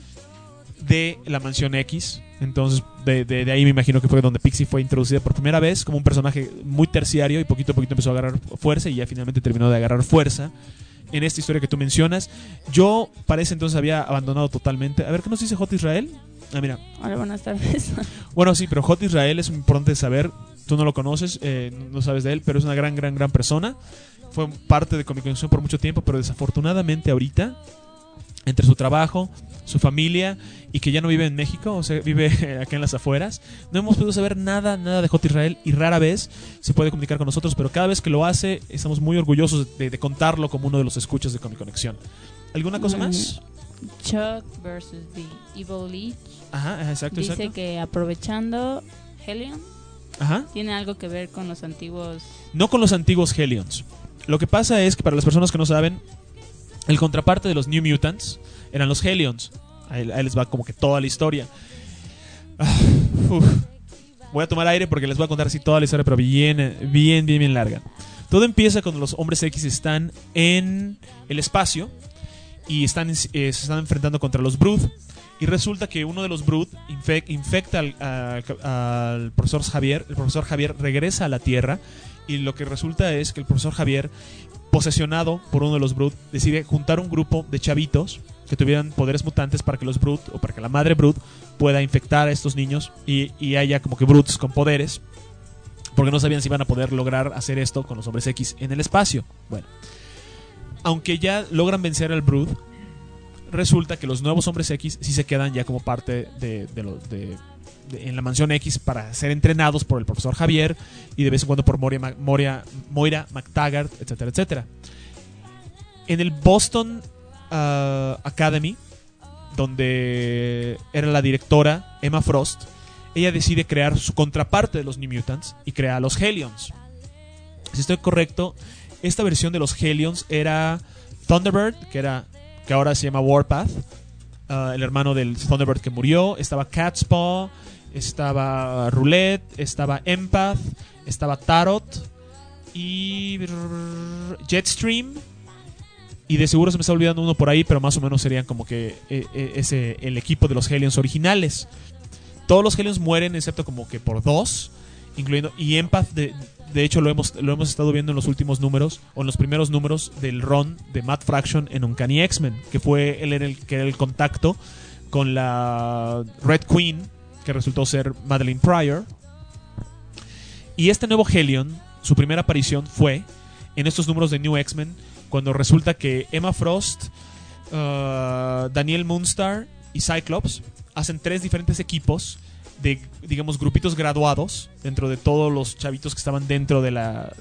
de la Mansión X. Entonces de ahí me imagino que fue donde Pixie fue introducida por primera vez como un personaje muy terciario, y poquito a poquito empezó a agarrar fuerza y ya finalmente terminó de agarrar fuerza en esta historia que tú mencionas. Yo para ese entonces había abandonado totalmente. A ver, ¿qué nos dice J. Israel? Ah, mira. Hola, buenas tardes. Bueno, sí, pero J. Israel es importante saber. Tú no lo conoces, no sabes de él, pero es una gran persona. Fue parte de Comic Connection por mucho tiempo, pero desafortunadamente ahorita, entre su trabajo, su familia, y que ya no vive en México, o sea, vive acá en las afueras, no hemos podido saber nada de J. Israel, y rara vez se puede comunicar con nosotros, pero cada vez que lo hace estamos muy orgullosos de contarlo como uno de los escuchas de Comic Connection. ¿Alguna cosa más? Chuck versus the Evil Leech. Ajá, exacto. Dice que aprovechando Hellion, ajá, tiene algo que ver con los antiguos. No con los antiguos Hellions. Lo que pasa es que para las personas que no saben, el contraparte de los New Mutants eran los Hellions. Ahí les va como que toda la historia. Voy a tomar aire porque les voy a contar así toda la historia, pero bien larga. Todo empieza cuando los Hombres X están en el espacio y se están enfrentando contra los Brood. Y resulta que uno de los Brood infecta al profesor Javier. El profesor Javier regresa a la Tierra. Y lo que resulta es que el profesor Javier, posesionado por uno de los Brood, decide juntar un grupo de chavitos que tuvieran poderes mutantes para que los Brood, o para que la madre Brood, pueda infectar a estos niños y haya como que Broods con poderes. Porque no sabían si iban a poder lograr hacer esto con los hombres X en el espacio. Bueno, aunque ya logran vencer al Brood, resulta que los nuevos hombres X sí se quedan ya como parte en la mansión X para ser entrenados por el profesor Javier y de vez en cuando por Moira McTaggart, etcétera, etcétera. En el Boston Academy, donde era la directora Emma Frost, ella decide crear su contraparte de los New Mutants y crea a los Hellions. Si estoy correcto, esta versión de los Hellions era Thunderbird, que ahora se llama Warpath, el hermano del Thunderbird que murió. Estaba Catspaw, estaba Roulette, estaba Empath, estaba Tarot y Jetstream. Y de seguro se me está olvidando uno por ahí, pero más o menos serían como que el equipo de los Hellions originales. Todos los Hellions mueren excepto como que por 2, incluyendo... Y Empath, de hecho, lo hemos estado viendo en los últimos números, o en los primeros números del run de Matt Fraction en Uncanny X-Men, que fue él que era el contacto con la Red Queen, que resultó ser Madeline Pryor. Y este nuevo Hellion, su primera aparición fue en estos números de New X-Men, cuando resulta que Emma Frost, Daniel Moonstar y Cyclops hacen 3 diferentes equipos de, digamos, grupitos graduados dentro de todos los chavitos que estaban dentro de la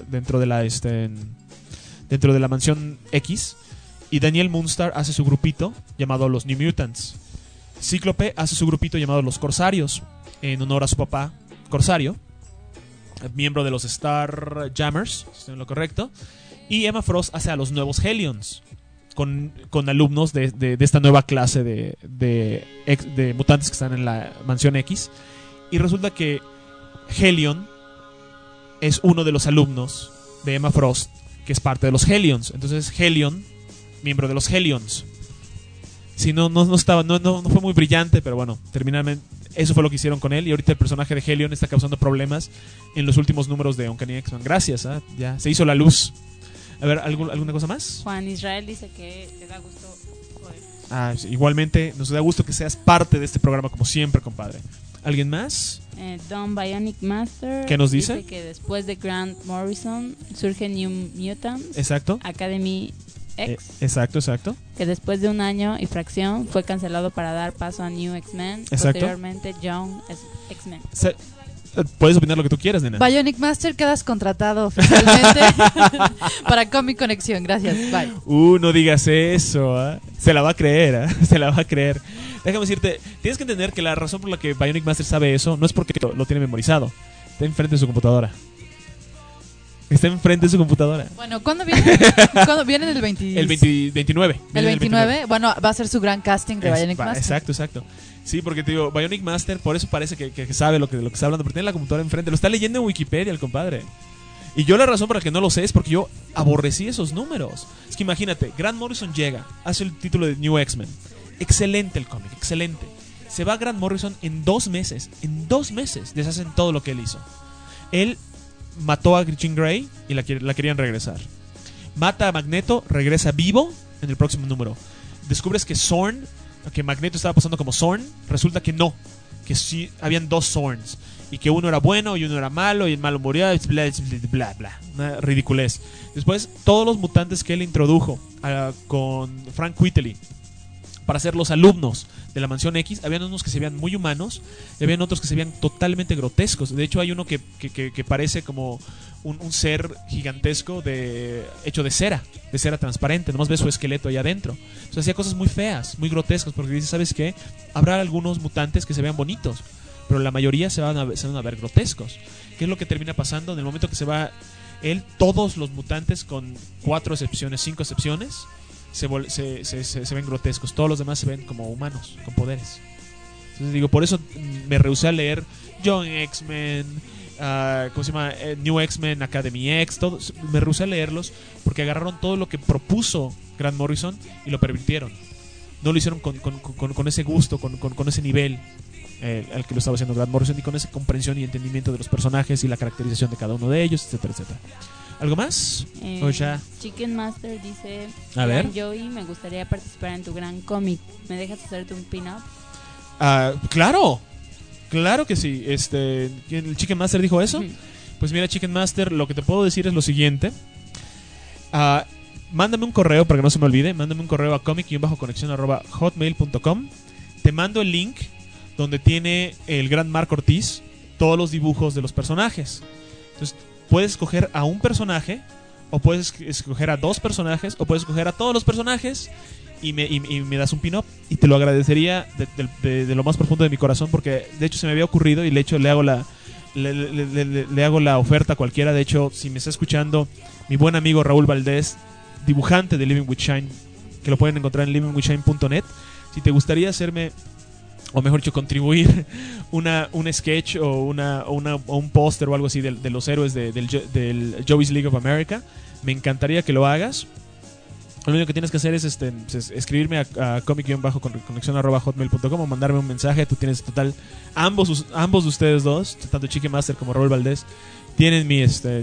mansión X. Y Daniel Moonstar hace su grupito llamado los New Mutants. Cíclope hace su grupito llamado los Corsarios, en honor a su papá Corsario, miembro de los Star Jammers, si estoy en lo correcto. Y Emma Frost hace a los nuevos Hellions, con alumnos de esta nueva clase de mutantes que están en la mansión X. Y resulta que Hellion es uno de los alumnos de Emma Frost, que es parte de los Hellions. Entonces Hellion, miembro de los Hellions. Sí, no fue muy brillante, pero bueno, terminalmente eso fue lo que hicieron con él. Y ahorita el personaje de Hellion está causando problemas en los últimos números de Uncanny X-Men. Gracias, ya se hizo la luz. A ver, ¿alguna cosa más? Juan Israel dice que te da gusto. Sí, igualmente, nos da gusto que seas parte de este programa como siempre, compadre. ¿Alguien más? Don Bionic Master. ¿Qué nos dice? Dice que después de Grant Morrison surge New Mutants. Exacto. Academy X. Exacto. Que después de un año y fracción fue cancelado para dar paso a New X-Men. Exacto. Posteriormente Young X-Men. Puedes opinar lo que tú quieras, nena. Bionic Master, quedas contratado oficialmente para Comic Conexión. Gracias, bye. No digas eso, Se la va a creer, Se la va a creer. Déjame decirte, tienes que entender que la razón por la que Bionic Master sabe eso no es porque lo tiene memorizado. Está enfrente de su computadora. Bueno, ¿cuándo viene? ¿Cuándo viene el 20? El 29. ¿El 29? Bueno, va a ser su gran casting de Bionic Master. Exacto. Sí, porque te digo, Bionic Master, por eso parece que sabe lo que está hablando, pero tiene la computadora enfrente. Lo está leyendo en Wikipedia el compadre. Y yo la razón por la que no lo sé es porque yo aborrecí esos números. Es que imagínate, Grant Morrison llega, hace el título de New X-Men. Excelente el cómic, excelente. Se va Grant Morrison en 2 meses. En 2 meses deshacen todo lo que él hizo. Él mató a Jean Grey y la querían regresar. Mata a Magneto, regresa vivo en el próximo número. Descubres que Zorn, que Magneto estaba pasando como Zorn, resulta que no, que sí habían 2 Zorns y que uno era bueno y uno era malo y el malo murió, bla bla, una ridiculez. Después todos los mutantes que él introdujo con Frank Quitely para ser los alumnos de la mansión X, habían unos que se veían muy humanos y habían otros que se veían totalmente grotescos. De hecho hay uno que parece como un ser gigantesco hecho de cera transparente, nomás ves su esqueleto ahí adentro. O sea, hacía cosas muy feas, muy grotescas, porque dices, ¿sabes qué? Habrá algunos mutantes que se vean bonitos, pero la mayoría se van a ver grotescos. ¿Qué es lo que termina pasando? En el momento que se va él, todos los mutantes, con 5 excepciones, se ven grotescos. Todos los demás se ven como humanos, con poderes. Entonces digo, por eso me rehusé a leer Young X-Men, ¿cómo se llama? New X-Men, Academy X, todos. Me rehusé a leerlos porque agarraron todo lo que propuso Grant Morrison y lo pervirtieron. no lo hicieron con ese gusto, con ese nivel al que lo estaba haciendo Grant Morrison, y con esa comprensión y entendimiento de los personajes y la caracterización de cada uno de ellos, etcétera, etcétera. ¿Algo más? ¿O ya? Chicken Master dice: A ver. Joey, me gustaría participar en tu gran cómic. ¿Me dejas hacerte un pin-up? Claro. Claro que sí. ¿El Chicken Master dijo eso? Pues mira, Chicken Master, lo que te puedo decir es lo siguiente. Mándame un correo para que no se me olvide. Mándame un correo a comic-conexion@hotmail.com. Te mando el link donde tiene el gran Mark Ortiz todos los dibujos de los personajes. Entonces, puedes escoger a un personaje, o puedes escoger a dos personajes, o puedes escoger a todos los personajes y me das un pin-up. Y te lo agradecería de lo más profundo de mi corazón, porque de hecho se me había ocurrido y de hecho le hago la oferta a cualquiera. De hecho, si me está escuchando mi buen amigo Raúl Valdés, dibujante de Living with Shine, que lo pueden encontrar en livingwithshine.net, si te gustaría hacerme, o mejor dicho, contribuir un sketch o un póster o algo así de los héroes del Joey's League of America, me encantaría que lo hagas. Lo único que tienes que hacer es escribirme a comic-conexion@hotmail.com o mandarme un mensaje. Tú tienes total, ambos de ustedes dos, tanto Chicken Master como Raúl Valdés, tienen mi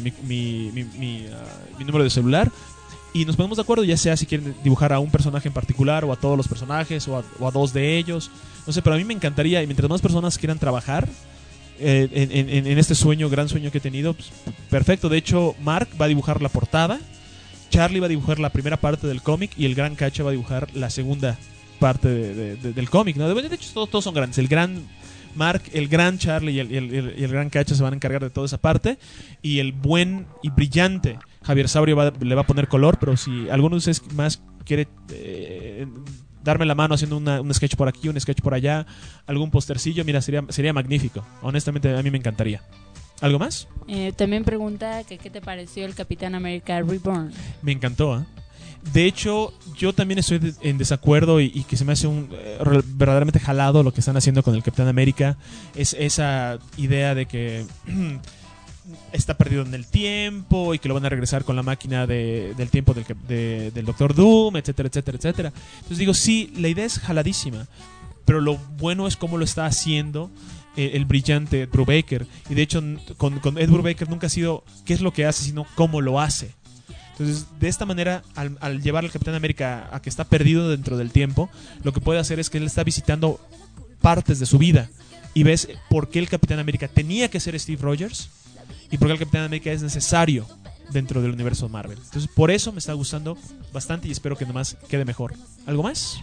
número de celular. Y nos ponemos de acuerdo, ya sea si quieren dibujar a un personaje en particular, o a todos los personajes, o a dos de ellos. No sé, pero a mí me encantaría, y mientras más personas quieran trabajar en este gran sueño que he tenido, pues, perfecto. De hecho, Mark va a dibujar la portada, Charlie va a dibujar la primera parte del cómic, y el gran Cacha va a dibujar la segunda parte del cómic, ¿no? De hecho, todos son grandes. El gran Mark, el gran Charlie y el gran Cacha se van a encargar de toda esa parte, y el buen y brillante Javier Saurio le va a poner color. Pero si alguno de ustedes más quiere darme la mano haciendo un sketch por aquí, un sketch por allá, algún postercillo, mira, sería magnífico. Honestamente, a mí me encantaría. ¿Algo más? También pregunta que qué te pareció el Capitán América Reborn. Me encantó, ¿eh? De hecho, yo también estoy en desacuerdo y que se me hace verdaderamente jalado lo que están haciendo con el Capitán América. Es esa idea de que está perdido en el tiempo y que lo van a regresar con la máquina del tiempo del Doctor Doom, etcétera, etcétera, etcétera. Entonces digo, sí, la idea es jaladísima, pero lo bueno es cómo lo está haciendo el brillante Ed Brubaker. Y de hecho, con Ed Brubaker nunca ha sido qué es lo que hace, sino cómo lo hace. Entonces, de esta manera, al llevar al Capitán América a que está perdido dentro del tiempo, lo que puede hacer es que él está visitando partes de su vida y ves por qué el Capitán América tenía que ser Steve Rogers y por qué el Capitán América es necesario dentro del universo Marvel. Entonces, por eso me está gustando bastante y espero que nomás quede mejor. ¿Algo más?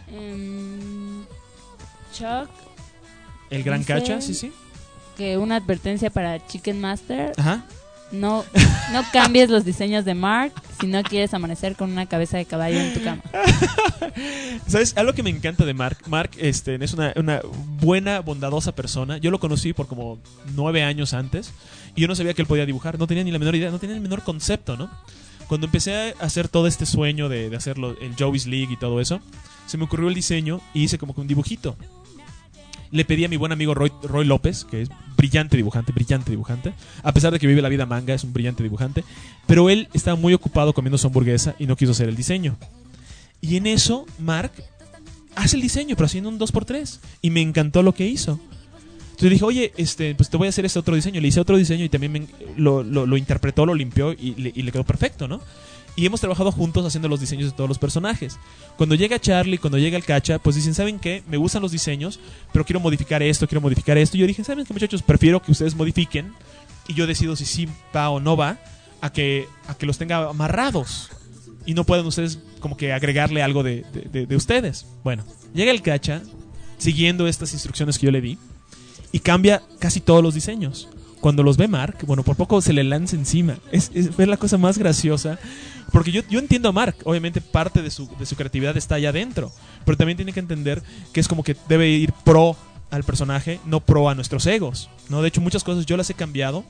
Chuck. El gran Cacha, sí. Que una advertencia para Chicken Master. Ajá. No cambies los diseños de Mark si no quieres amanecer con una cabeza de caballo en tu cama. ¿Sabes? Algo que me encanta de Mark. Mark es una buena, bondadosa persona. Yo lo conocí por como 9 años antes y yo no sabía que él podía dibujar. No tenía ni la menor idea, no tenía el menor concepto, ¿no? Cuando empecé a hacer todo este sueño de hacerlo, el Joey's League y todo eso, se me ocurrió el diseño y hice como que un dibujito. Le pedí a mi buen amigo Roy López, que es brillante dibujante. A pesar de que vive la vida manga, es un brillante dibujante. Pero él estaba muy ocupado comiendo su hamburguesa y no quiso hacer el diseño. Y en eso, Mark hace el diseño, pero haciendo un 2x3. Y me encantó lo que hizo. Entonces dije, oye, pues te voy a hacer este otro diseño. Le hice otro diseño y también lo interpretó, lo limpió y le quedó perfecto, ¿no? Y hemos trabajado juntos haciendo los diseños de todos los personajes. Cuando llega Charlie, cuando llega el Cacha, pues dicen, ¿saben qué? Me gustan los diseños, pero quiero modificar esto. Y yo dije, ¿saben qué, muchachos? Prefiero que ustedes modifiquen y yo decido si sí va o no va a que los tenga amarrados y no puedan ustedes como que agregarle algo de ustedes. Bueno, llega el Cacha siguiendo estas instrucciones que yo le di y cambia casi todos los diseños. Cuando los ve Mark, bueno, por poco se le lanza encima. Es la cosa más graciosa. Porque yo entiendo a Mark. Obviamente parte de su creatividad está allá adentro. Pero también tiene que entender que es como que debe ir pro al personaje, no pro a nuestros egos, ¿no? De hecho, muchas cosas yo las he cambiado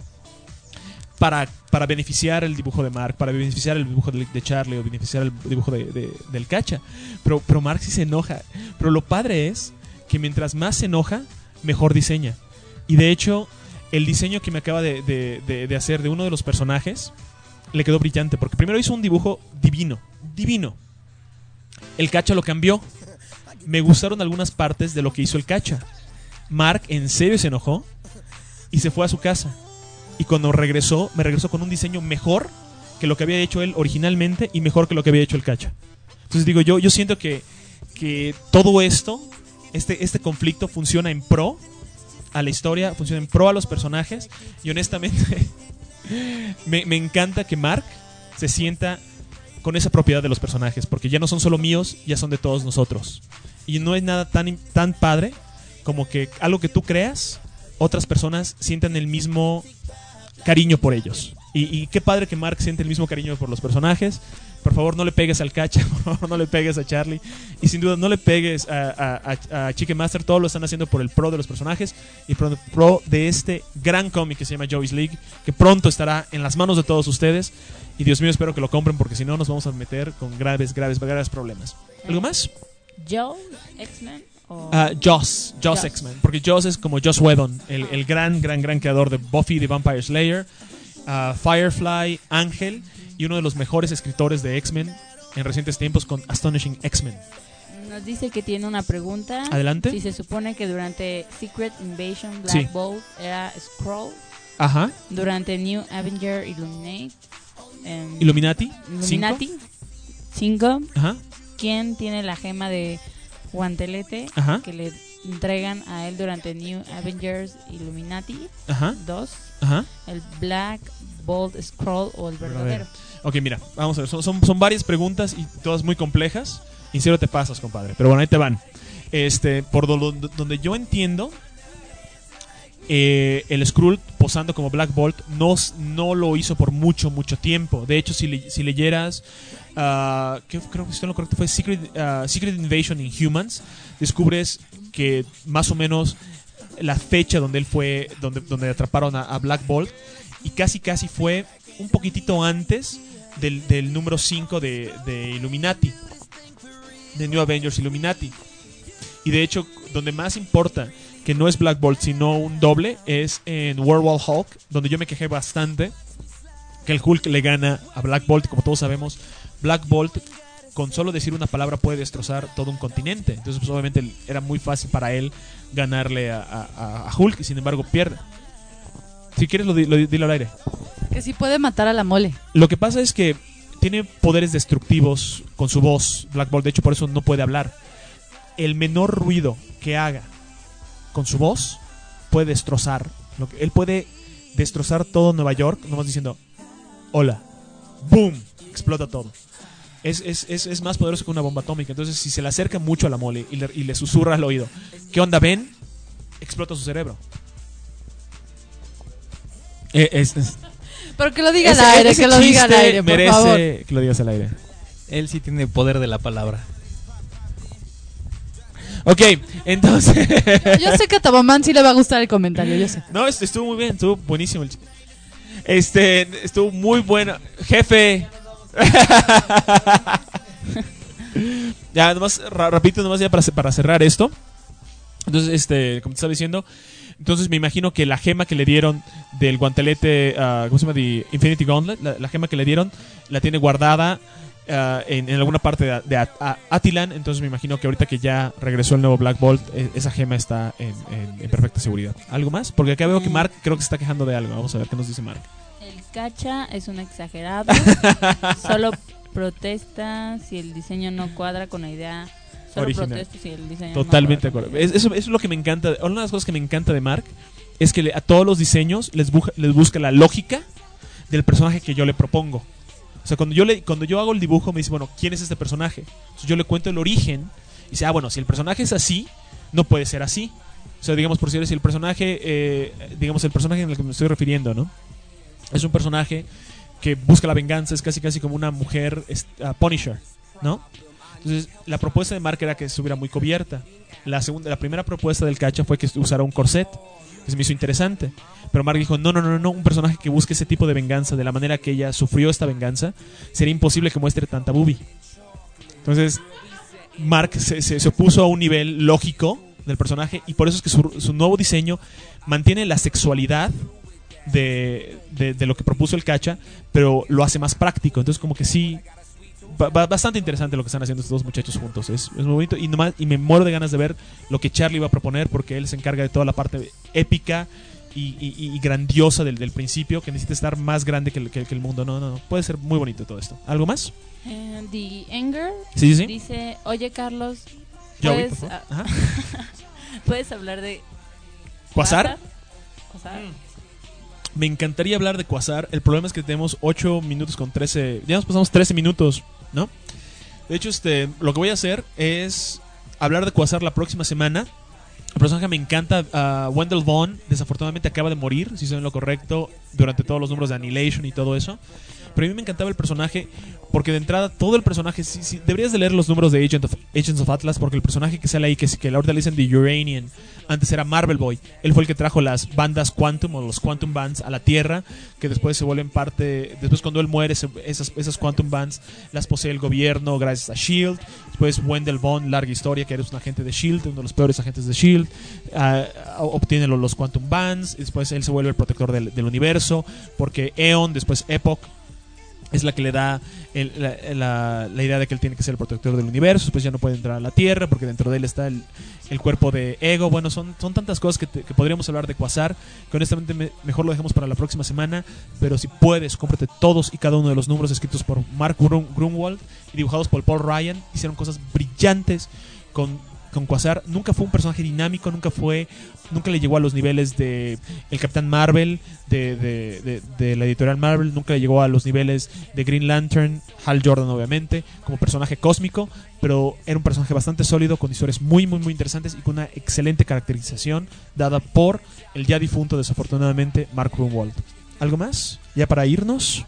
para beneficiar el dibujo de Mark, para beneficiar el dibujo de Charlie o beneficiar el dibujo del Cacha. Pero Mark sí se enoja. Pero lo padre es que mientras más se enoja, mejor diseña. Y de hecho, el diseño que me acaba de hacer de uno de los personajes le quedó brillante, porque primero hizo un dibujo divino. El Cacha lo cambió me gustaron algunas partes de lo que hizo el Cacha. Mark en serio se enojó y se fue a su casa. Y cuando regresó, me regresó con un diseño mejor que lo que había hecho él originalmente y mejor que lo que había hecho el Cacha. Entonces digo, yo siento que todo esto, este conflicto funciona en pro a la historia, funciona en pro a los personajes. Y honestamente me encanta que Mark se sienta con esa propiedad de los personajes, porque ya no son solo míos, ya son de todos nosotros. Y no es nada tan padre como que algo que tú creas, otras personas sientan el mismo cariño por ellos. Y qué padre que Mark siente el mismo cariño por los personajes. Por favor, no le pegues al Cacha, por favor, no le pegues a Charlie. Y sin duda, no le pegues a Chicken Master. Todo lo están haciendo por el pro de los personajes y por el pro de este gran cómic que se llama Joey's League, que pronto estará en las manos de todos ustedes. Y Dios mío, espero que lo compren, porque si no nos vamos a meter con graves problemas. ¿Algo más? ¿Joe X-Men? Joss X-Men. Porque Joss es como Joss Whedon, el gran creador de Buffy the Vampire Slayer, Firefly, Ángel, y uno de los mejores escritores de X-Men en recientes tiempos con Astonishing X-Men. Nos dice que tiene una pregunta. Adelante. Si se supone que durante Secret Invasion Black Bolt era Skrull. Ajá. Durante New Avenger Illuminati 5. Ajá. ¿Quién tiene la gema de guantelete que le entregan a él durante New Avengers Illuminati 2? El Black Bolt Skrull o el verdadero. Ok, mira, vamos a ver, son varias preguntas y todas muy complejas. Y en serio te pasas, compadre. Pero bueno, ahí te van. Por donde yo entiendo, el Skrull posando como Black Bolt no lo hizo por mucho tiempo. De hecho, si leyeras, creo que esto lo correcto fue Secret Invasion in Humans, descubres que más o menos la fecha donde él fue, donde atraparon a Black Bolt, y casi fue un poquitito antes del número 5 de Illuminati, de New Avengers Illuminati. Y de hecho, donde más importa que no es Black Bolt sino un doble es en World War Hulk, donde yo me quejé bastante que el Hulk le gana a Black Bolt. Como todos sabemos, Black Bolt con solo decir una palabra puede destrozar todo un continente. Entonces pues obviamente era muy fácil para él ganarle a Hulk, y sin embargo pierde. Si quieres dilo al aire. Que sí puede matar a la mole. Lo que pasa es que tiene poderes destructivos con su voz, Black Bolt. De hecho, por eso no puede hablar. El menor ruido que haga con su voz puede destrozar. Él puede destrozar todo Nueva York nomás diciendo hola. ¡Boom! Explota todo. Es más poderoso que una bomba atómica. Entonces, si se le acerca mucho a la mole y le susurra al oído, ¿qué onda, Ben? Explota su cerebro. Pero que lo diga al aire, que lo diga al aire, por favor. Que lo digas al aire. Él sí tiene poder de la palabra. Ok, entonces... Yo sé que a Tabamán sí le va a gustar el comentario, yo sé. No, estuvo muy bien, estuvo buenísimo. Estuvo muy bueno. Jefe. Ya, nomás, rapidito, nomás ya para cerrar esto. Entonces, como te estaba diciendo, entonces me imagino que la gema que le dieron del guantelete, ¿cómo se llama? The Infinity Gauntlet, la gema que le dieron, la tiene guardada en alguna parte de Attilan. Entonces me imagino que ahorita que ya regresó el nuevo Black Bolt, esa gema está en perfecta seguridad. ¿Algo más? Porque acá veo que Mark creo que se está quejando de algo. Vamos a ver qué nos dice Mark. El Cacha es un exagerado. Solo protesta si el diseño no cuadra con la idea original. Protesto si el diseño Totalmente no de acuerdo. Eso es lo que me encanta. Una de las cosas que me encanta de Mark es que a todos los diseños les busca la lógica del personaje que yo le propongo. O sea, cuando yo hago el dibujo me dice, bueno, ¿quién es este personaje? Entonces yo le cuento el origen y dice, bueno, si el personaje es así, no puede ser así. O sea, digamos, por si el personaje, digamos, el personaje en el que me estoy refiriendo, ¿no? Es un personaje que busca la venganza, es casi como una mujer Punisher, ¿no? Entonces, la propuesta de Mark era que estuviera muy cubierta. La primera propuesta del Cacha fue que usara un corset, que se me hizo interesante. Pero Mark dijo, no, un personaje que busque ese tipo de venganza, de la manera que ella sufrió esta venganza, sería imposible que muestre tanta boobie. Entonces, Mark se opuso a un nivel lógico del personaje, y por eso es que su nuevo diseño mantiene la sexualidad de lo que propuso el Cacha, pero lo hace más práctico. Entonces como que sí bastante interesante lo que están haciendo estos dos muchachos juntos. Es muy bonito y me muero de ganas de ver lo que Charlie va a proponer, porque él se encarga de toda la parte épica y grandiosa del principio, que necesita estar más grande que el mundo. No, puede ser muy bonito todo esto. ¿Algo más? The Anger Sí. dice, oye Carlos, Joey, ¿puedes, por favor. ¿puedes hablar de ¿Quasar? Quasar. Me encantaría hablar de Quasar. El problema es que tenemos 8 minutos con 13. Ya nos pasamos 13 minutos, ¿no? De hecho, lo que voy a hacer es hablar de Quasar la próxima semana. El personaje me encanta. Wendell Vaughn, desafortunadamente, acaba de morir, si saben lo correcto, durante todos los números de Annihilation y todo eso. Pero a mí me encantaba el personaje, porque de entrada todo el personaje, sí, deberías de leer los números de Agents of Atlas, porque el personaje que sale ahí, que ahorita le dicen The Uranian, antes era Marvel Boy. Él fue el que trajo las bandas Quantum, o los Quantum Bands, a la Tierra, que después se vuelven parte, después cuando él muere, esas Quantum Bands las posee el gobierno gracias a S.H.I.E.L.D. Después Wendell Vaughn, larga historia, que eres un agente de S.H.I.E.L.D., uno de los peores agentes de S.H.I.E.L.D., obtiene los Quantum Bands, después él se vuelve el protector del universo, porque Eon, después Epoch, es la que le da la idea de que él tiene que ser el protector del universo. Después ya no puede entrar a la Tierra porque dentro de él está el cuerpo de Ego. Bueno, son tantas cosas que podríamos hablar de Quasar, que honestamente mejor lo dejemos para la próxima semana. Pero si puedes, cómprate todos y cada uno de los números escritos por Mark Grunwald y dibujados por Paul Ryan. Hicieron cosas brillantes con Quasar. Nunca fue un personaje dinámico, nunca le llegó a los niveles de el Capitán Marvel, de la editorial Marvel, nunca le llegó a los niveles de Green Lantern, Hal Jordan obviamente, como personaje cósmico, pero era un personaje bastante sólido, con historias muy interesantes y con una excelente caracterización dada por el ya difunto, desafortunadamente, Mark Grunwald. ¿Algo más? ¿Ya para irnos?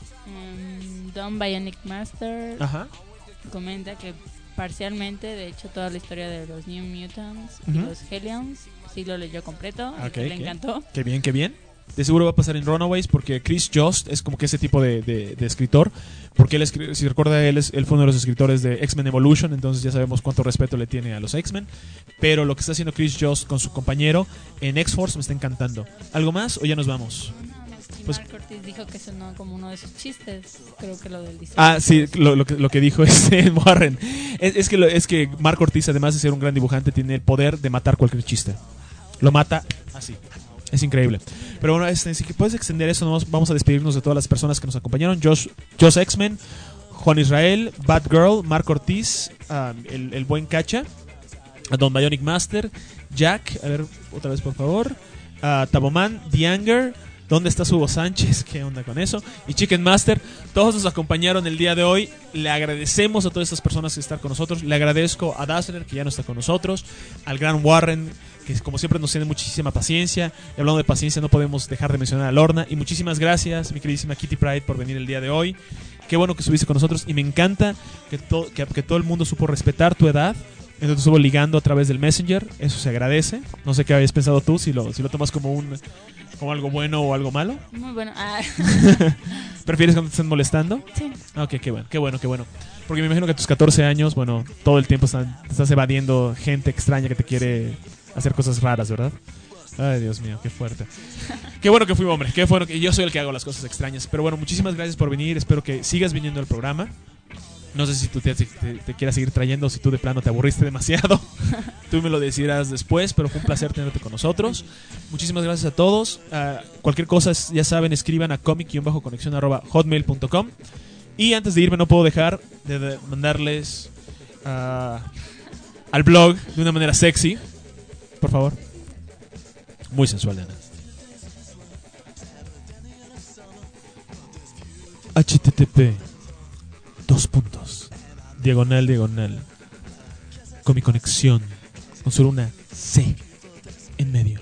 Don Bionic Master Ajá. comenta que parcialmente, de hecho, toda la historia de los New Mutants y los Hellions sí lo leyó completo, le encantó. Qué bien. De seguro va a pasar en Runaways, porque Chris Jost es como que ese tipo de escritor, porque él si recuerda, él fue uno de los escritores de X-Men Evolution, entonces ya sabemos cuánto respeto le tiene a los X-Men. Pero lo que está haciendo Chris Jost con su compañero en X-Force me está encantando. ¿Algo más o ya nos vamos? Pues, Mark Ortiz dijo que sonó como uno de sus chistes. Creo que lo del diseño. Sí, lo que dijo Warren. Es que Mark Ortiz, además de ser un gran dibujante, tiene el poder de matar cualquier chiste. Lo mata así. Es increíble. Pero bueno, si puedes extender eso, vamos a despedirnos de todas las personas que nos acompañaron. Josh X-Men, Juan Israel, Batgirl, Mark Ortiz, el buen Cacha, a Don Bionic Master, Jack, a ver, otra vez por favor, Taboman, The Anger, ¿dónde está Hugo Sánchez? ¿Qué onda con eso? Y Chicken Master. Todos nos acompañaron el día de hoy. Le agradecemos a todas estas personas que están con nosotros. Le agradezco a Dazzler, que ya no está con nosotros. Al gran Warren, que como siempre nos tiene muchísima paciencia. Y hablando de paciencia, no podemos dejar de mencionar a Lorna. Y muchísimas gracias, mi queridísima Kitty Pryde, por venir el día de hoy. Qué bueno que estuviste con nosotros. Y me encanta que todo el mundo supo respetar tu edad. Entonces te estuvo ligando a través del Messenger. Eso se agradece. No sé qué habías pensado tú, si lo tomas como algo bueno o algo malo. Muy bueno. ¿Prefieres cuando te estén molestando? Sí. Ok, qué bueno. Porque me imagino que a tus 14 años, bueno, todo el tiempo te estás evadiendo gente extraña que te quiere hacer cosas raras, ¿verdad? Ay, Dios mío, qué fuerte. Qué bueno que fui hombre, qué bueno que yo soy el que hago las cosas extrañas. Pero bueno, muchísimas gracias por venir. Espero que sigas viniendo al programa. No sé si tú te quieras seguir trayendo o si tú de plano te aburriste demasiado. Tú me lo decidirás después, pero fue un placer tenerte con nosotros. Muchísimas gracias a todos. Cualquier cosa, ya saben, escriban a comic-conexión@hotmail.com. Y antes de irme no puedo dejar de mandarles al blog de una manera sexy. Por favor. Muy sensual, Ana. http://diagonal Comiconexión con solo una C en medio.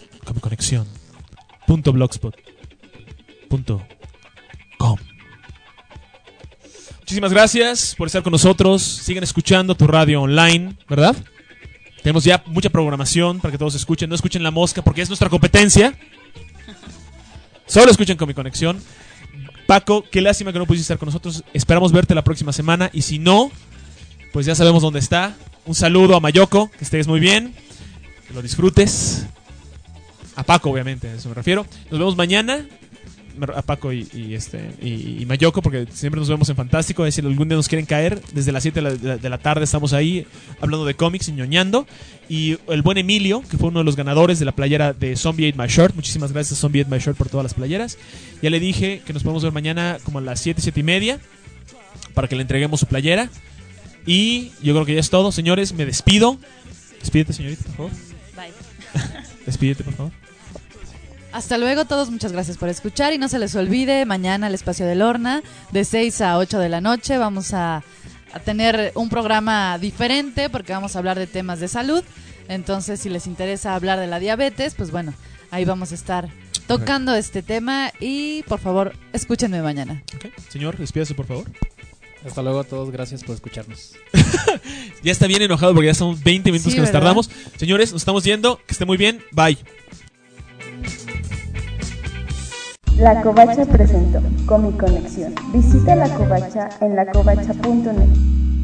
Comiconexión.blogspot.com. Muchísimas gracias por estar con nosotros. Sigan escuchando tu radio online, ¿verdad? Tenemos ya mucha programación para que todos escuchen. No escuchen La Mosca porque es nuestra competencia. Solo escuchen Comiconexión. Paco, qué lástima que no pudiste estar con nosotros. Esperamos verte la próxima semana. Y si no, pues ya sabemos dónde está. Un saludo a Mayoko, que estés muy bien, que lo disfrutes. A Paco, obviamente, a eso me refiero. Nos vemos mañana. a Paco y Mayoko, porque siempre nos vemos en Fantástico. Es decir, algún día nos quieren caer, desde las 7 de la tarde estamos ahí hablando de cómics y ñoñando. Y el buen Emilio, que fue uno de los ganadores de la playera de Zombie Ate My Shirt. Muchísimas gracias a Zombie Ate My Shirt por todas las playeras. Ya le dije que nos podemos ver mañana como a las 7:30 para que le entreguemos su playera. Y yo creo que ya es todo, señores. Me despido. Despídete, señorita, por favor. Bye. Despídete, por favor. Hasta luego todos, muchas gracias por escuchar y no se les olvide, mañana el Espacio de Lorna de 6 a 8 de la noche vamos a tener un programa diferente porque vamos a hablar de temas de salud, entonces si les interesa hablar de la diabetes, pues bueno, ahí vamos a estar tocando este tema y por favor, escúchenme mañana. Okay. Señor, despídase por favor. Hasta luego a todos, gracias por escucharnos. Ya está bien enojado porque ya son 20 minutos que nos tardamos. Señores, nos estamos yendo, que esté muy bien, bye. La Covacha presentó Comic Conexión. Visita La Covacha en lacovacha.net.